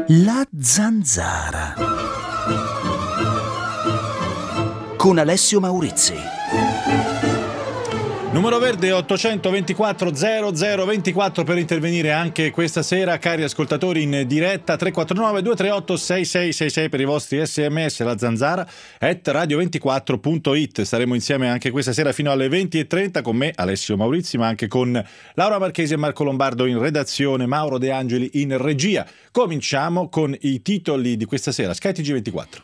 La zanzara con Alessio Maurizi. Numero verde 824 0024 per intervenire anche questa sera, cari ascoltatori, in diretta. 349 238 6666 per i vostri sms. La zanzara @radio24.it. Staremo insieme anche questa sera fino alle 20:30 con me, Alessio Maurizi, ma anche con Laura Marchesi e Marco Lombardo in redazione, Mauro De Angeli in regia. Cominciamo con i titoli di questa sera. skyTG24.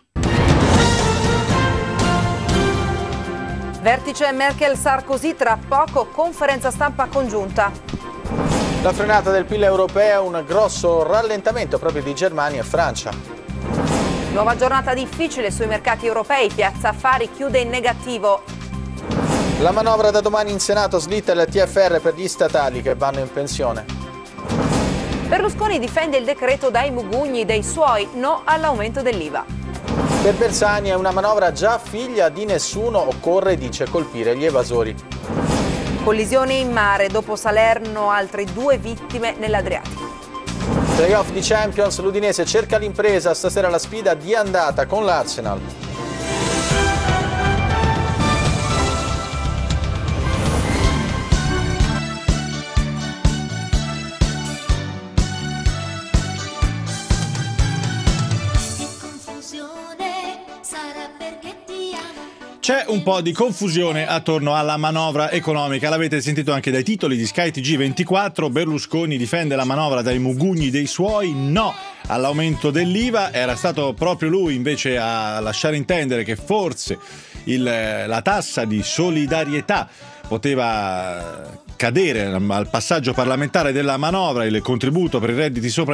Vertice Merkel-Sarkozy, tra poco conferenza stampa congiunta. La frenata del PIL europeo, un grosso rallentamento proprio di Germania e Francia. Nuova giornata difficile sui mercati europei, Piazza Affari chiude in negativo. La manovra da domani in Senato, slitta il TFR per gli statali che vanno in pensione. Berlusconi difende il decreto dai mugugni dei suoi, no all'aumento dell'IVA. Per Bersani è una manovra già figlia di nessuno, occorre, dice, colpire gli evasori. Collisione in mare, dopo Salerno altre 2 vittime nell'Adriatico. Playoff di Champions, l'Udinese cerca l'impresa, stasera la sfida di andata con l'Arsenal. C'è un po' di confusione attorno alla manovra economica, l'avete sentito anche dai titoli di skyTG24. Berlusconi difende la manovra dai mugugni dei suoi, no all'aumento dell'IVA. Era stato proprio lui invece a lasciare intendere che forse la tassa di solidarietà poteva cadere al passaggio parlamentare della manovra, il contributo per i redditi sopra i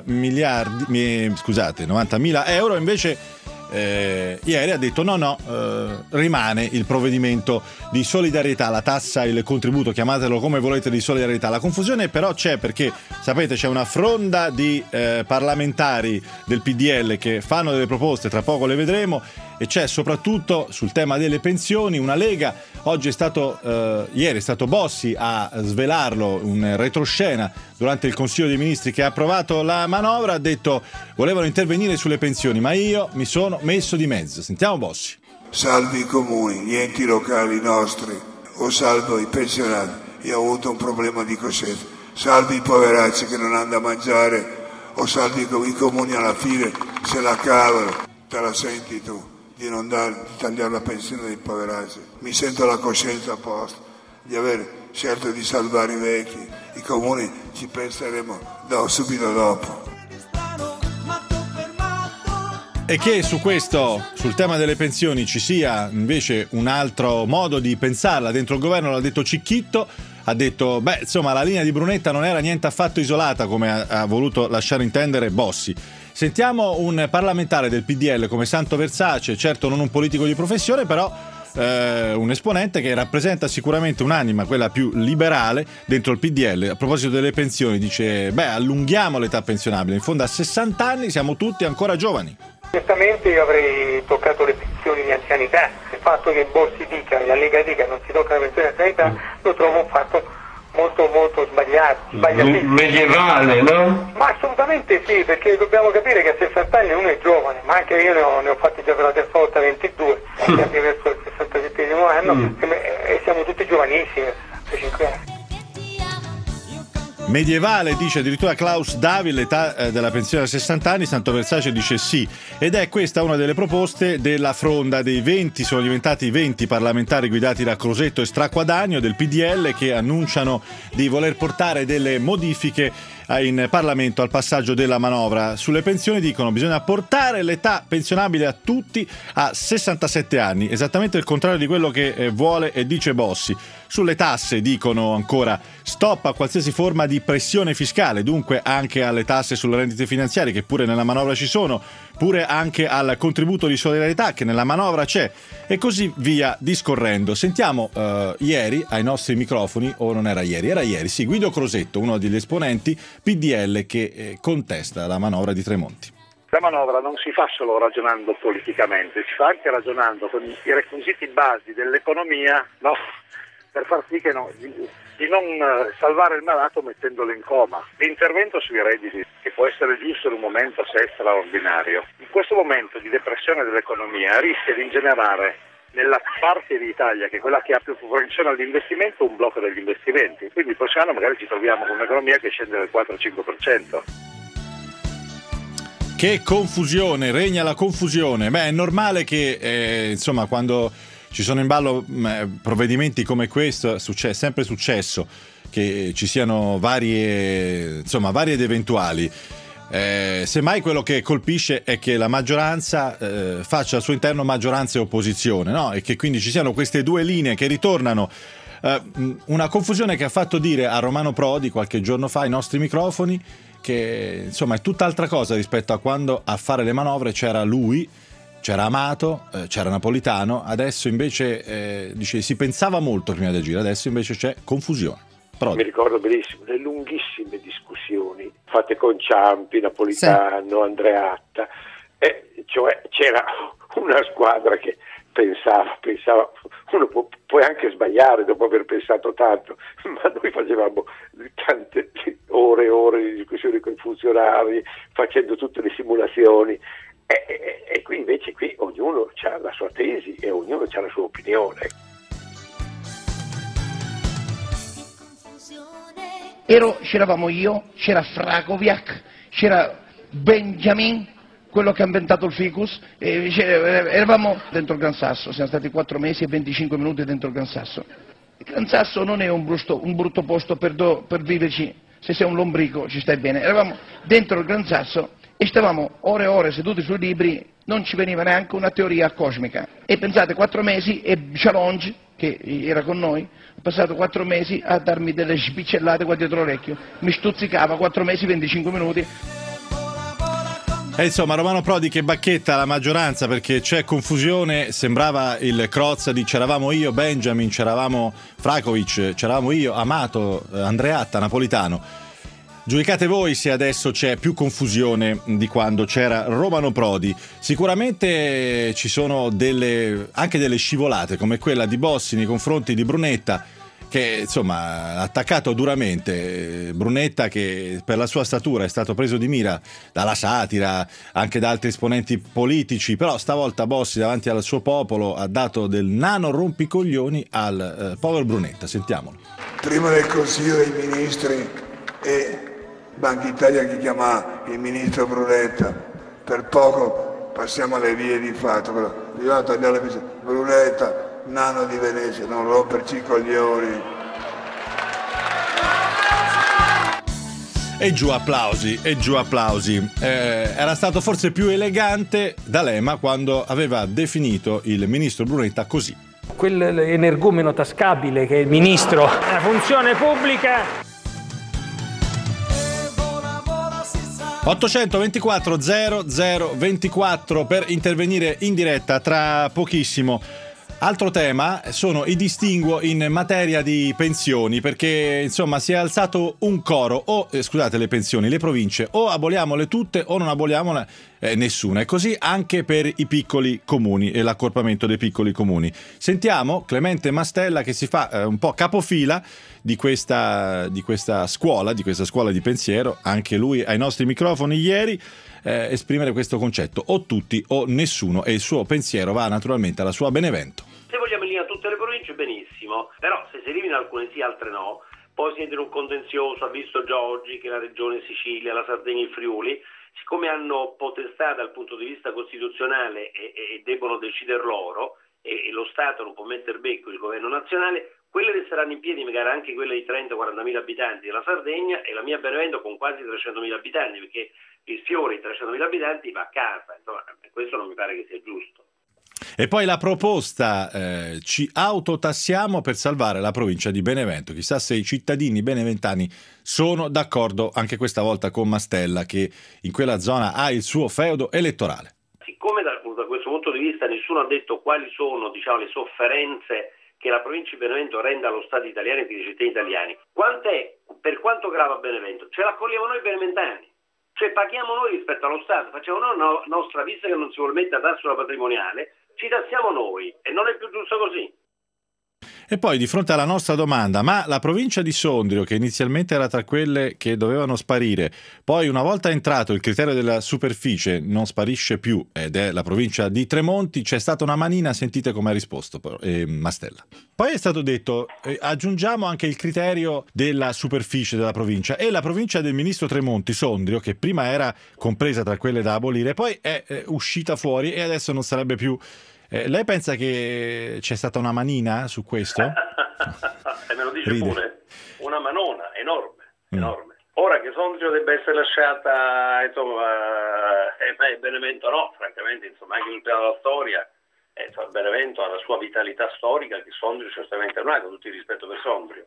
90.000 euro. Invece ieri ha detto no, rimane il provvedimento di solidarietà, la tassa, il contributo, chiamatelo come volete, di solidarietà. La confusione però c'è perché, sapete, c'è una fronda di parlamentari del PDL che fanno delle proposte, tra poco le vedremo, e c'è soprattutto sul tema delle pensioni una Lega. Oggi ieri è stato Bossi a svelarlo, un retroscena durante il Consiglio dei Ministri che ha approvato la manovra. Ha detto volevano intervenire sulle pensioni, ma io mi sono messo di mezzo. Sentiamo Bossi. Salvi i comuni, gli enti locali nostri, o salvo i pensionati. Io ho avuto un problema di coscienza. Salvi i poveracci che non hanno da mangiare, o salvi i comuni alla fine se la cavano. Te la senti tu di non tagliare la pensione dei poveracci? Mi sento la coscienza a posto di aver scelto di salvare i vecchi. I comuni ci penseremo subito dopo. E che su questo, sul tema delle pensioni, ci sia invece un altro modo di pensarla dentro il governo, l'ha detto Cicchitto. Ha detto, insomma, la linea di Brunetta non era niente affatto isolata, come ha voluto lasciare intendere Bossi. Sentiamo un parlamentare del PDL come Santo Versace, certo non un politico di professione, però un esponente che rappresenta sicuramente un'anima, quella più liberale dentro il PDL. A proposito delle pensioni dice, allunghiamo l'età pensionabile, in fondo a 60 anni siamo tutti ancora giovani. Certamente io avrei toccato le pensioni di anzianità. Il fatto che Bossi dica e la Lega dica non si tocca le pensioni di anzianità lo trovo un fatto molto sbagliato. Medievale, no? Ma assolutamente sì, perché dobbiamo capire che a 60 anni uno è giovane, ma anche io ne ho fatti già per la terza volta 22, siamo verso il 67esimo anno e siamo tutti giovanissimi, 65 anni. Medievale, dice addirittura Klaus Davi, l'età della pensione a 60 anni. Santo Versace dice sì, ed è questa una delle proposte della fronda dei 20, sono diventati 20 parlamentari guidati da Crosetto e Straquadagno del PDL, che annunciano di voler portare delle modifiche in Parlamento al passaggio della manovra. Sulle pensioni dicono bisogna portare l'età pensionabile a tutti a 67 anni, esattamente il contrario di quello che vuole e dice Bossi. Sulle tasse dicono ancora stop a qualsiasi forma di pressione fiscale, dunque anche alle tasse sulle rendite finanziarie che pure nella manovra ci sono, pure anche al contributo di solidarietà che nella manovra c'è, e così via discorrendo. Sentiamo ieri ai nostri microfoni, o non era ieri, era ieri, sì, Guido Crosetto, uno degli esponenti PDL che contesta la manovra di Tremonti. La manovra non si fa solo ragionando politicamente, si fa anche ragionando con i requisiti basi dell'economia, no? Per far sì che di non salvare il malato mettendolo in coma. L'intervento sui redditi, che può essere giusto in un momento se è straordinario, in questo momento di depressione dell'economia rischia di ingenerare nella parte d'Italia, che è quella che ha più propensione all'investimento, un blocco degli investimenti. Quindi il prossimo anno magari ci troviamo con un'economia che scende del 4-5%. Che confusione, regna la confusione. È normale che insomma, quando ci sono in ballo provvedimenti come questo, è sempre successo che ci siano varie ed eventuali. Semmai quello che colpisce è che la maggioranza faccia al suo interno maggioranza e opposizione, no? E che quindi ci siano queste due linee che ritornano. Una confusione che ha fatto dire a Romano Prodi qualche giorno fa ai nostri microfoni che insomma è tutt'altra cosa rispetto a quando a fare le manovre c'era lui, c'era Amato, c'era Napolitano. Adesso invece dice, si pensava molto prima di agire, adesso invece c'è confusione. Prodi. Mi ricordo benissimo le lunghissime discussioni fatte con Ciampi, Napolitano, Andreatta, cioè c'era una squadra che pensava, uno può anche sbagliare dopo aver pensato tanto, ma noi facevamo tante ore e ore di discussioni con i funzionari, facendo tutte le simulazioni, e qui invece ognuno ha la sua tesi e ognuno ha la sua opinione. C'eravamo io, c'era Frakoviak, c'era Benjamin, quello che ha inventato il ficus, eravamo dentro il Gran Sasso, siamo stati 4 mesi e 25 minuti dentro il Gran Sasso. Il Gran Sasso non è un brutto posto per viverci, se sei un lombrico ci stai bene. Eravamo dentro il Gran Sasso e stavamo ore e ore seduti sui libri, non ci veniva neanche una teoria cosmica. E pensate, 4 mesi e Challonge, che era con noi, ho passato 4 mesi a darmi delle spiccellate qua dietro l'orecchio, mi stuzzicava 4 mesi, 25 minuti. E insomma, Romano Prodi che bacchetta la maggioranza perché c'è confusione, sembrava il Crozza di c'eravamo io, Benjamin, c'eravamo Frakovic, c'eravamo io, Amato, Andreatta, Napolitano. Giudicate voi se adesso c'è più confusione di quando c'era Romano Prodi. Sicuramente ci sono anche delle scivolate come quella di Bossi nei confronti di Brunetta, che insomma ha attaccato duramente. Brunetta, che per la sua statura è stato preso di mira dalla satira anche da altri esponenti politici, però stavolta Bossi davanti al suo popolo ha dato del nano rompicoglioni al povero Brunetta. Sentiamolo. Prima del Consiglio dei Ministri e Banca Italia che chiama il ministro Brunetta, per poco passiamo alle vie di fatto, però bisogna tagliare le piste. Brunetta, nano di Venezia, non romperci i coglioni. E giù applausi. Era stato forse più elegante D'Alema quando aveva definito il ministro Brunetta così. Quell'energumeno tascabile che è il ministro della funzione pubblica. 824 0024 per intervenire in diretta tra pochissimo. Altro tema sono i distinguo in materia di pensioni, perché insomma si è alzato un coro, le pensioni, le province, o aboliamole tutte o non aboliamole nessuna, e così anche per i piccoli comuni e l'accorpamento dei piccoli comuni. Sentiamo Clemente Mastella che si fa un po' capofila di questa scuola di pensiero, anche lui ai nostri microfoni ieri, esprimere questo concetto, o tutti o nessuno, e il suo pensiero va naturalmente alla sua Benevento. Se vogliamo eliminare tutte le province, benissimo, però se si elimina alcune sì, altre no, poi si entra in un contenzioso. Ha visto già oggi che la regione Sicilia, la Sardegna e il Friuli, siccome hanno potestà dal punto di vista costituzionale e debbono decidere loro, e lo Stato non può mettere becco il governo nazionale, quelle resteranno in piedi, magari anche quelle di 30-40 mila abitanti della Sardegna, e la mia Benevento con quasi 300 mila abitanti, perché il fiore di 300 mila abitanti va a casa. Insomma, questo non mi pare che sia giusto. E poi la proposta, ci autotassiamo per salvare la provincia di Benevento. Chissà se i cittadini beneventani sono d'accordo anche questa volta con Mastella, che in quella zona ha il suo feudo elettorale. Siccome da questo punto di vista nessuno ha detto quali sono, le sofferenze che la provincia di Benevento rende allo Stato italiano e ai cittadini italiani, per quanto grava Benevento, ce l'accogliamo noi beneventani. Cioè paghiamo noi rispetto allo Stato, facciamo noi la nostra, visto che non si vuole mettere tasso sulla patrimoniale, ci tassiamo noi, e non è più giusto così. E poi di fronte alla nostra domanda, ma la provincia di Sondrio, che inizialmente era tra quelle che dovevano sparire, poi una volta entrato il criterio della superficie non sparisce più ed è la provincia di Tremonti, c'è stata una manina, sentite come ha risposto Mastella. Poi è stato detto, aggiungiamo anche il criterio della superficie della provincia, e la provincia del ministro Tremonti, Sondrio, che prima era compresa tra quelle da abolire, poi è uscita fuori e adesso non sarebbe più. Lei pensa che c'è stata una manina su questo? E me lo dice Ride. pure, una manona enorme. Ora che Sondrio debba essere lasciata, insomma, Benevento no, francamente, insomma, anche sul piano della storia, Benevento ha la sua vitalità storica che Sondrio certamente non ha, con tutto il rispetto per Sondrio.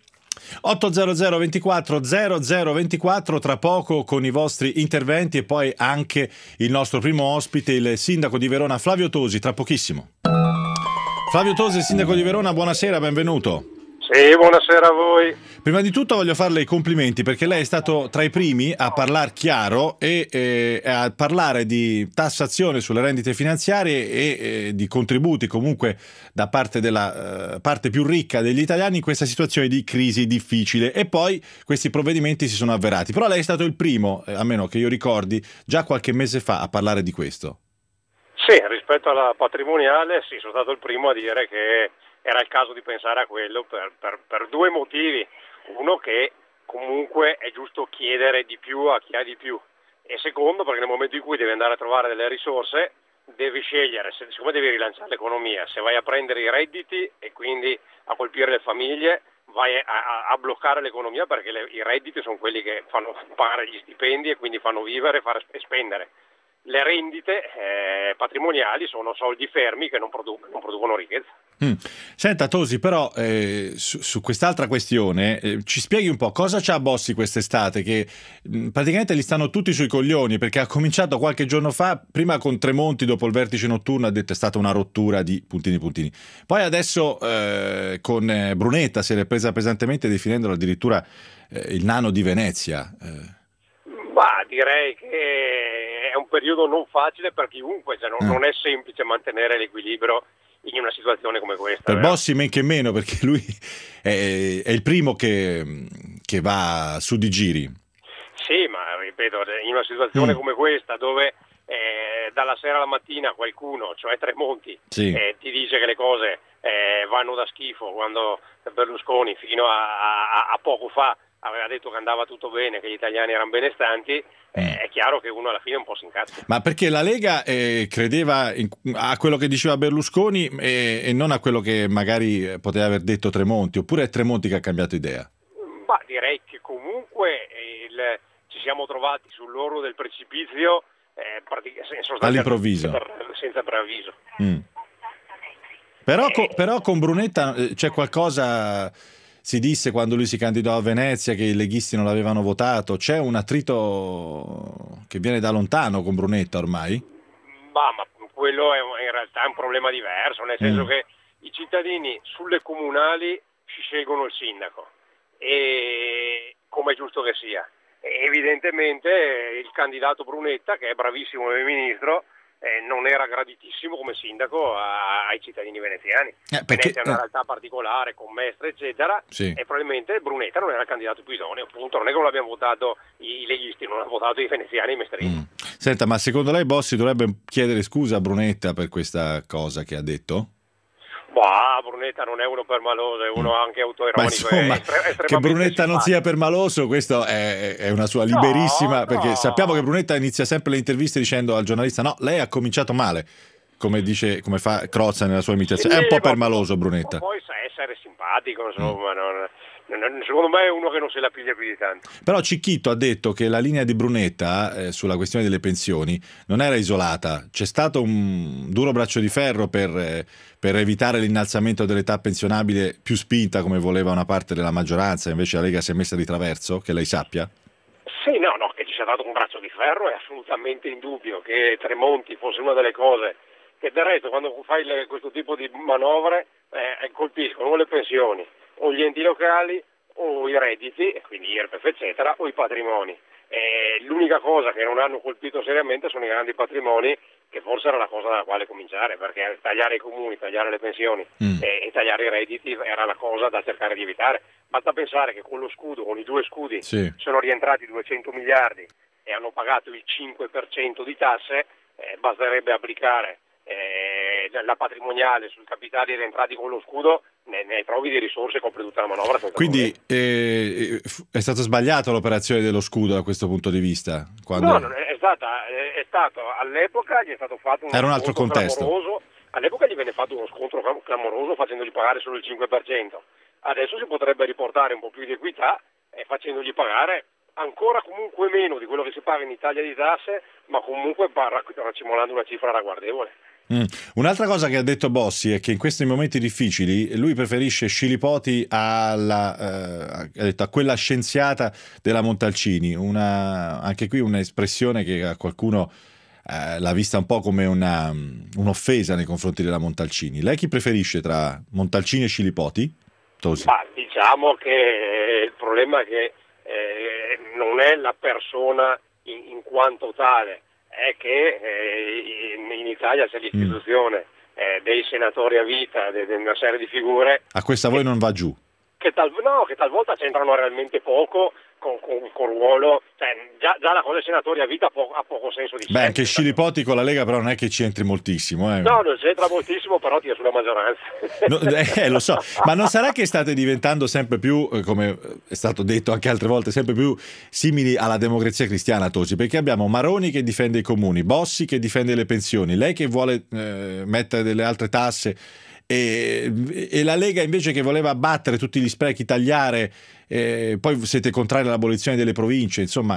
800 24 0024, tra poco con i vostri interventi e poi anche il nostro primo ospite, il sindaco di Verona Flavio Tosi, tra pochissimo. Flavio Tosi, sindaco di Verona, buonasera, benvenuto. Sì, buonasera a voi. Prima di tutto voglio farle i complimenti perché lei è stato tra i primi a parlare chiaro e a parlare di tassazione sulle rendite finanziarie e di contributi comunque da parte della parte più ricca degli italiani in questa situazione di crisi difficile, e poi questi provvedimenti si sono avverati. Però lei è stato il primo, a meno che io ricordi, già qualche mese fa a parlare di questo. Sì, rispetto alla patrimoniale, sì, sono stato il primo a dire che era il caso di pensare a quello per due motivi. Uno, che comunque è giusto chiedere di più a chi ha di più, e secondo, perché nel momento in cui devi andare a trovare delle risorse devi scegliere, siccome devi rilanciare l'economia, se vai a prendere i redditi e quindi a colpire le famiglie, vai a bloccare l'economia, perché i redditi sono quelli che fanno pagare gli stipendi e quindi fanno vivere e spendere. Le rendite patrimoniali sono soldi fermi che non producono ricchezza. Senta Tosi, però su quest'altra questione ci spieghi un po' cosa c'ha Bossi quest'estate, che praticamente li stanno tutti sui coglioni, perché ha cominciato qualche giorno fa, prima con Tremonti dopo il vertice notturno, ha detto è stata una rottura di puntini, poi adesso con Brunetta se l'è presa pesantemente, definendolo addirittura il nano di Venezia. Ma direi che è un periodo non facile per chiunque, cioè non è semplice mantenere l'equilibrio in una situazione come questa. Per Bossi men che meno, perché lui è il primo che va su di giri. Sì, ma ripeto, in una situazione come questa, dove dalla sera alla mattina qualcuno, cioè Tremonti, sì, ti dice che le cose vanno da schifo, quando Berlusconi fino a poco fa aveva detto che andava tutto bene, che gli italiani erano benestanti, è chiaro che uno alla fine un po' si incazza. Ma perché la Lega credeva a quello che diceva Berlusconi e non a quello che magari poteva aver detto Tremonti, oppure è Tremonti che ha cambiato idea? Ma direi che comunque ci siamo trovati sull'orlo del precipizio all'improvviso, senza preavviso. Però con Brunetta c'è qualcosa. Si disse quando lui si candidò a Venezia che i leghisti non l'avevano votato. C'è un attrito che viene da lontano con Brunetta ormai? Ma quello è in realtà un problema diverso, nel senso che i cittadini sulle comunali si scelgono il sindaco, e come è giusto che sia. E evidentemente il candidato Brunetta, che è bravissimo come ministro, non era graditissimo come sindaco ai cittadini veneziani. Venezia è una realtà particolare, con Mestre eccetera, sì, e probabilmente Brunetta non era il candidato più idoneo, appunto. Non è che non l'abbiamo votato i leghisti, non hanno votato i veneziani e i mestrini. Senta, ma secondo lei Bossi dovrebbe chiedere scusa a Brunetta per questa cosa che ha detto? Brunetta non è uno permaloso, è uno anche autoironico. Ma insomma, che Brunetta non sia permaloso, questo è una sua liberissima, perché sappiamo che Brunetta inizia sempre le interviste dicendo al giornalista no, lei ha cominciato male, come fa Crozza nella sua imitazione. È un po' permaloso Brunetta. Poi sa essere simpatico, insomma, secondo me è uno che non se la piglia più di tanto. Però Cicchitto ha detto che la linea di Brunetta sulla questione delle pensioni non era isolata, c'è stato un duro braccio di ferro per evitare l'innalzamento dell'età pensionabile più spinta come voleva una parte della maggioranza, invece la Lega si è messa di traverso, che lei sappia? Sì, no, che ci sia stato un braccio di ferro è assolutamente indubbio, che Tremonti fosse una delle cose che del resto quando fai questo tipo di manovre colpiscono o le pensioni, o gli enti locali, o i redditi, e quindi IRPEF eccetera, o i patrimoni. L'unica cosa che non hanno colpito seriamente sono i grandi patrimoni, che forse era la cosa dalla quale cominciare, perché tagliare i comuni, tagliare le pensioni e tagliare i redditi era la cosa da cercare di evitare. Basta pensare che con lo scudo, con i 2 scudi, sono rientrati 200 miliardi e hanno pagato il 5% di tasse, basterebbe applicare la patrimoniale sul capitale rientrati con lo scudo, ne trovi di risorse, copre tutta la manovra. Quindi è stata sbagliata l'operazione dello scudo da questo punto di vista? No, non è stato all'epoca gli è stato fatto era un altro contesto. Clamoroso. All'epoca gli venne fatto uno scontro clamoroso facendogli pagare solo il 5%. Adesso si potrebbe riportare un po' più di equità facendogli pagare ancora comunque meno di quello che si paga in Italia di tasse, ma comunque racimolando una cifra ragguardevole. Un'altra cosa che ha detto Bossi è che in questi momenti difficili lui preferisce Scilipoti a quella scienziata della Montalcini, anche qui un'espressione che a qualcuno l'ha vista un po' come un'offesa nei confronti della Montalcini. Lei chi preferisce tra Montalcini e Scilipoti? Diciamo che il problema è che non è la persona in quanto tale, è che in Italia c'è l'istituzione dei senatori a vita, di una serie di figure. A questa voi non va giù? Che talvolta c'entrano realmente poco con ruolo, cioè già la cosa dei senatori a vita ha poco senso di Beh, anche Scilipoti con la Lega però non è che ci entri moltissimo. No, non c'entra moltissimo, però tira sulla maggioranza. Lo so, ma non sarà che state diventando sempre più, come è stato detto anche altre volte, sempre più simili alla Democrazia Cristiana, Tosi? Perché abbiamo Maroni che difende i comuni, Bossi che difende le pensioni, lei che vuole mettere delle altre tasse e la Lega invece che voleva abbattere tutti gli sprechi, tagliare, poi siete contrari all'abolizione delle province, insomma.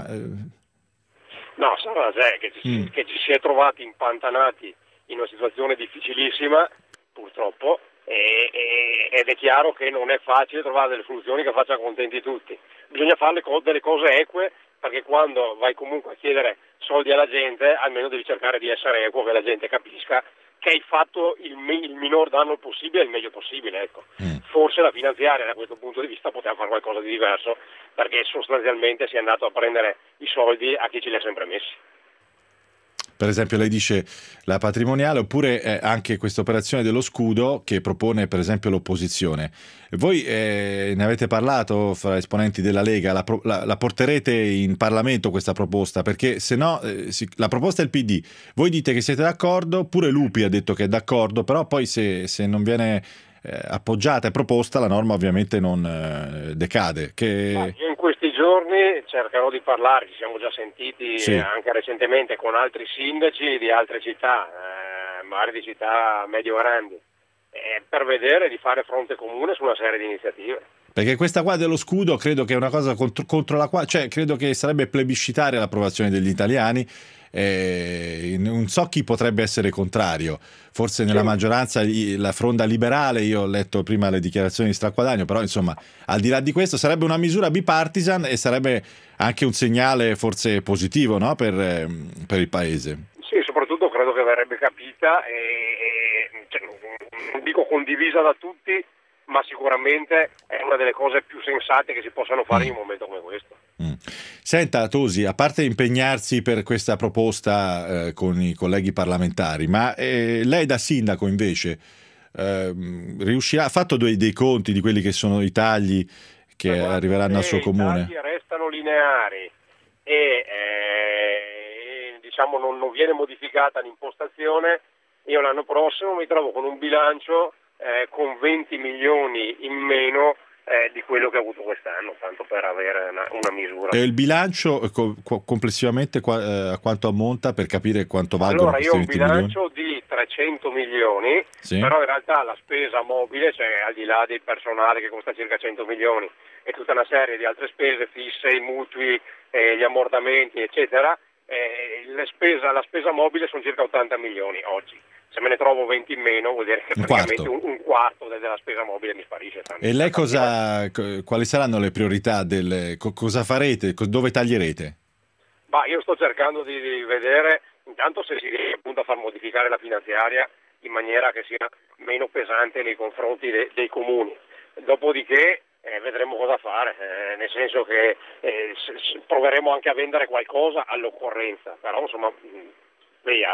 No, sarà che ci si è trovati impantanati in una situazione difficilissima, purtroppo, ed è chiaro che non è facile trovare delle soluzioni che facciano contenti tutti. Bisogna fare delle cose eque, perché quando vai comunque a chiedere soldi alla gente, almeno devi cercare di essere equo, che la gente capisca che hai fatto il minor danno possibile e il meglio possibile, ecco. Forse la finanziaria da questo punto di vista poteva fare qualcosa di diverso, perché sostanzialmente si è andato a prendere i soldi a chi ce li ha sempre messi. Per esempio lei dice la patrimoniale, oppure anche questa operazione dello scudo che propone per esempio l'opposizione. Voi ne avete parlato fra esponenti della Lega, la porterete in Parlamento questa proposta? Perché se no la proposta è il PD, voi dite che siete d'accordo, pure Lupi ha detto che è d'accordo, però poi se non viene appoggiata e proposta la norma ovviamente non decade. Io in questi giorni cercherò di parlare, ci siamo già sentiti anche recentemente con altri sindaci di altre città, magari di città medio-grandi, per vedere di fare fronte comune su una serie di iniziative. Perché questa qua dello scudo credo che è una cosa contro la quale, cioè credo che sarebbe plebiscitaria l'approvazione degli italiani. Non so chi potrebbe essere contrario, forse nella maggioranza la fronda liberale. Io ho letto prima le dichiarazioni di Stracquadagno, però insomma al di là di questo sarebbe una misura bipartisan e sarebbe anche un segnale forse positivo, no? per il paese. Sì, soprattutto credo che verrebbe capita cioè, non dico condivisa da tutti, ma sicuramente è una delle cose più sensate che si possano fare in un momento come questo. Senta Tosi, a parte impegnarsi per questa proposta con i colleghi parlamentari, ma lei da sindaco invece riuscirà, ha fatto dei conti di quelli che sono i tagli che arriveranno al suo comune? I tagli restano lineari e diciamo non viene modificata l'impostazione, io l'anno prossimo mi trovo con un bilancio con 20 milioni in meno di quello che ho avuto quest'anno, tanto per avere una misura. E il bilancio complessivamente a quanto ammonta, per capire quanto valgono questi 20 milioni? Allora, io ho un bilancio di 300 milioni, però in realtà la spesa mobile, cioè al di là del personale che costa circa 100 milioni e tutta una serie di altre spese fisse, i mutui, gli ammortamenti, eccetera, la spesa mobile sono circa 80 milioni oggi. Se me ne trovo 20 in meno vuol dire che praticamente un quarto della spesa mobile mi sparisce. E lei quali saranno le priorità? Cosa farete? Dove taglierete? Io sto cercando di vedere intanto se si riesce appunto a far modificare la finanziaria in maniera che sia meno pesante nei confronti dei comuni. Dopodiché vedremo cosa fare, nel senso che proveremo anche a vendere qualcosa all'occorrenza, però insomma vediamo.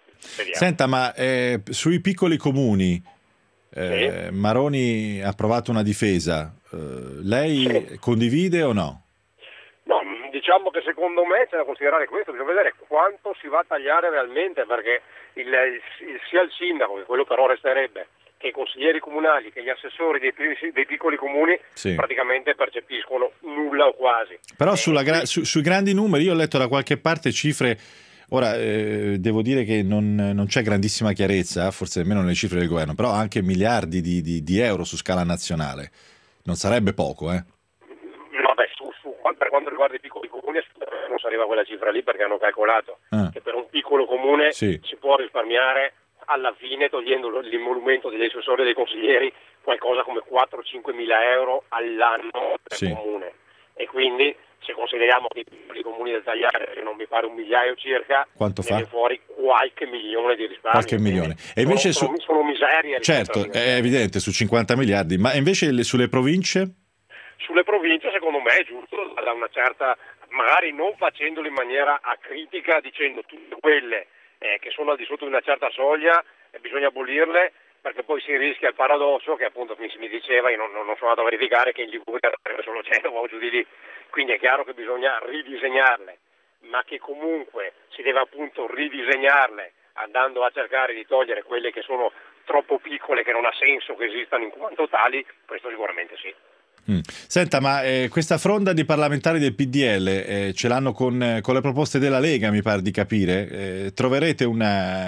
Vediamo. Senta, ma sui piccoli comuni Sì. Maroni ha approvato una difesa, lei condivide o no? No, diciamo che secondo me c'è da considerare questo, bisogna vedere quanto si va a tagliare realmente, perché sia il sindaco, che quello però resterebbe, che i consiglieri comunali, che gli assessori dei piccoli comuni Sì. praticamente percepiscono nulla o quasi. Però sui grandi numeri io ho letto da qualche parte cifre, ora devo dire che non c'è grandissima chiarezza, forse nemmeno nelle cifre del governo, però anche miliardi di euro su scala nazionale, non sarebbe poco, eh? Vabbè, per quanto riguarda i piccoli comuni non si arriva a quella cifra lì, perché hanno calcolato che per un piccolo comune Sì. si può risparmiare alla fine, togliendo l'emolumento degli assessori e dei consiglieri, qualcosa come 4-5 mila euro all'anno per Sì. comune. E quindi, se consideriamo che i piccoli comuni da tagliare, che non mi pare 1 migliaio circa, Quanto viene fa? fuori qualche milione di risparmio. Qualche milione. E invece sono miserie. certo, è evidente, su 50 miliardi, ma invece sulle province? Sulle province secondo me è giusto da una certa, magari non facendolo in maniera acritica, dicendo tutte quelle che sono al di sotto di una certa soglia bisogna abolirle, perché poi si rischia il paradosso che appunto mi diceva, io non sono andato a verificare, che in Liguria sono 100 o giù di lì, quindi è chiaro che bisogna ridisegnarle, ma che comunque si deve appunto ridisegnarle andando a cercare di togliere quelle che sono troppo piccole, che non ha senso che esistano in quanto tali, questo sicuramente sì. Senta, ma questa fronda di parlamentari del PDL ce l'hanno con le proposte della Lega, mi pare di capire. Troverete un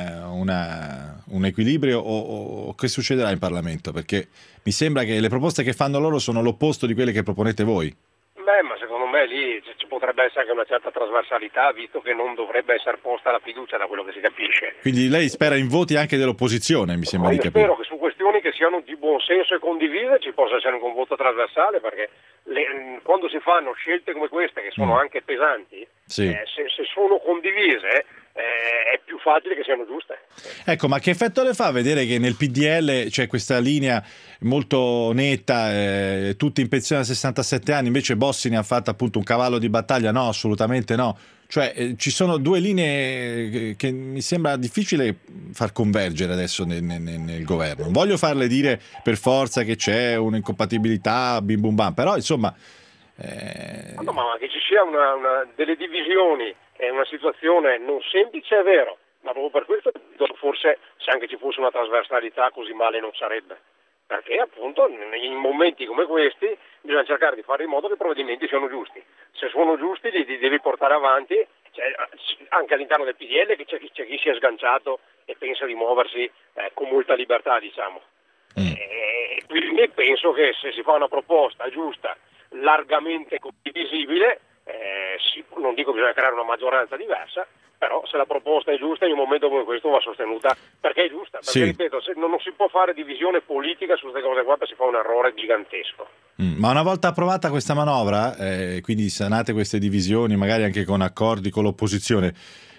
equilibrio o che succederà in Parlamento? Perché mi sembra che le proposte che fanno loro sono l'opposto di quelle che proponete voi. Beh, ma secondo me lì ci potrebbe essere anche una certa trasversalità, visto che non dovrebbe essere posta la fiducia, da quello che si capisce. Quindi lei spera in voti anche dell'opposizione, mi sembra di Io capire. spero che su questioni che siano di buon senso e condivise ci possa essere un voto trasversale, perché quando si fanno scelte come queste, che sono anche pesanti, Sì. Se sono condivise è più facile che siano giuste. Ecco, ma che effetto le fa vedere che nel PDL c'è questa linea molto netta, tutti in pensione a 67 anni, invece Bossi ne ha fatto appunto un cavallo di battaglia? No, assolutamente no. Cioè ci sono due linee che mi sembra difficile far convergere adesso nel governo. Non voglio farle dire per forza che c'è un'incompatibilità, bim bum bam, però insomma... No, ma che ci sia delle divisioni, è una situazione non semplice, è vero, ma proprio per questo forse se anche ci fosse una trasversalità così male non sarebbe, perché appunto in momenti come questi bisogna cercare di fare in modo che i provvedimenti siano giusti. Se sono giusti li devi portare avanti, anche all'interno del PDL, che c'è chi si è sganciato e pensa di muoversi con molta libertà, diciamo. Quindi penso che se si fa una proposta giusta, largamente condivisibile, non dico bisogna creare una maggioranza diversa, però se la proposta è giusta in un momento come questo va sostenuta perché è giusta, perché Sì. ripeto, non si può fare divisione politica su queste cose qua, perché si fa un errore gigantesco. Ma una volta approvata questa manovra, quindi sanate queste divisioni, magari anche con accordi con l'opposizione,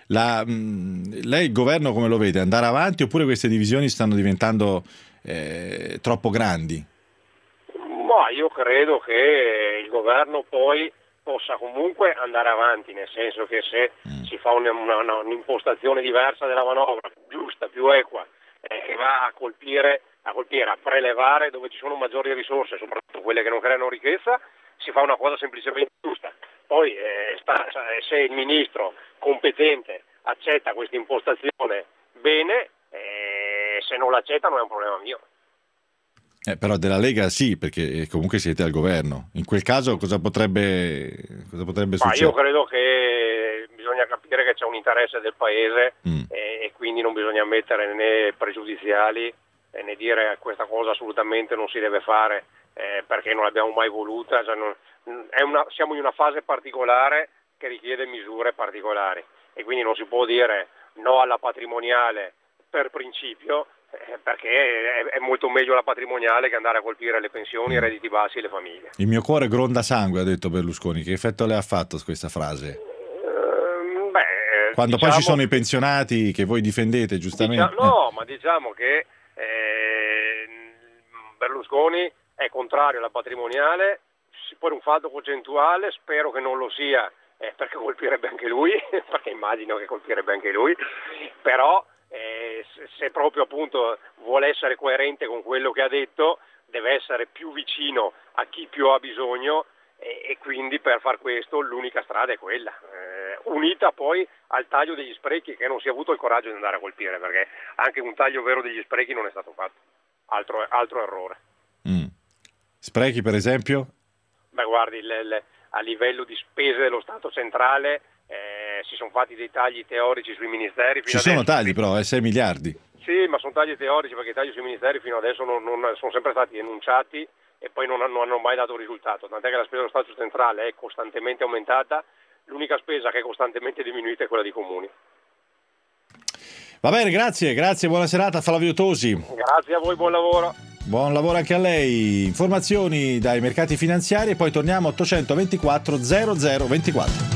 lei il governo come lo vede? Andare avanti oppure queste divisioni stanno diventando troppo grandi? Ma io credo che il governo poi possa comunque andare avanti, nel senso che se si fa un'impostazione diversa della manovra, giusta, più equa, che va a colpire, a prelevare dove ci sono maggiori risorse, soprattutto quelle che non creano ricchezza, si fa una cosa semplicemente giusta. Poi se il ministro competente accetta questa impostazione, bene, se non l'accetta non è un problema mio. Però della Lega sì, perché comunque siete al governo. In quel caso cosa potrebbe succedere? Io credo che bisogna capire che c'è un interesse del paese e quindi non bisogna mettere né pregiudiziali né dire questa cosa assolutamente non si deve fare perché non l'abbiamo mai voluta. Cioè siamo in una fase particolare che richiede misure particolari e quindi non si può dire no alla patrimoniale per principio, perché è molto meglio la patrimoniale che andare a colpire le pensioni, i redditi bassi e le famiglie. Il mio cuore gronda sangue, ha detto Berlusconi. Che effetto le ha fatto questa frase? Quando poi ci sono i pensionati che voi difendete, giustamente. Ma diciamo che Berlusconi è contrario alla patrimoniale, per un fatto concettuale, spero che non lo sia, perché colpirebbe anche lui, perché immagino che colpirebbe anche lui, però se proprio appunto vuole essere coerente con quello che ha detto, deve essere più vicino a chi più ha bisogno e quindi per far questo l'unica strada è quella, unita poi al taglio degli sprechi che non si è avuto il coraggio di andare a colpire, perché anche un taglio vero degli sprechi non è stato fatto, altro errore. Sprechi per esempio? Beh guardi, a livello di spese dello Stato centrale si sono fatti dei tagli teorici sui ministeri. Ci sono tagli però, 6 miliardi. Sì, ma sono tagli teorici, perché i tagli sui ministeri fino adesso non sono sempre stati enunciati e poi non hanno mai dato risultato, tant'è che la spesa dello Stato centrale è costantemente aumentata, l'unica spesa che è costantemente diminuita è quella dei comuni. Va bene, grazie, buona serata Flavio Tosi. Grazie a voi, buon lavoro. Buon lavoro anche a lei. Informazioni dai mercati finanziari e poi torniamo 824 0024.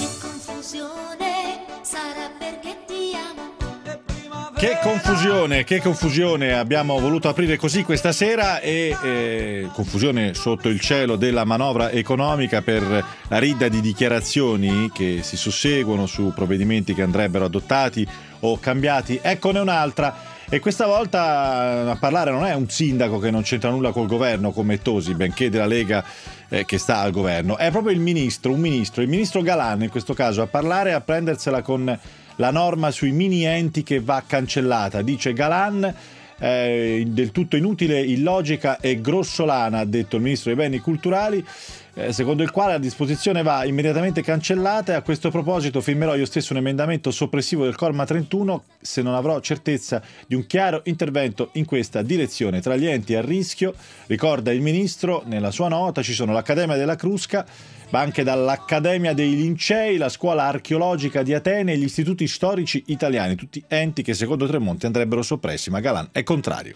Che confusione, abbiamo voluto aprire così questa sera e confusione sotto il cielo della manovra economica per la ridda di dichiarazioni che si susseguono su provvedimenti che andrebbero adottati o cambiati. Eccone un'altra e questa volta a parlare non è un sindaco che non c'entra nulla col governo come Tosi, benché della Lega che sta al governo, è proprio il ministro Galan in questo caso a parlare, a prendersela con la norma sui mini enti che va cancellata. Dice Galan, del tutto inutile, illogica e grossolana, ha detto il ministro dei beni culturali, secondo il quale la disposizione va immediatamente cancellata e a questo proposito firmerò io stesso un emendamento soppressivo del comma 31 se non avrò certezza di un chiaro intervento in questa direzione. Tra gli enti a rischio, ricorda il ministro, nella sua nota ci sono l'Accademia della Crusca, ma anche dall'Accademia dei Lincei, la Scuola Archeologica di Atene e gli Istituti Storici Italiani, tutti enti che secondo Tremonti andrebbero soppressi, ma Galan è contrario.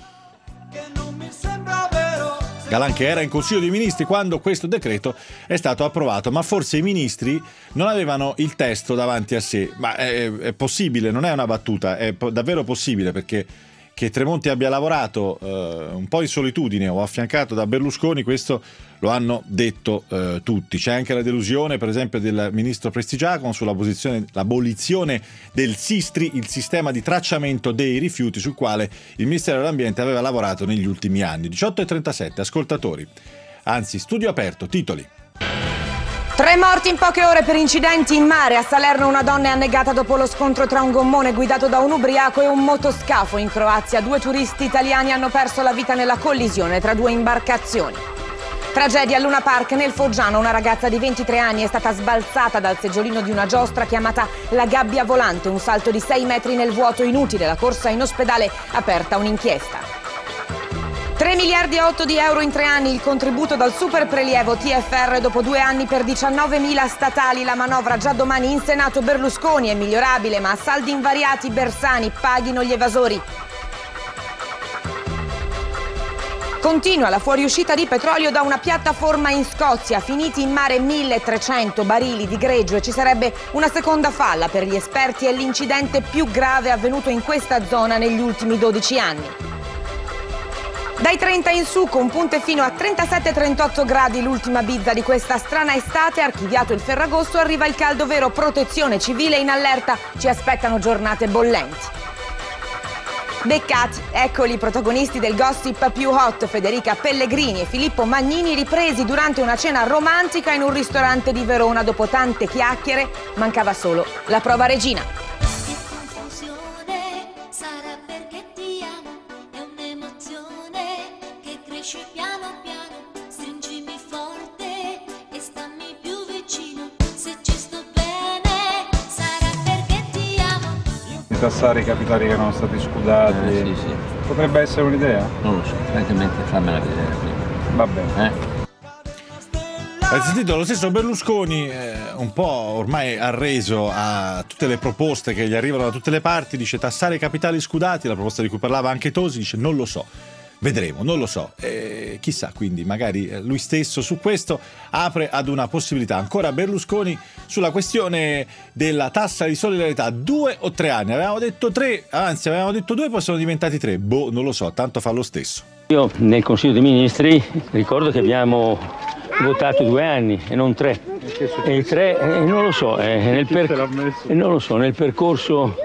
Galan che era in Consiglio dei Ministri quando questo decreto è stato approvato, ma forse i ministri non avevano il testo davanti a sé, ma è possibile, non è una battuta, è davvero possibile, perché che Tremonti abbia lavorato un po' in solitudine o affiancato da Berlusconi, questo lo hanno detto tutti. C'è anche la delusione per esempio del ministro Prestigiacomo sull'abolizione del SISTRI, il sistema di tracciamento dei rifiuti sul quale il Ministero dell'Ambiente aveva lavorato negli ultimi anni. 18:37, ascoltatori, anzi studio aperto, titoli. 3 morti in poche ore per incidenti in mare. A Salerno una donna è annegata dopo lo scontro tra un gommone guidato da un ubriaco e un motoscafo. In Croazia 2 turisti italiani hanno perso la vita nella collisione tra 2 imbarcazioni. Tragedia a Luna Park nel Foggiano. Una ragazza di 23 anni è stata sbalzata dal seggiolino di una giostra chiamata la gabbia volante. Un salto di 6 metri nel vuoto inutile. La corsa in ospedale, aperta un'inchiesta. 3 miliardi e 8 di euro in 3 anni il contributo dal super prelievo TFR dopo 2 anni per 19.000 statali. La manovra già domani in Senato. Berlusconi è migliorabile ma a saldi invariati. Bersani, paghino gli evasori. Continua la fuoriuscita di petrolio da una piattaforma in Scozia. Finiti in mare 1.300 barili di greggio e ci sarebbe una seconda falla. Per gli esperti è l'incidente più grave avvenuto in questa zona negli ultimi 12 anni. Dai 30 in su, con punte fino a 37-38 gradi, l'ultima bizza di questa strana estate. Archiviato il Ferragosto, arriva il caldo vero. Protezione civile in allerta, ci aspettano giornate bollenti. Beccati, eccoli i protagonisti del gossip più hot. Federica Pellegrini e Filippo Magnini ripresi durante una cena romantica in un ristorante di Verona. Dopo tante chiacchiere mancava solo la prova regina. Piano piano, stringimi forte e stammi più vicino. Se ci sto bene, sarà perché ti amo. Di tassare i capitali che erano stati scudati. Sì. Potrebbe essere un'idea? Non lo so, francamente fammela vedere prima. Va bene. Hai sentito, lo stesso Berlusconi un po' ormai arreso a tutte le proposte che gli arrivano da tutte le parti, dice tassare i capitali scudati, la proposta di cui parlava anche Tosi, dice non lo so. Vedremo, non lo so, chissà, quindi magari lui stesso su questo apre ad una possibilità. Ancora Berlusconi sulla questione della tassa di solidarietà, 2 o 3 anni, avevamo detto 3, anzi avevamo detto 2, poi sono diventati 3, non lo so, tanto fa lo stesso. Io nel Consiglio dei Ministri ricordo che abbiamo votato 2 anni e non 3, e il 3 non lo so, non lo so, nel percorso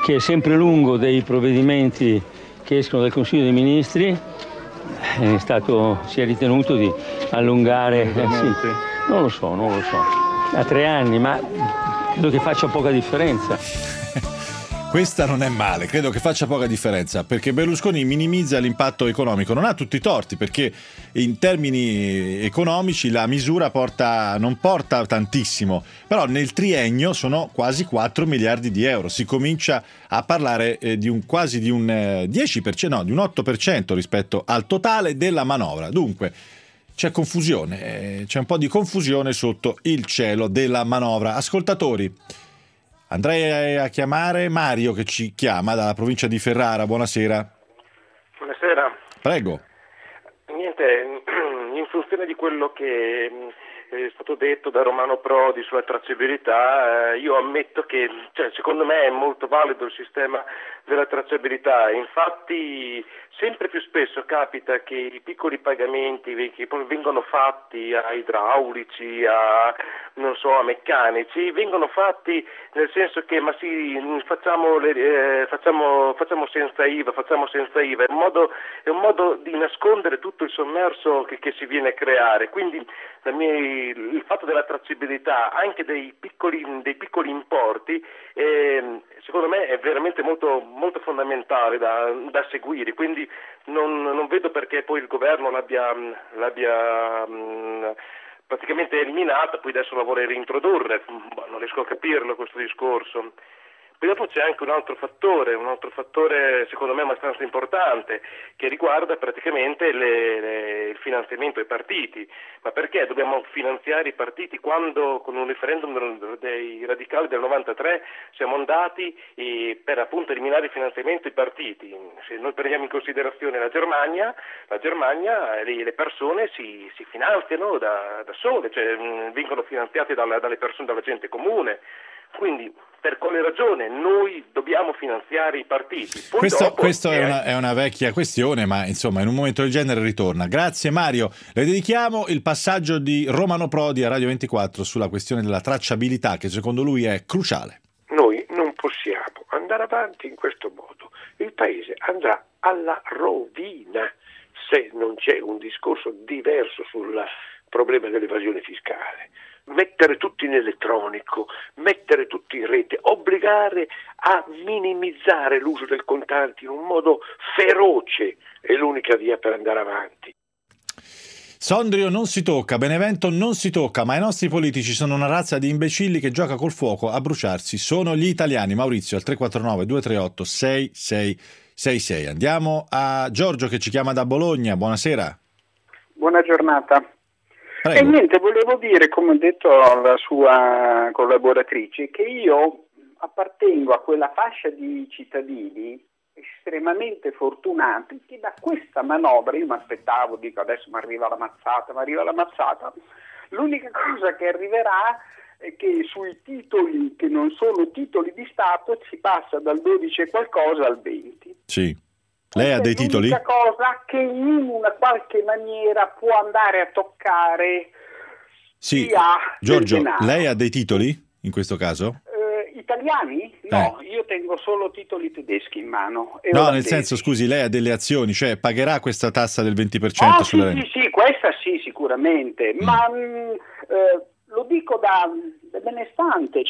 che è sempre lungo dei provvedimenti che escono dal Consiglio dei Ministri, si è ritenuto di allungare, sì, non lo so, a 3 anni, ma credo che faccia poca differenza. Questa non è male, credo che faccia poca differenza, perché Berlusconi minimizza l'impatto economico. Non ha tutti i torti, perché in termini economici la misura non porta tantissimo, però nel triennio sono quasi 4 miliardi di euro. Si comincia a parlare di un 10%, no, di un 8% rispetto al totale della manovra. Dunque c'è confusione, c'è un po' di confusione sotto il cielo della manovra. Ascoltatori, andrei a chiamare Mario, che ci chiama dalla provincia di Ferrara. Buonasera. Buonasera. Prego. Niente, in funzione di quello che è stato detto da Romano Prodi sulla tracciabilità, io ammetto che secondo me è molto valido il sistema della tracciabilità. Infatti sempre più spesso capita che i piccoli pagamenti che poi vengono fatti a idraulici, a meccanici, vengono fatti nel senso che facciamo senza IVA, è un modo di nascondere tutto il sommerso che si viene a creare. Quindi il fatto della tracciabilità anche dei piccoli importi secondo me è veramente molto, molto fondamentale da seguire, quindi non vedo perché poi il governo l'abbia praticamente eliminata, poi adesso la vuole reintrodurre. Non riesco a capirlo questo discorso. Poi dopo c'è anche un altro fattore secondo me abbastanza importante, che riguarda praticamente il finanziamento ai partiti. Ma perché dobbiamo finanziare i partiti quando con un referendum dei radicali del 93 siamo andati per appunto eliminare il finanziamento ai partiti? Se noi prendiamo in considerazione la Germania, le persone si finanziano da sole, vengono finanziate dalle persone, dalla gente comune. Quindi per quale ragione noi dobbiamo finanziare i partiti? Questo è una vecchia questione, ma insomma in un momento del genere ritorna. Grazie Mario, le dedichiamo il passaggio di Romano Prodi a Radio 24 sulla questione della tracciabilità, che secondo lui è cruciale. Noi non possiamo andare avanti in questo modo, il paese andrà alla rovina se non c'è un discorso diverso sul problema dell'evasione fiscale. Mettere tutti in elettronico, mettere tutti in rete, obbligare a minimizzare l'uso del contante in un modo feroce è l'unica via per andare avanti. Sondrio non si tocca, Benevento non si tocca, ma i nostri politici sono una razza di imbecilli che gioca col fuoco a bruciarsi. Sono gli italiani. Maurizio al 349 238 6666. Andiamo a Giorgio che ci chiama da Bologna. Buonasera. Buona giornata. Prego. E niente, volevo dire, come ho detto alla sua collaboratrice, che io appartengo a quella fascia di cittadini estremamente fortunati che da questa manovra, io mi aspettavo, dico adesso mi arriva la mazzata, l'unica cosa che arriverà è che sui titoli che non sono titoli di Stato si passa dal 12 e qualcosa al 20. Sì. Lei ha dei titoli? L'unica cosa che in una qualche maniera può andare a toccare Sì, Giorgio, lei ha dei titoli in questo caso? Italiani? No, io tengo solo titoli tedeschi in mano. No, nel senso, scusi, lei ha delle azioni, cioè pagherà questa tassa del 20% sulla rente? Sì, questa sì, sicuramente, ma lo dico da benestante,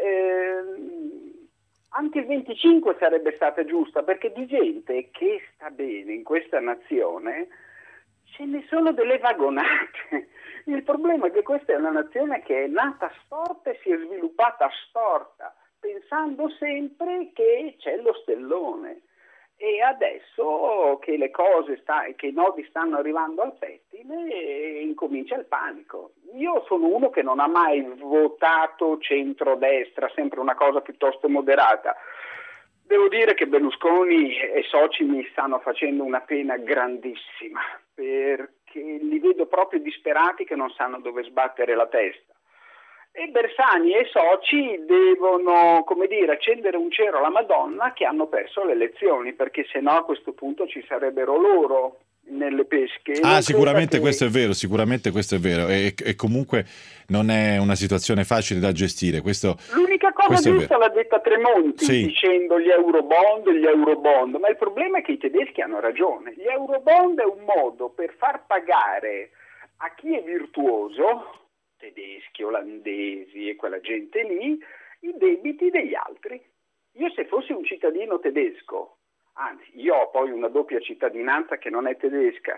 anche il 25 sarebbe stata giusta, perché di gente che sta bene in questa nazione ce ne sono delle vagonate. Il problema è che questa è una nazione che è nata storta e si è sviluppata storta, pensando sempre che c'è lo stellone. E adesso che le cose che i nodi stanno arrivando al pettine, incomincia il panico. Io sono uno che non ha mai votato centrodestra, sempre una cosa piuttosto moderata. Devo dire che Berlusconi e soci mi stanno facendo una pena grandissima, perché li vedo proprio disperati che non sanno dove sbattere la testa. E Bersani e soci devono, accendere un cero alla Madonna che hanno perso le elezioni, perché sennò a questo punto ci sarebbero loro nelle pesche. Sicuramente questo è vero, e comunque non è una situazione facile da gestire. L'unica cosa giusta l'ha detta Tremonti, sì, dicendo gli eurobond, ma il problema è che i tedeschi hanno ragione. Gli eurobond è un modo per far pagare a chi è virtuoso, tedeschi, olandesi e quella gente lì, i debiti degli altri. Io se fossi un cittadino tedesco, anzi io ho poi una doppia cittadinanza che non è tedesca,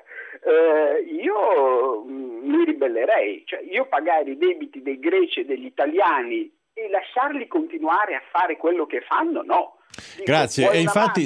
io mi ribellerei, cioè io pagare i debiti dei greci e degli italiani e lasciarli continuare a fare quello che fanno, no. Dico, grazie, e infatti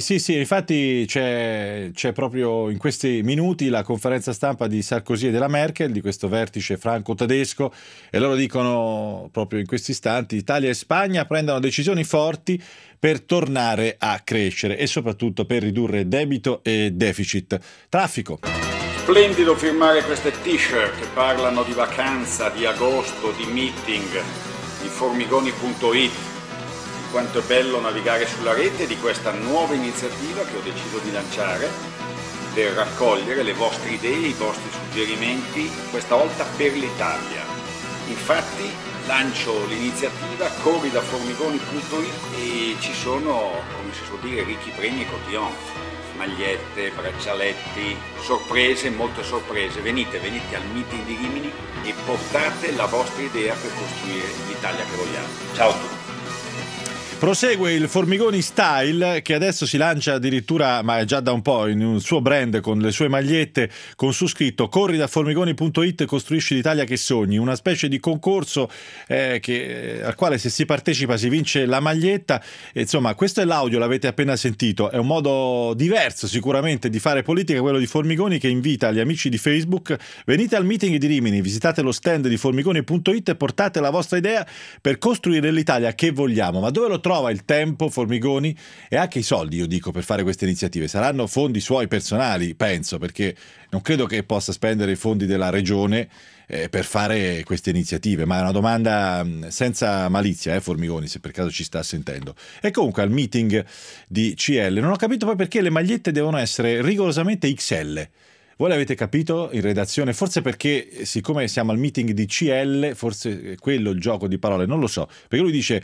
c'è proprio in questi minuti la conferenza stampa di Sarkozy e della Merkel, di questo vertice franco-tedesco, e loro dicono proprio in questi istanti: Italia e Spagna prendono decisioni forti per tornare a crescere e soprattutto per ridurre debito e deficit. Traffico. Splendido firmare queste t-shirt che parlano di vacanza, di agosto, di meeting, di formigoni.it. Quanto è bello navigare sulla rete di questa nuova iniziativa che ho deciso di lanciare per raccogliere le vostre idee, i vostri suggerimenti, questa volta per l'Italia. Infatti lancio l'iniziativa Corri da formigoni.it e ci sono, come si suol dire, ricchi premi e cotillon, magliette, braccialetti, sorprese, molte sorprese. Venite al meeting di Rimini e portate la vostra idea per costruire l'Italia che vogliamo. Ciao a tutti. Prosegue il Formigoni Style, che adesso si lancia addirittura, ma è già da un po', in un suo brand con le sue magliette con su scritto corri da formigoni.it e costruisci l'Italia che sogni, una specie di concorso al quale se si partecipa si vince la maglietta. E, insomma, questo è l'audio, l'avete appena sentito, è un modo diverso sicuramente di fare politica, quello di Formigoni, che invita gli amici di Facebook: venite al meeting di Rimini, visitate lo stand di formigoni.it e portate la vostra idea per costruire l'Italia che vogliamo. Ma dove lo trova il tempo Formigoni e anche i soldi, io dico, per fare queste iniziative? Saranno fondi suoi personali, penso, perché non credo che possa spendere i fondi della regione per fare queste iniziative, ma è una domanda senza malizia, Formigoni, se per caso ci sta sentendo. E comunque al meeting di CL non ho capito poi perché le magliette devono essere rigorosamente XL. Voi l'avete capito in redazione? Forse perché, siccome siamo al meeting di CL, forse è quello il gioco di parole, non lo so. Perché lui dice: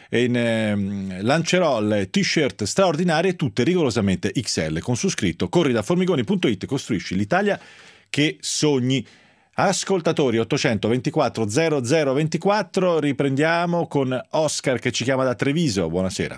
lancerò le t-shirt straordinarie, tutte rigorosamente XL, con su scritto corri da formigoni.it, costruisci l'Italia che sogni. Ascoltatori 824 0024, riprendiamo con Oscar che ci chiama da Treviso. Buonasera.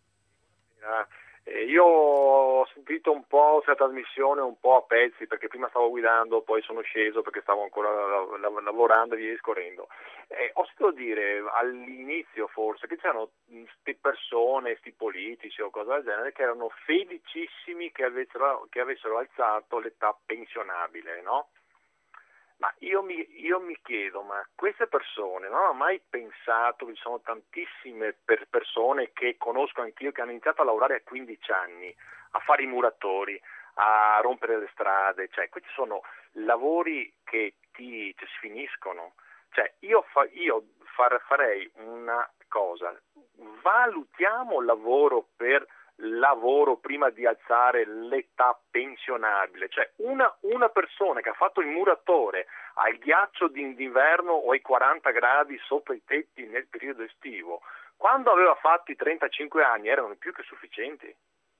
Io ho sentito un po' questa trasmissione un po' a pezzi, perché prima stavo guidando, poi sono sceso perché stavo ancora lavorando e via discorrendo. Ho sentito dire all'inizio forse che c'erano queste persone, questi politici o cose del genere, che erano felicissimi che avessero alzato l'età pensionabile, no? Ma io mi chiedo, ma queste persone non hanno mai pensato che ci sono tantissime persone che conosco anch'io che hanno iniziato a lavorare a 15 anni, a fare i muratori, a rompere le strade, cioè questi sono lavori che si finiscono. Cioè io farei una cosa: valutiamo lavoro per lavoro prima di alzare l'età pensionabile. Cioè una persona che ha fatto il muratore al ghiaccio d'inverno o ai 40 gradi sopra i tetti nel periodo estivo, quando aveva fatto i 35 anni erano più che sufficienti.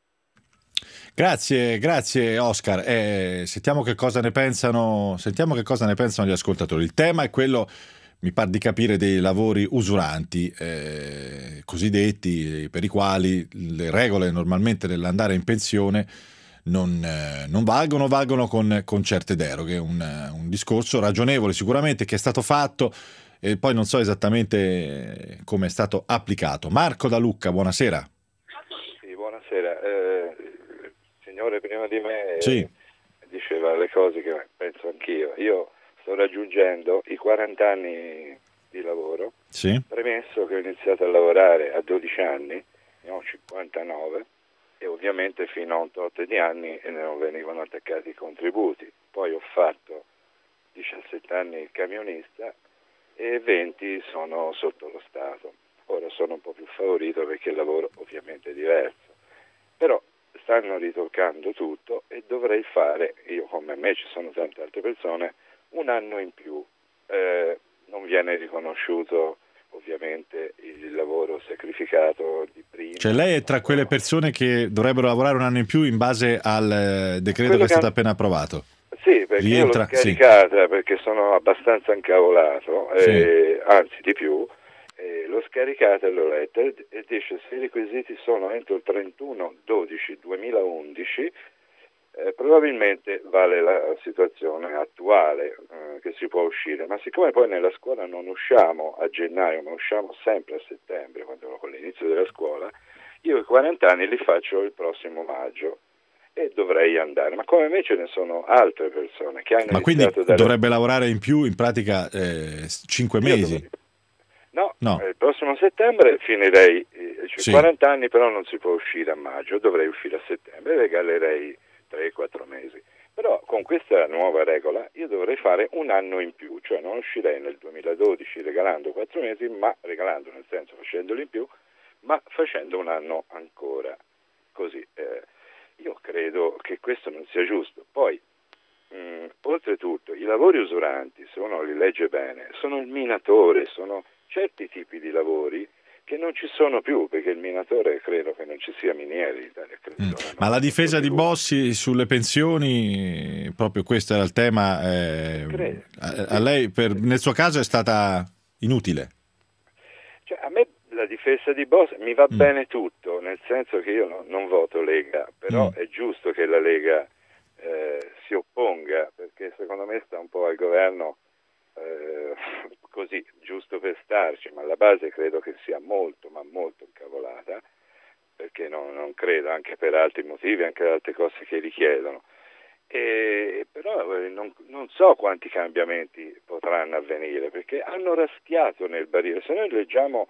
Grazie Oscar. Sentiamo che cosa ne pensano gli ascoltatori. Il tema è quello, mi pare di capire, dei lavori usuranti, cosiddetti, per i quali le regole normalmente dell'andare in pensione non valgono con certe deroghe. Un discorso ragionevole sicuramente, che è stato fatto, e poi non so esattamente come è stato applicato. Marco da Lucca, buonasera. Sì, buonasera. Il signore prima di me sì, diceva le cose che penso anch'io. Io sto raggiungendo i 40 anni di lavoro, sì, premesso che ho iniziato a lavorare a 12 anni, ne ho 59, e ovviamente fino a 8 anni non venivano attaccati i contributi. Poi ho fatto 17 anni il camionista e 20 sono sotto lo Stato. Ora sono un po' più favorito perché il lavoro ovviamente è diverso, però stanno ritoccando tutto e dovrei fare, io come me ci sono tante altre persone, un anno in più. Non viene riconosciuto ovviamente il lavoro sacrificato di prima. Cioè lei è tra quelle persone che dovrebbero lavorare un anno in più in base al decreto Quello che è stato appena approvato. Sì, perché io l'ho scaricata perché sono abbastanza incavolato, anzi di più, l'ho scaricata e l'ho letta e dice se i requisiti sono entro il 31/12/2011 probabilmente vale la situazione attuale che si può uscire, ma siccome poi nella scuola non usciamo a gennaio ma usciamo sempre a settembre, quando con l'inizio della scuola, io i 40 anni li faccio il prossimo maggio e dovrei andare, ma come me ce ne sono altre persone che hanno ma quindi iniziato dovrebbe lavorare in più, in pratica 5 mesi. No, il prossimo settembre finirei 40 anni, però non si può uscire a maggio, dovrei uscire a settembre, regalerei 3-4 mesi. Però con questa nuova regola io dovrei fare un anno in più, cioè non uscirei nel 2012 regalando 4 mesi, ma regalando nel senso facendoli in più, ma facendo un anno ancora. Così io credo che questo non sia giusto. Poi oltretutto i lavori usuranti, se uno li legge bene, sono il minatore, sono certi tipi di lavori che non ci sono più, perché il minatore credo che non ci sia minieri in Italia. Ma la difesa di Bossi sulle pensioni, proprio questo era il tema, a lei nel suo caso è stata inutile? Cioè, a me la difesa di Bossi mi va bene tutto, nel senso che io non voto Lega, però è giusto che la Lega si opponga, perché secondo me sta un po' al governo così, giusto per starci, ma alla base credo che sia molto, ma molto incavolata, perché non credo, anche per altri motivi, anche per altre cose che richiedono. Però non so quanti cambiamenti potranno avvenire, perché hanno raschiato nel barile. Se noi leggiamo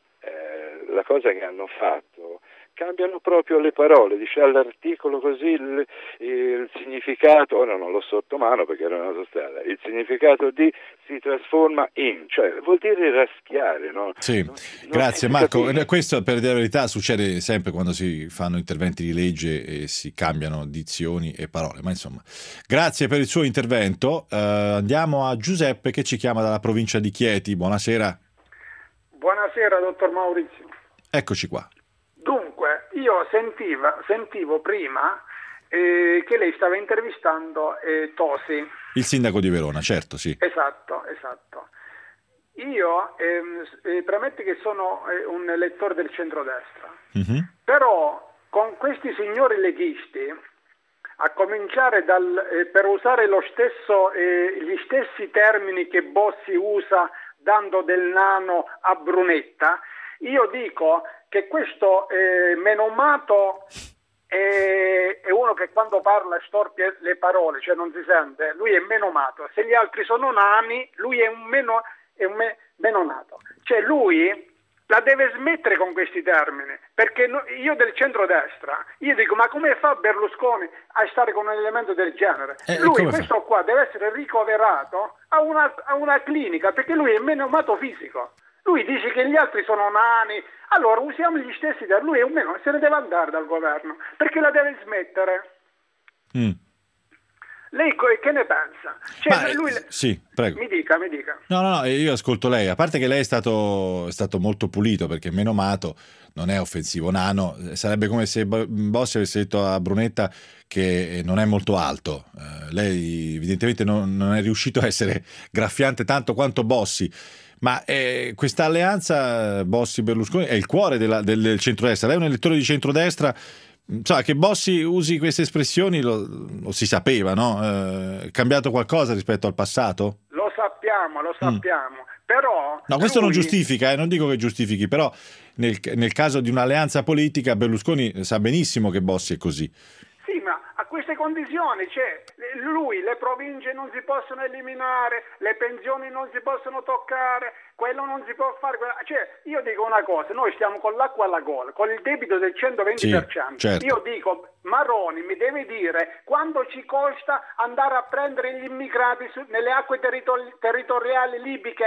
la cosa che hanno fatto, cambiano proprio le parole, dice all'articolo così il significato, ora non l'ho sotto mano perché era una strada, il significato di si trasforma in, cioè vuol dire raschiare, no? Sì, grazie Marco. Questo per dire la verità succede sempre quando si fanno interventi di legge e si cambiano dizioni e parole, ma insomma, grazie per il suo intervento. Andiamo a Giuseppe che ci chiama dalla provincia di Chieti. Buonasera. Buonasera dottor Maurizio. Eccoci qua. Dunque, io sentivo prima che lei stava intervistando Tosi. Il sindaco di Verona, certo, sì. Esatto. Io premetto che sono un elettore del centrodestra, però con questi signori leghisti, a cominciare per usare gli stessi termini che Bossi usa dando del nano a Brunetta, io dico che questo menomato è uno che quando parla storpia le parole, cioè non si sente, lui è menomato. Se gli altri sono nani, lui è un menonato. Cioè lui la deve smettere con questi termini, perché io del centrodestra, io dico ma come fa Berlusconi a stare con un elemento del genere? Lui questo qua deve essere ricoverato a una clinica, perché lui è menomato fisico. Lui dice che gli altri sono nani, allora usiamo gli stessi, lui è un meno, se ne deve andare dal governo, perché la deve smettere. Lei che ne pensa? Cioè, sì, prego. Mi dica. No, io ascolto lei. A parte che lei è stato molto pulito, perché menomato non è offensivo. Nano sarebbe come se Bossi avesse detto a Brunetta che non è molto alto. Lei evidentemente non è riuscito a essere graffiante tanto quanto Bossi. Ma questa alleanza Bossi-Berlusconi è il cuore del centrodestra. Lei è un elettore di centrodestra. Insomma, che Bossi usi queste espressioni lo si sapeva, no? È cambiato qualcosa rispetto al passato? Lo sappiamo, però... No, questo non giustifica, non dico che giustifichi, però nel caso di un'alleanza politica Berlusconi sa benissimo che Bossi è così. Sì, ma a queste condizioni, cioè, le province non si possono eliminare, le pensioni non si possono toccare, quello non si può fare, cioè, io dico una cosa, noi stiamo con l'acqua alla gola, con il debito del 120%, sì, certo. Io dico, Maroni mi deve dire quanto ci costa andare a prendere gli immigrati nelle acque territoriali libiche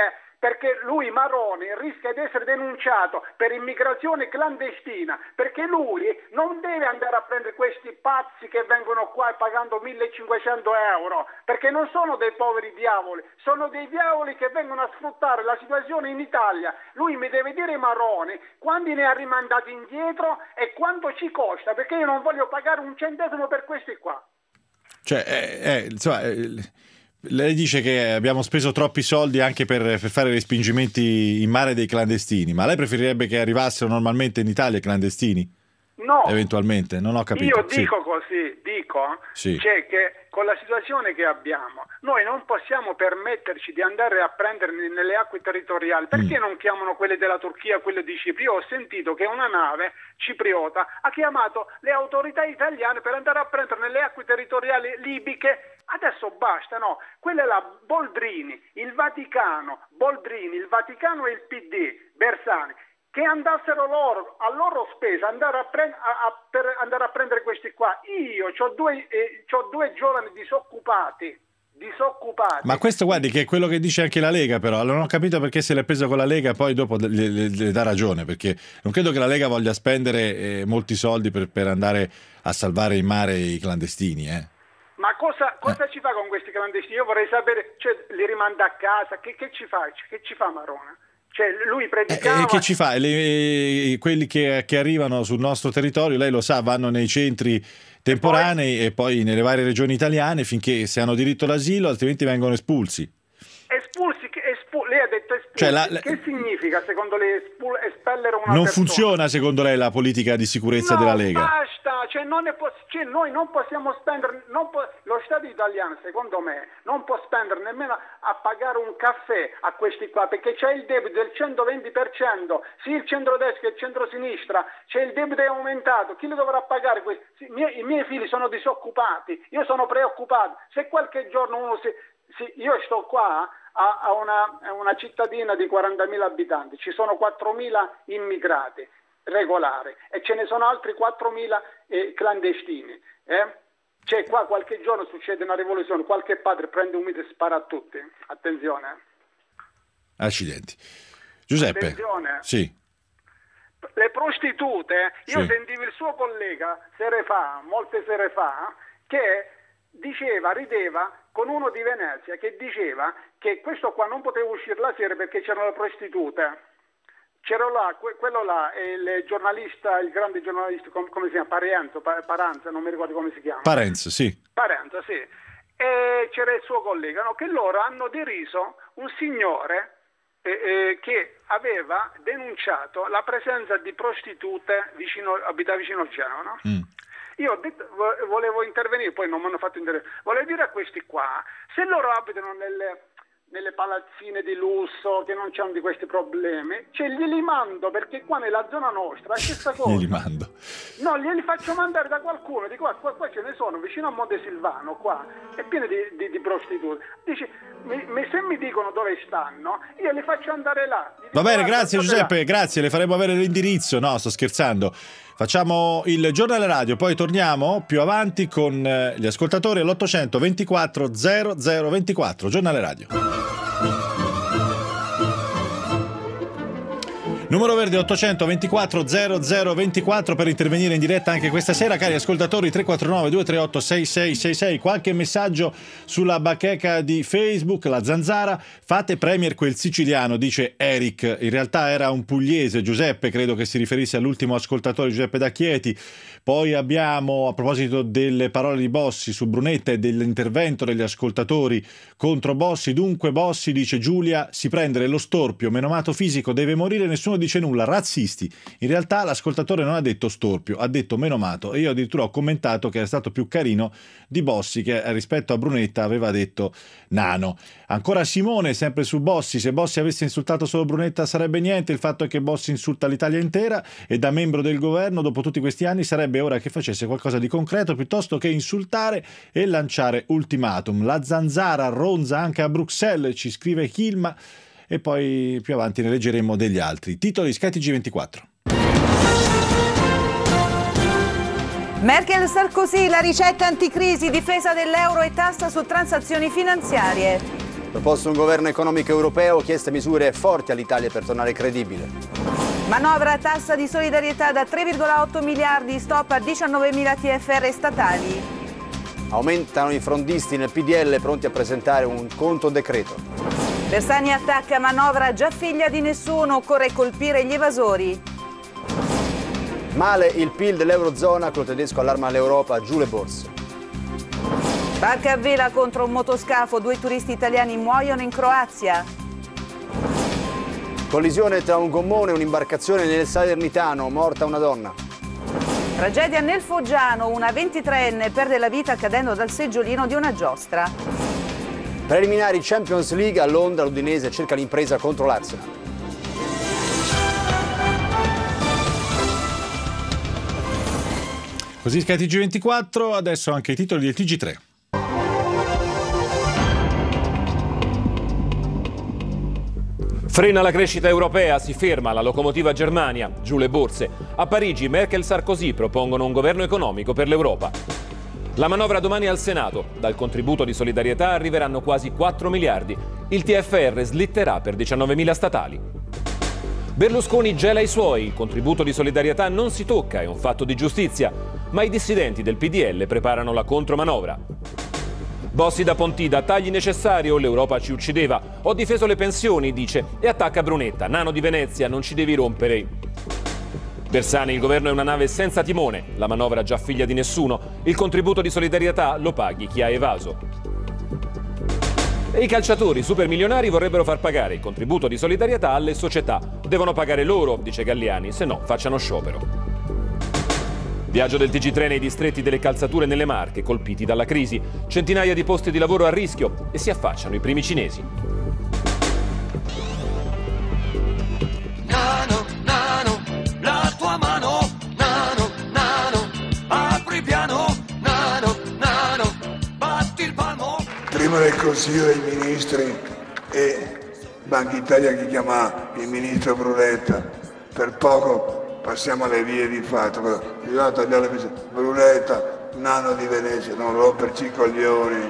perché lui, Maroni, rischia di essere denunciato per immigrazione clandestina, perché lui non deve andare a prendere questi pazzi che vengono qua pagando 1.500 euro, perché non sono dei poveri diavoli, sono dei diavoli che vengono a sfruttare la situazione in Italia. Lui mi deve dire, Maroni, quando ne ha rimandati indietro e quanto ci costa, perché io non voglio pagare un centesimo per questi qua. Cioè, insomma, lei dice che abbiamo speso troppi soldi anche per fare respingimenti in mare dei clandestini, ma lei preferirebbe che arrivassero normalmente in Italia i clandestini? No. Eventualmente, non ho capito. Io dico così, Sì. cioè che con la situazione che abbiamo, noi non possiamo permetterci di andare a prenderli nelle acque territoriali. Perché non chiamano quelle della Turchia, quelle di Cipro? Io ho sentito che una nave cipriota ha chiamato le autorità italiane per andare a prendere nelle acque territoriali libiche. Adesso basta, no? Quella è la Boldrini, il Vaticano e il PD, Bersani, che andassero loro, a loro spesa, per andare a prendere questi qua. Io ho due giovani disoccupati. Ma questo, guardi, che è quello che dice anche la Lega, però non ho capito perché se l'è preso con la Lega, poi dopo le dà ragione, perché non credo che la Lega voglia spendere molti soldi per andare a salvare in mare i clandestini, Ma cosa ci fa con questi clandestini? Io vorrei sapere, cioè, li rimanda a casa, che ci fa? Che ci fa Marona? Cioè, lui predicava... che ci fa? Quelli che arrivano sul nostro territorio, lei lo sa, vanno nei centri temporanei e poi nelle varie regioni italiane finché se hanno diritto all'asilo, altrimenti vengono espulsi. Lei ha detto espulsi. Cioè, che significa secondo lei espellere una non persona? funziona secondo lei la politica di sicurezza della Lega? Basta, noi non possiamo spendere, lo Stato italiano secondo me non può spendere nemmeno a pagare un caffè a questi qua, perché c'è il debito del 120%, sì il centrodestra e il centrosinistra, c'è il debito è aumentato, chi lo dovrà pagare? I miei figli sono disoccupati, io sono preoccupato, se qualche giorno io sto qua a una cittadina di 40.000 abitanti, ci sono 4.000 immigrati regolari e ce ne sono altri 4.000 clandestini. Cioè qua qualche giorno succede una rivoluzione, qualche padre prende un mitra e spara a tutti. Attenzione. Accidenti. Giuseppe. Attenzione. Sì. Le prostitute, io sentivo il suo collega molte sere fa, che rideva con uno di Venezia che diceva che questo qua non poteva uscire la sera perché c'erano le prostitute. C'era quello là, il giornalista, il grande giornalista, come si chiama? Paranza, non mi ricordo come si chiama. Parenzo, sì. E c'era il suo collega, no? Che loro hanno deriso un signore che aveva denunciato la presenza di prostitute abita vicino Genova, no? Io ho detto, volevo intervenire, poi non mi hanno fatto intervenire. Volevo dire a questi qua, se loro abitano nelle palazzine di lusso che non c'hanno di questi problemi, glieli mando, perché qua nella zona nostra è questa cosa. Glieli mando. No, glieli faccio mandare da qualcuno, dico qua ce ne sono, vicino a Monte Silvano, qua, è pieno di prostitute. Dice, se mi dicono dove stanno, io li faccio andare là. Va bene, grazie Giuseppe, grazie, le faremo avere l'indirizzo. No, sto scherzando. Facciamo il giornale radio, poi torniamo più avanti con gli ascoltatori all'800 24 0024. Giornale radio. Numero verde 800 24 0024 per intervenire in diretta anche questa sera, cari ascoltatori. 349 238 6666. Qualche messaggio sulla bacheca di Facebook. La zanzara, fate premier quel siciliano, dice Eric. In realtà era un pugliese, Giuseppe, credo che si riferisse all'ultimo ascoltatore, Giuseppe da Chieti. Poi abbiamo, a proposito delle parole di Bossi su Brunetta e dell'intervento degli ascoltatori contro Bossi, dunque Bossi, dice Giulia, si prende lo storpio, menomato fisico, deve morire, nessuno dice nulla, razzisti. In realtà l'ascoltatore non ha detto storpio, ha detto menomato, e io addirittura ho commentato che è stato più carino di Bossi, che rispetto a Brunetta aveva detto nano. Ancora Simone, sempre su Bossi, se Bossi avesse insultato solo Brunetta sarebbe niente, il fatto è che Bossi insulta l'Italia intera e da membro del governo dopo tutti questi anni sarebbe ora che facesse qualcosa di concreto piuttosto che insultare e lanciare ultimatum. La zanzara ronza anche a Bruxelles, ci scrive Kilma, e poi più avanti ne leggeremo degli altri. Titoli SkyTG24. Merkel-Sarkozy, la ricetta anticrisi, difesa dell'euro e tassa su transazioni finanziarie. Proposto un governo economico europeo, chieste misure forti all'Italia per tornare credibile. Manovra tassa di solidarietà da 3,8 miliardi, stop a 19.000 TFR statali. Aumentano i frondisti nel PDL pronti a presentare un conto decreto. Bersani attacca manovra già figlia di nessuno, occorre colpire gli evasori. Male il PIL dell'Eurozona, quello tedesco allarma l'Europa, giù le borse. Barca a vela contro un motoscafo, 2 turisti italiani muoiono in Croazia. Collisione tra un gommone e un'imbarcazione nel Salernitano, morta una donna. Tragedia nel Foggiano, una 23enne perde la vita cadendo dal seggiolino di una giostra. Preliminari Champions League, a Londra l'Udinese cerca l'impresa contro l'Arsenal. Così scatta il TG24, adesso anche i titoli del TG3. Frena la crescita europea, si ferma la locomotiva Germania, giù le borse. A Parigi Merkel e Sarkozy propongono un governo economico per l'Europa. La manovra domani al Senato. Dal contributo di solidarietà arriveranno quasi 4 miliardi. Il TFR slitterà per 19.000 statali. Berlusconi gela i suoi, il contributo di solidarietà non si tocca, è un fatto di giustizia, ma i dissidenti del PDL preparano la contromanovra. Bossi da Pontida, tagli necessari o l'Europa ci uccideva. Ho difeso le pensioni, dice, e attacca Brunetta. Nano di Venezia, non ci devi rompere. Bersani, il governo è una nave senza timone. La manovra già figlia di nessuno. Il contributo di solidarietà lo paghi chi ha evaso. E i calciatori supermilionari vorrebbero far pagare il contributo di solidarietà alle società. Devono pagare loro, dice Galliani, se no facciano sciopero. Viaggio del TG3 nei distretti delle calzature nelle Marche, colpiti dalla crisi. Centinaia di posti di lavoro a rischio e si affacciano i primi cinesi. Nano, nano, la tua mano, nano, nano, apri piano, nano, nano, batti il palmo. Prima del Consiglio dei Ministri e Banca Italia che chiama il Ministro Brunetta, per poco passiamo alle vie di fatto, bisogna tagliare le piste. Brunetta, Nano di Venezia, non romperci i coglioni.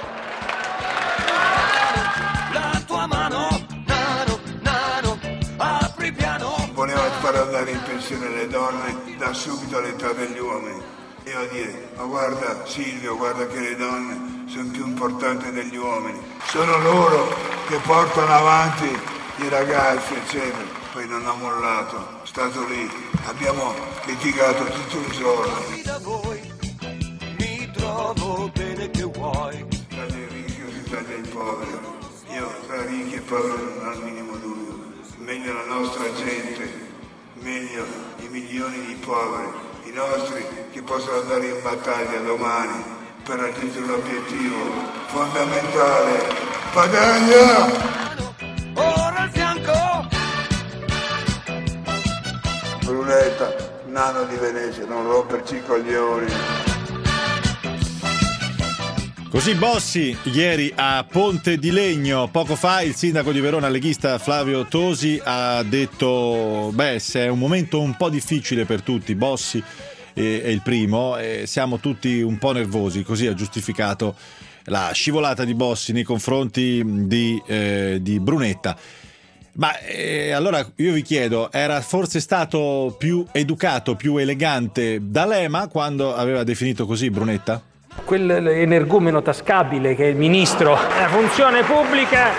La tua mano, nano, nano, apri piano. Voleva far andare in pensione le donne da subito all'età degli uomini. Io a dire, ma guarda Silvio, guarda che le donne sono più importanti degli uomini. Sono loro che portano avanti i ragazzi, eccetera. Poi non ha mollato, è stato lì, abbiamo litigato tutto il giorno. Da voi mi trovo bene che vuoi. Si taglia i ricchi o si taglia i poveri. Io tra ricchi e poveri non ho il minimo dubbio. Meglio la nostra gente, meglio i milioni di poveri, i nostri che possono andare in battaglia domani per raggiungere un obiettivo fondamentale. Padagna! Ora al fianco. Brunetta, Nano di Venezia, non romperci i coglioni. Così Bossi ieri a Ponte di Legno. Poco fa il sindaco di Verona leghista Flavio Tosi ha detto se è un momento un po' difficile per tutti, Bossi è il primo, siamo tutti un po' nervosi, così ha giustificato la scivolata di Bossi nei confronti di Brunetta. Ma allora io vi chiedo, era forse stato più educato, più elegante D'Alema quando aveva definito così Brunetta? Quell'energumeno tascabile che è il ministro della funzione pubblica.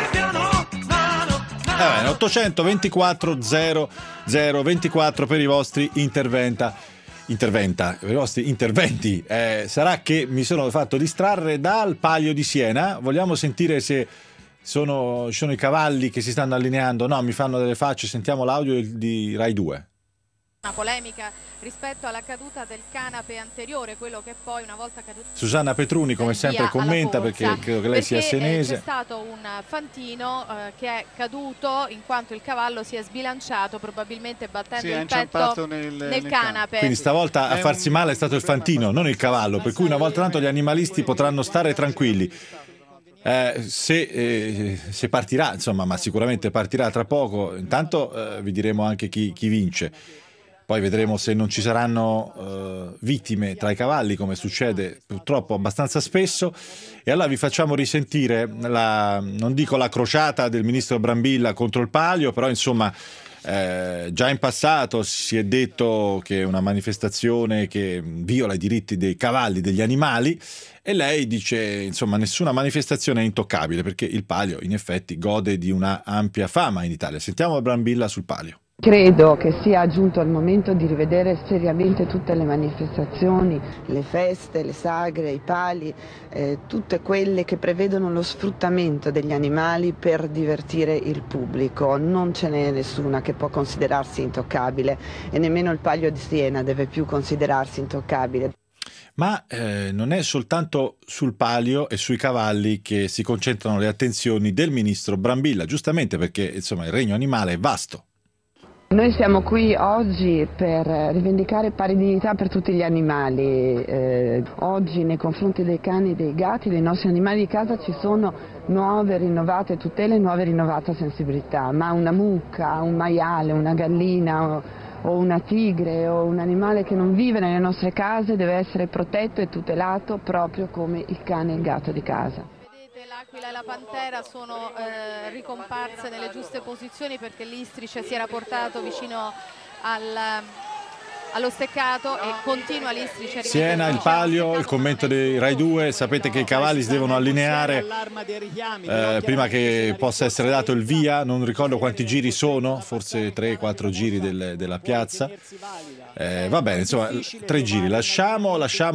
800 24 00 24 per i vostri per i vostri interventi. Sarà che mi sono fatto distrarre dal Palio di Siena. Vogliamo sentire se ci sono i cavalli che si stanno allineando? No, mi fanno delle facce. Sentiamo l'audio di Rai 2. Una polemica rispetto alla caduta del canape anteriore, quello che poi una volta caduto. Susanna Petruni come sempre commenta perché credo che lei sia senese. C'è stato un fantino che è caduto in quanto il cavallo si è sbilanciato probabilmente battendo il petto nel canape. Quindi stavolta a farsi male è stato il fantino, non il cavallo, per cui una volta tanto gli animalisti potranno stare tranquilli. Se partirà, insomma, ma sicuramente partirà tra poco. Intanto vi diremo anche chi vince. Poi vedremo se non ci saranno vittime tra i cavalli, come succede purtroppo abbastanza spesso. E allora vi facciamo risentire, non dico la crociata del ministro Brambilla contro il Palio, però insomma già in passato si è detto che è una manifestazione che viola i diritti dei cavalli, degli animali, e lei dice insomma nessuna manifestazione è intoccabile, perché il Palio in effetti gode di una ampia fama in Italia. Sentiamo Brambilla sul Palio. Credo che sia giunto il momento di rivedere seriamente tutte le manifestazioni, le feste, le sagre, i pali, tutte quelle che prevedono lo sfruttamento degli animali per divertire il pubblico. Non ce n'è nessuna che può considerarsi intoccabile e nemmeno il Palio di Siena deve più considerarsi intoccabile. Ma non è soltanto sul Palio e sui cavalli che si concentrano le attenzioni del ministro Brambilla, giustamente perché insomma il regno animale è vasto. Noi siamo qui oggi per rivendicare pari dignità per tutti gli animali. Oggi nei confronti dei cani e dei gatti, dei nostri animali di casa, ci sono nuove rinnovate tutele, nuove rinnovata sensibilità, ma una mucca, un maiale, una gallina o una tigre o un animale che non vive nelle nostre case deve essere protetto e tutelato proprio come il cane e il gatto di casa. L'aquila e la pantera sono ricomparse nelle giuste posizioni, perché l'istrice si era portato vicino allo steccato e continua l'istrice. Siena, il Palio, il commento dei Rai 2. Sapete che i cavalli si devono allineare prima che possa essere dato il via. Non ricordo quanti giri sono, forse 3-4 giri della piazza. Va bene, insomma 3 giri. Lasciamo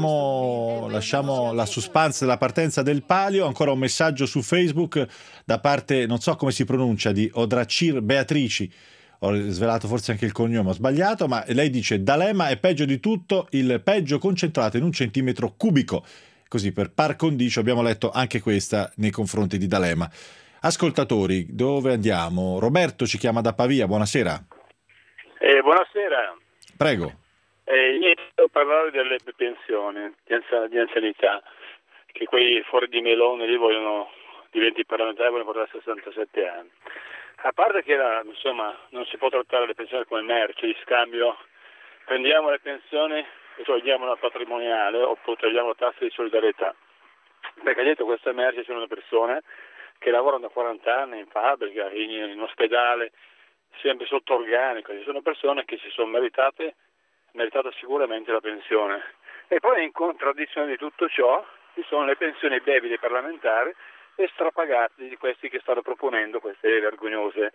la suspense della partenza del Palio. Ancora un messaggio su Facebook da parte, non so come si pronuncia, di Odracir Beatrici. Ho svelato forse anche il cognome, ho sbagliato, ma lei dice: D'Alema è peggio di tutto, il peggio concentrato in 1 centimetro cubico. Così per par condicio abbiamo letto anche questa nei confronti di D'Alema. Ascoltatori, dove andiamo? Roberto ci chiama da Pavia, buonasera. Buonasera. Prego. Io devo parlare delle pensioni di anzianità, che quei fuori di melone lì diventi parlamentari, vogliono portare a 67 anni. A parte che non si può trattare le pensioni come merce di scambio, prendiamo le pensioni e togliamo la patrimoniale oppure togliamo la tassa di solidarietà, perché dietro queste merce ci sono persone che lavorano da 40 anni in fabbrica, in ospedale, sempre sotto organico, ci sono persone che si sono meritate sicuramente la pensione. E poi in contraddizione di tutto ciò ci sono le pensioni brevi dei parlamentari e strapagati di questi che stanno proponendo queste vergognose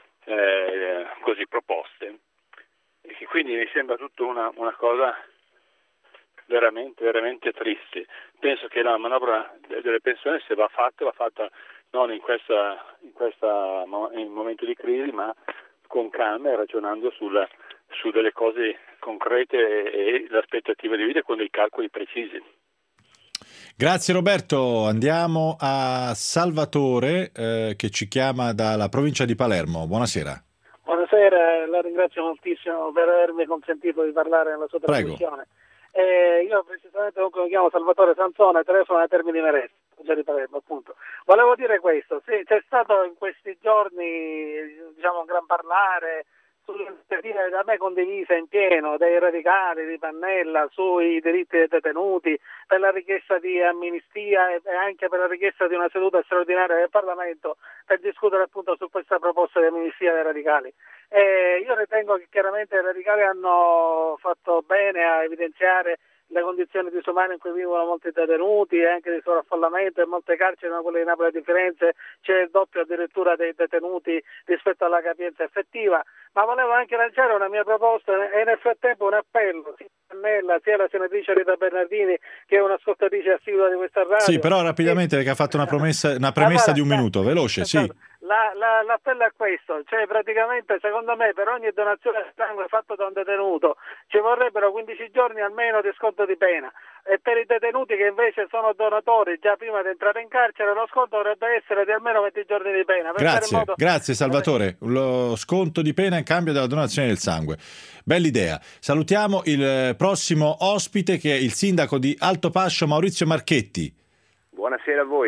così proposte, e che quindi mi sembra tutta una cosa veramente veramente triste. Penso che la manovra delle pensioni, se va fatta non in momento di crisi, ma con calma e ragionando su delle cose concrete e le aspettative di vita con dei calcoli precisi. Grazie Roberto, andiamo a Salvatore che ci chiama dalla provincia di Palermo. Buonasera. Buonasera, la ringrazio moltissimo per avermi consentito di parlare nella sua trasmissione. Io precisamente mi chiamo Salvatore Sansone, telefono da Termini Merese, provincia di Palermo appunto. Volevo dire questo, sì, c'è stato in questi giorni un gran parlare sull'iniziativa da me condivisa in pieno dei radicali di Pannella sui diritti dei detenuti, per la richiesta di amnistia e anche per la richiesta di una seduta straordinaria del Parlamento per discutere appunto su questa proposta di amnistia dei radicali. Io ritengo che chiaramente i radicali hanno fatto bene a evidenziare le condizioni disumane in cui vivono molti detenuti e anche di sovraffollamento. In molte carceri, come quelle di Napoli e di Firenze, c'è il doppio addirittura dei detenuti rispetto alla capienza effettiva. Ma volevo anche lanciare una mia proposta e nel frattempo un appello sia a Pannella sia alla senatrice Rita Bernardini, che è un'ascoltatrice assidua di questa radio. Sì, però rapidamente, perché ha fatto una premessa di 1 minuto, veloce, sì. L'appello è questo, cioè praticamente secondo me per ogni donazione di sangue fatta da un detenuto ci vorrebbero 15 giorni almeno di sconto di pena, e per i detenuti che invece sono donatori già prima di entrare in carcere lo sconto dovrebbe essere di almeno 20 giorni di pena. Grazie Salvatore, lo sconto di pena in cambio della donazione del sangue. Bella idea. Salutiamo il prossimo ospite, che è il sindaco di Altopascio, Maurizio Marchetti. Buonasera a voi.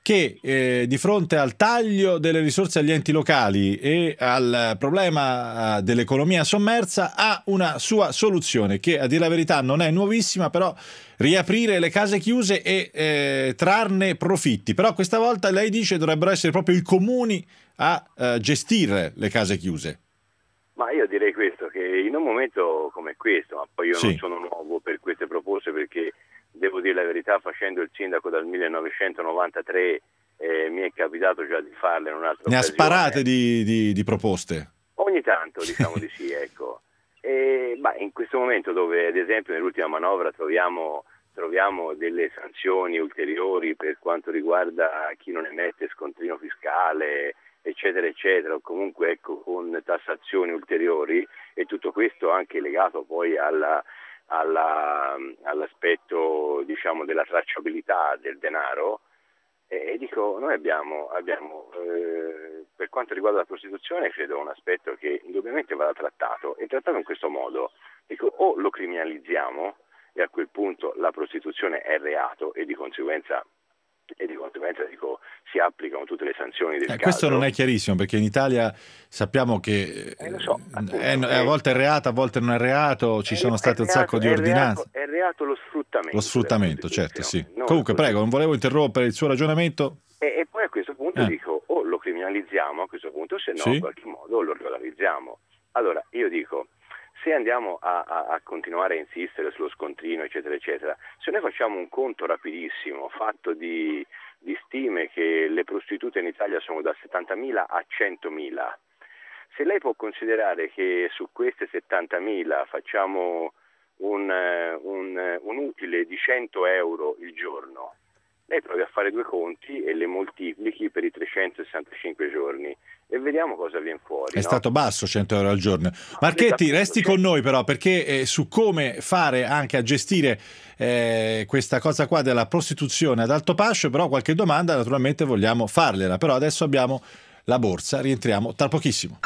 che di fronte al taglio delle risorse agli enti locali e al problema dell'economia sommersa ha una sua soluzione che, a dire la verità, non è nuovissima, però riaprire le case chiuse e trarne profitti. Però questa volta lei dice dovrebbero essere proprio i comuni a gestire le case chiuse. Ma io direi questo, che in un momento come questo, ma poi io non sono nuovo per queste proposte, perché devo dire la verità, facendo il sindaco dal 1993 mi è capitato già di farle in un'altra occasione. Ne ha sparate di proposte? Ogni tanto, diciamo di sì, ecco. In questo momento, dove ad esempio nell'ultima manovra troviamo delle sanzioni ulteriori per quanto riguarda chi non emette scontrino fiscale, eccetera eccetera, o comunque ecco con tassazioni ulteriori, e tutto questo anche legato poi all'aspetto, diciamo, della tracciabilità del denaro, e dico, noi abbiamo per quanto riguarda la prostituzione, credo un aspetto che indubbiamente va trattato, e trattato in questo modo. Dico, o lo criminalizziamo e a quel punto la prostituzione è reato e di conseguenza dico, si applicano tutte le sanzioni del caso. Questo non è chiarissimo, perché in Italia sappiamo che a volte è reato, a volte non è reato, ci sono state un sacco di ordinanze. È reato lo sfruttamento. Lo sfruttamento, certo, sì. Comunque, prego, non volevo interrompere il suo ragionamento. E poi a questo punto dico, o lo criminalizziamo a questo punto, se no in qualche modo lo regolarizziamo. Allora, io dico, se andiamo a continuare a insistere sullo scontrino, eccetera, eccetera, se noi facciamo un conto rapidissimo, fatto di stime che le prostitute in Italia sono da 70.000 a 100.000, se lei può considerare che su queste 70.000 facciamo un utile di 100 euro il giorno, lei provi a fare due conti e le moltiplichi per i 365 giorni e vediamo cosa viene fuori. È stato basso 100 euro al giorno. Marchetti, resti con noi però, perché su come fare anche a gestire questa cosa qua della prostituzione ad alto pascio, però qualche domanda naturalmente vogliamo fargliela. Però adesso abbiamo la borsa, rientriamo tra pochissimo.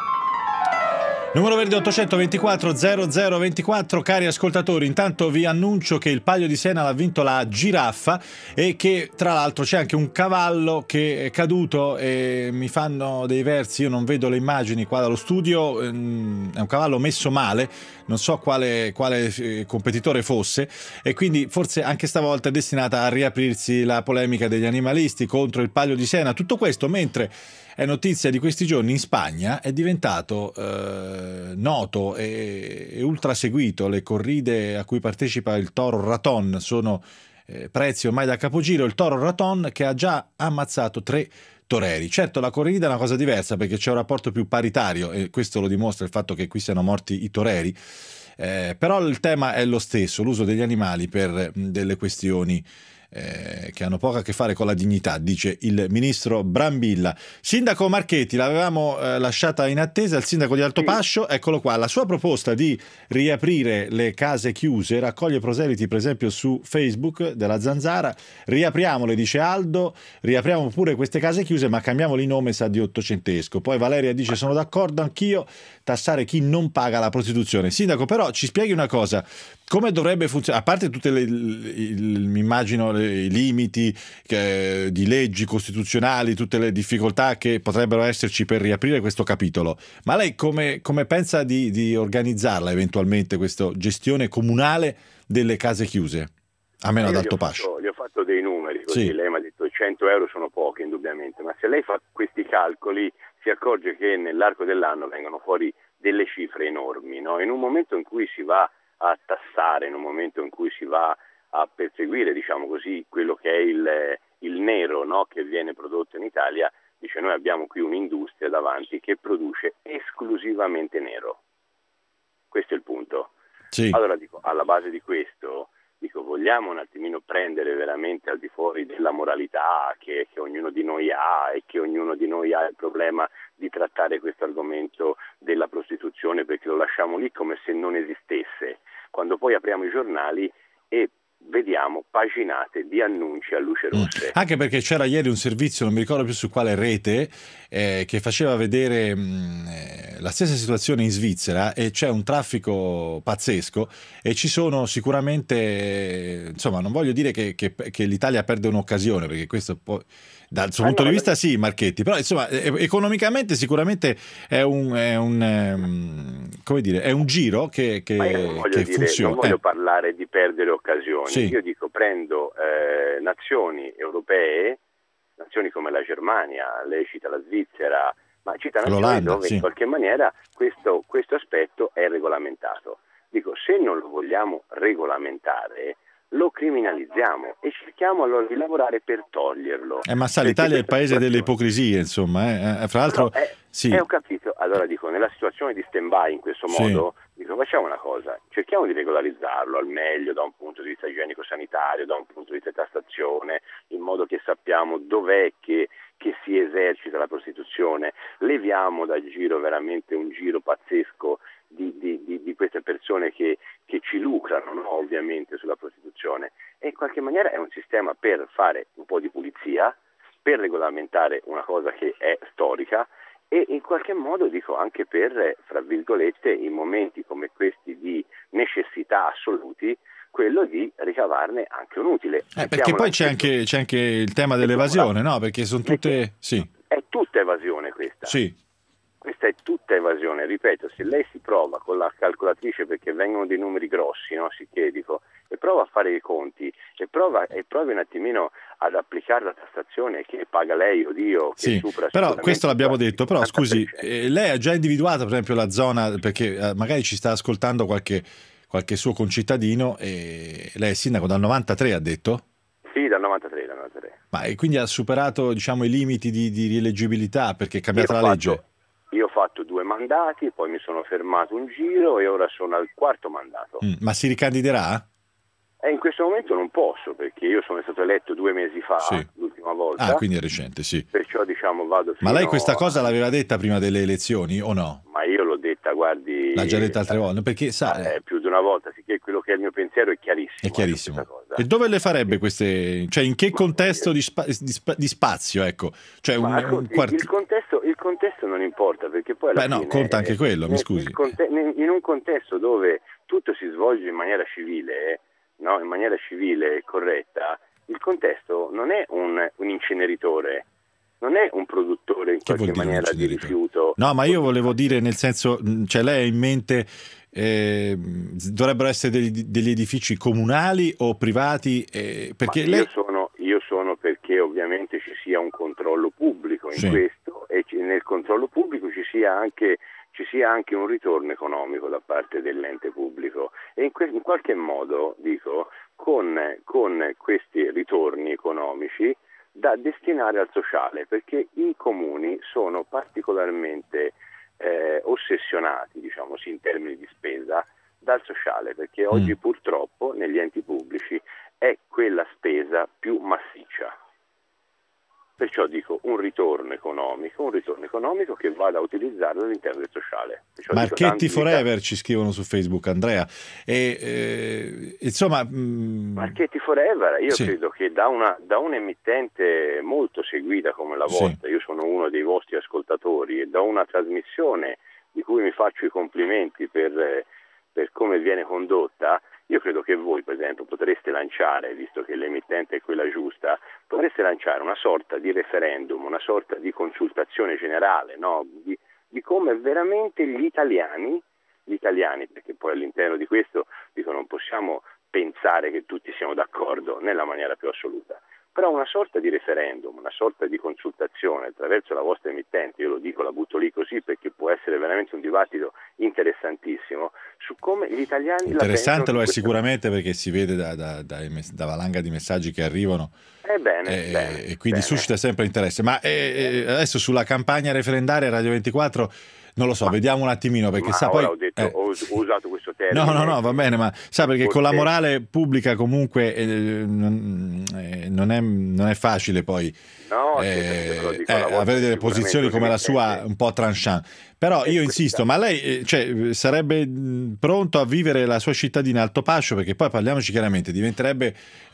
Numero verde 824 0024, cari ascoltatori, intanto vi annuncio che il Palio di Siena l'ha vinto la giraffa e che tra l'altro c'è anche un cavallo che è caduto e mi fanno dei versi, io non vedo le immagini qua dallo studio, è un cavallo messo male, non so quale competitore fosse, e quindi forse anche stavolta è destinata a riaprirsi la polemica degli animalisti contro il Palio di Siena. Tutto questo mentre è notizia di questi giorni in Spagna, è diventato noto e ultra seguito. Le corride a cui partecipa il Toro Raton sono prezzi ormai da capogiro. Il Toro Raton che ha già ammazzato 3 toreri. Certo, la corrida è una cosa diversa perché c'è un rapporto più paritario e questo lo dimostra il fatto che qui siano morti i toreri, però il tema è lo stesso, l'uso degli animali per delle questioni che hanno poco a che fare con la dignità, dice il ministro Brambilla. Sindaco Marchetti, l'avevamo lasciata in attesa, il sindaco di Altopascio, eccolo qua, la sua proposta di riaprire le case chiuse raccoglie proseliti per esempio su Facebook della Zanzara. Riapriamole, dice Aldo, riapriamo pure queste case chiuse ma cambiamoli il nome, sa di ottocentesco. Poi Valeria dice sono d'accordo anch'io, tassare chi non paga la prostituzione. Sindaco, però ci spieghi una cosa, come dovrebbe funzionare, a parte tutte mi immagino i limiti di leggi costituzionali, tutte le difficoltà che potrebbero esserci per riaprire questo capitolo, ma lei come pensa di organizzarla eventualmente questa gestione comunale delle case chiuse, almeno ad Altopascio? Gli ho fatto dei numeri, così lei mi ha detto 100 euro sono pochi indubbiamente, ma se lei fa questi calcoli si accorge che nell'arco dell'anno vengono fuori delle cifre enormi, no? In un momento in cui si va a tassare, in un momento in cui si va a perseguire, diciamo così, quello che è il nero, no? Che viene prodotto in Italia, dice noi abbiamo qui un'industria davanti che produce esclusivamente nero. Questo è il punto. Sì. Allora dico, alla base di questo, vogliamo un attimino prendere veramente al di fuori della moralità che ognuno di noi ha, e che ognuno di noi ha il problema di trattare questo argomento della prostituzione perché lo lasciamo lì come se non esistesse, quando poi apriamo i giornali e vediamo paginate di annunci a luce rosse. Anche perché c'era ieri un servizio, non mi ricordo più su quale rete, che faceva vedere la stessa situazione in Svizzera, e c'è un traffico pazzesco e ci sono sicuramente, insomma, non voglio dire che l'Italia perde un'occasione, perché questo poi dal suo punto di vista sì, Marchetti, però insomma economicamente sicuramente è un come dire, è un giro che funziona. Non voglio parlare di perdere occasioni, sì. Io dico prendo nazioni europee, nazioni come la Germania, lei cita la Svizzera, ma cita nazioni l'Olanda, dove sì. in qualche maniera questo aspetto è regolamentato. Dico, se non lo vogliamo regolamentare, lo criminalizziamo e cerchiamo allora di lavorare per toglierlo. Ma sa, l'Italia è il paese delle ipocrisie, insomma. Fra l'altro, sì. Ho capito. Allora dico, nella situazione di stand-by in questo modo, dico, facciamo una cosa, cerchiamo di regolarizzarlo al meglio da un punto di vista igienico-sanitario, da un punto di vista di tassazione, in modo che sappiamo dov'è che si esercita la prostituzione, leviamo dal giro veramente un giro pazzesco di queste persone che ci lucrano, no? Ovviamente sulla prostituzione, e in qualche maniera è un sistema per fare un po' di pulizia, per regolamentare una cosa che è storica e in qualche modo dico anche per, fra virgolette, in momenti come questi di necessità assoluti, quello di ricavarne anche un utile. Perché poi c'è anche il tema dell'evasione, no? Perché sono tutte... Sì. È tutta evasione questa. Sì. Questa è tutta evasione, ripeto, se lei si prova con la calcolatrice, perché vengono dei numeri grossi, no? Dico, e prova a fare i conti e provi un attimino ad applicare la tassazione che paga lei o Dio, che sì, supera però questo l'abbiamo detto, però scusi, lei ha già individuato per esempio la zona, perché magari ci sta ascoltando qualche suo concittadino, e lei è sindaco dal 93, ha detto? Sì, dal 93. Ma e quindi ha superato, diciamo, i limiti di rieleggibilità perché è cambiata la legge? Io ho fatto 2 mandati, poi mi sono fermato un giro e ora sono al 4º mandato. Ma si ricandiderà? In questo momento non posso, perché io sono stato eletto 2 mesi fa, l'ultima volta. Ah, quindi è recente, sì. Perciò diciamo vado fino. Ma lei questa cosa l'aveva detta prima delle elezioni o no? Ma io l'ho detta, guardi. L'ha già detta altre volte, perché sa. Più di una volta, sicché quello che è il mio pensiero è chiarissimo. È chiarissimo. E dove le farebbe queste, cioè in che contesto di spazio, ecco? Cioè il contesto non importa, perché poi alla fine, no, conta anche quello, mi scusi. In un contesto dove tutto si svolge in maniera civile, no? In maniera civile e corretta, il contesto non è un inceneritore, non è un produttore in qualche maniera di rifiuto. No, ma io volevo dire, nel senso, cioè lei ha in mente dovrebbero essere degli edifici comunali o privati? Perché io sono perché ovviamente ci sia un controllo pubblico in questo, e nel controllo pubblico ci sia anche un ritorno economico da parte dell'ente pubblico, e in qualche modo, dico, con questi ritorni economici da destinare al sociale, perché i comuni sono particolarmente ossessionati, diciamo sì, in termini di spesa, dal sociale, perché oggi purtroppo negli enti pubblici è quella spesa più massiccia. Perciò dico un ritorno economico che vada a utilizzarlo all'interno del sociale. Marchetti Forever ci scrivono su Facebook, Andrea. Insomma, Marchetti Forever, io credo che da un'emittente molto seguita come la vostra, io sono uno dei vostri ascoltatori, e da una trasmissione di cui mi faccio i complimenti per come viene condotta, io credo che voi, per esempio, potreste lanciare, visto che l'emittente è quella giusta, potreste lanciare una sorta di referendum, una sorta di consultazione generale, no? di come veramente gli italiani, perché poi all'interno di questo dico non possiamo pensare che tutti siamo d'accordo nella maniera più assoluta, però una sorta di referendum, una sorta di consultazione attraverso la vostra emittente, io lo dico, la butto lì così perché può essere veramente un dibattito interessantissimo su come gli italiani interessante lo è sicuramente, perché si vede da valanga di messaggi che arrivano, e quindi suscita sempre interesse. Ma adesso sulla campagna referendaria Radio 24 non lo so, vediamo un attimino, perché sa poi ho usato questo termine. No, va bene, ma sa, perché con la morale pubblica comunque non è facile poi avere delle posizioni come la sua un po' tranchant. Però io insisto, ma lei sarebbe pronto a vivere la sua città in Altopascio, perché poi parliamoci chiaramente, diventerebbe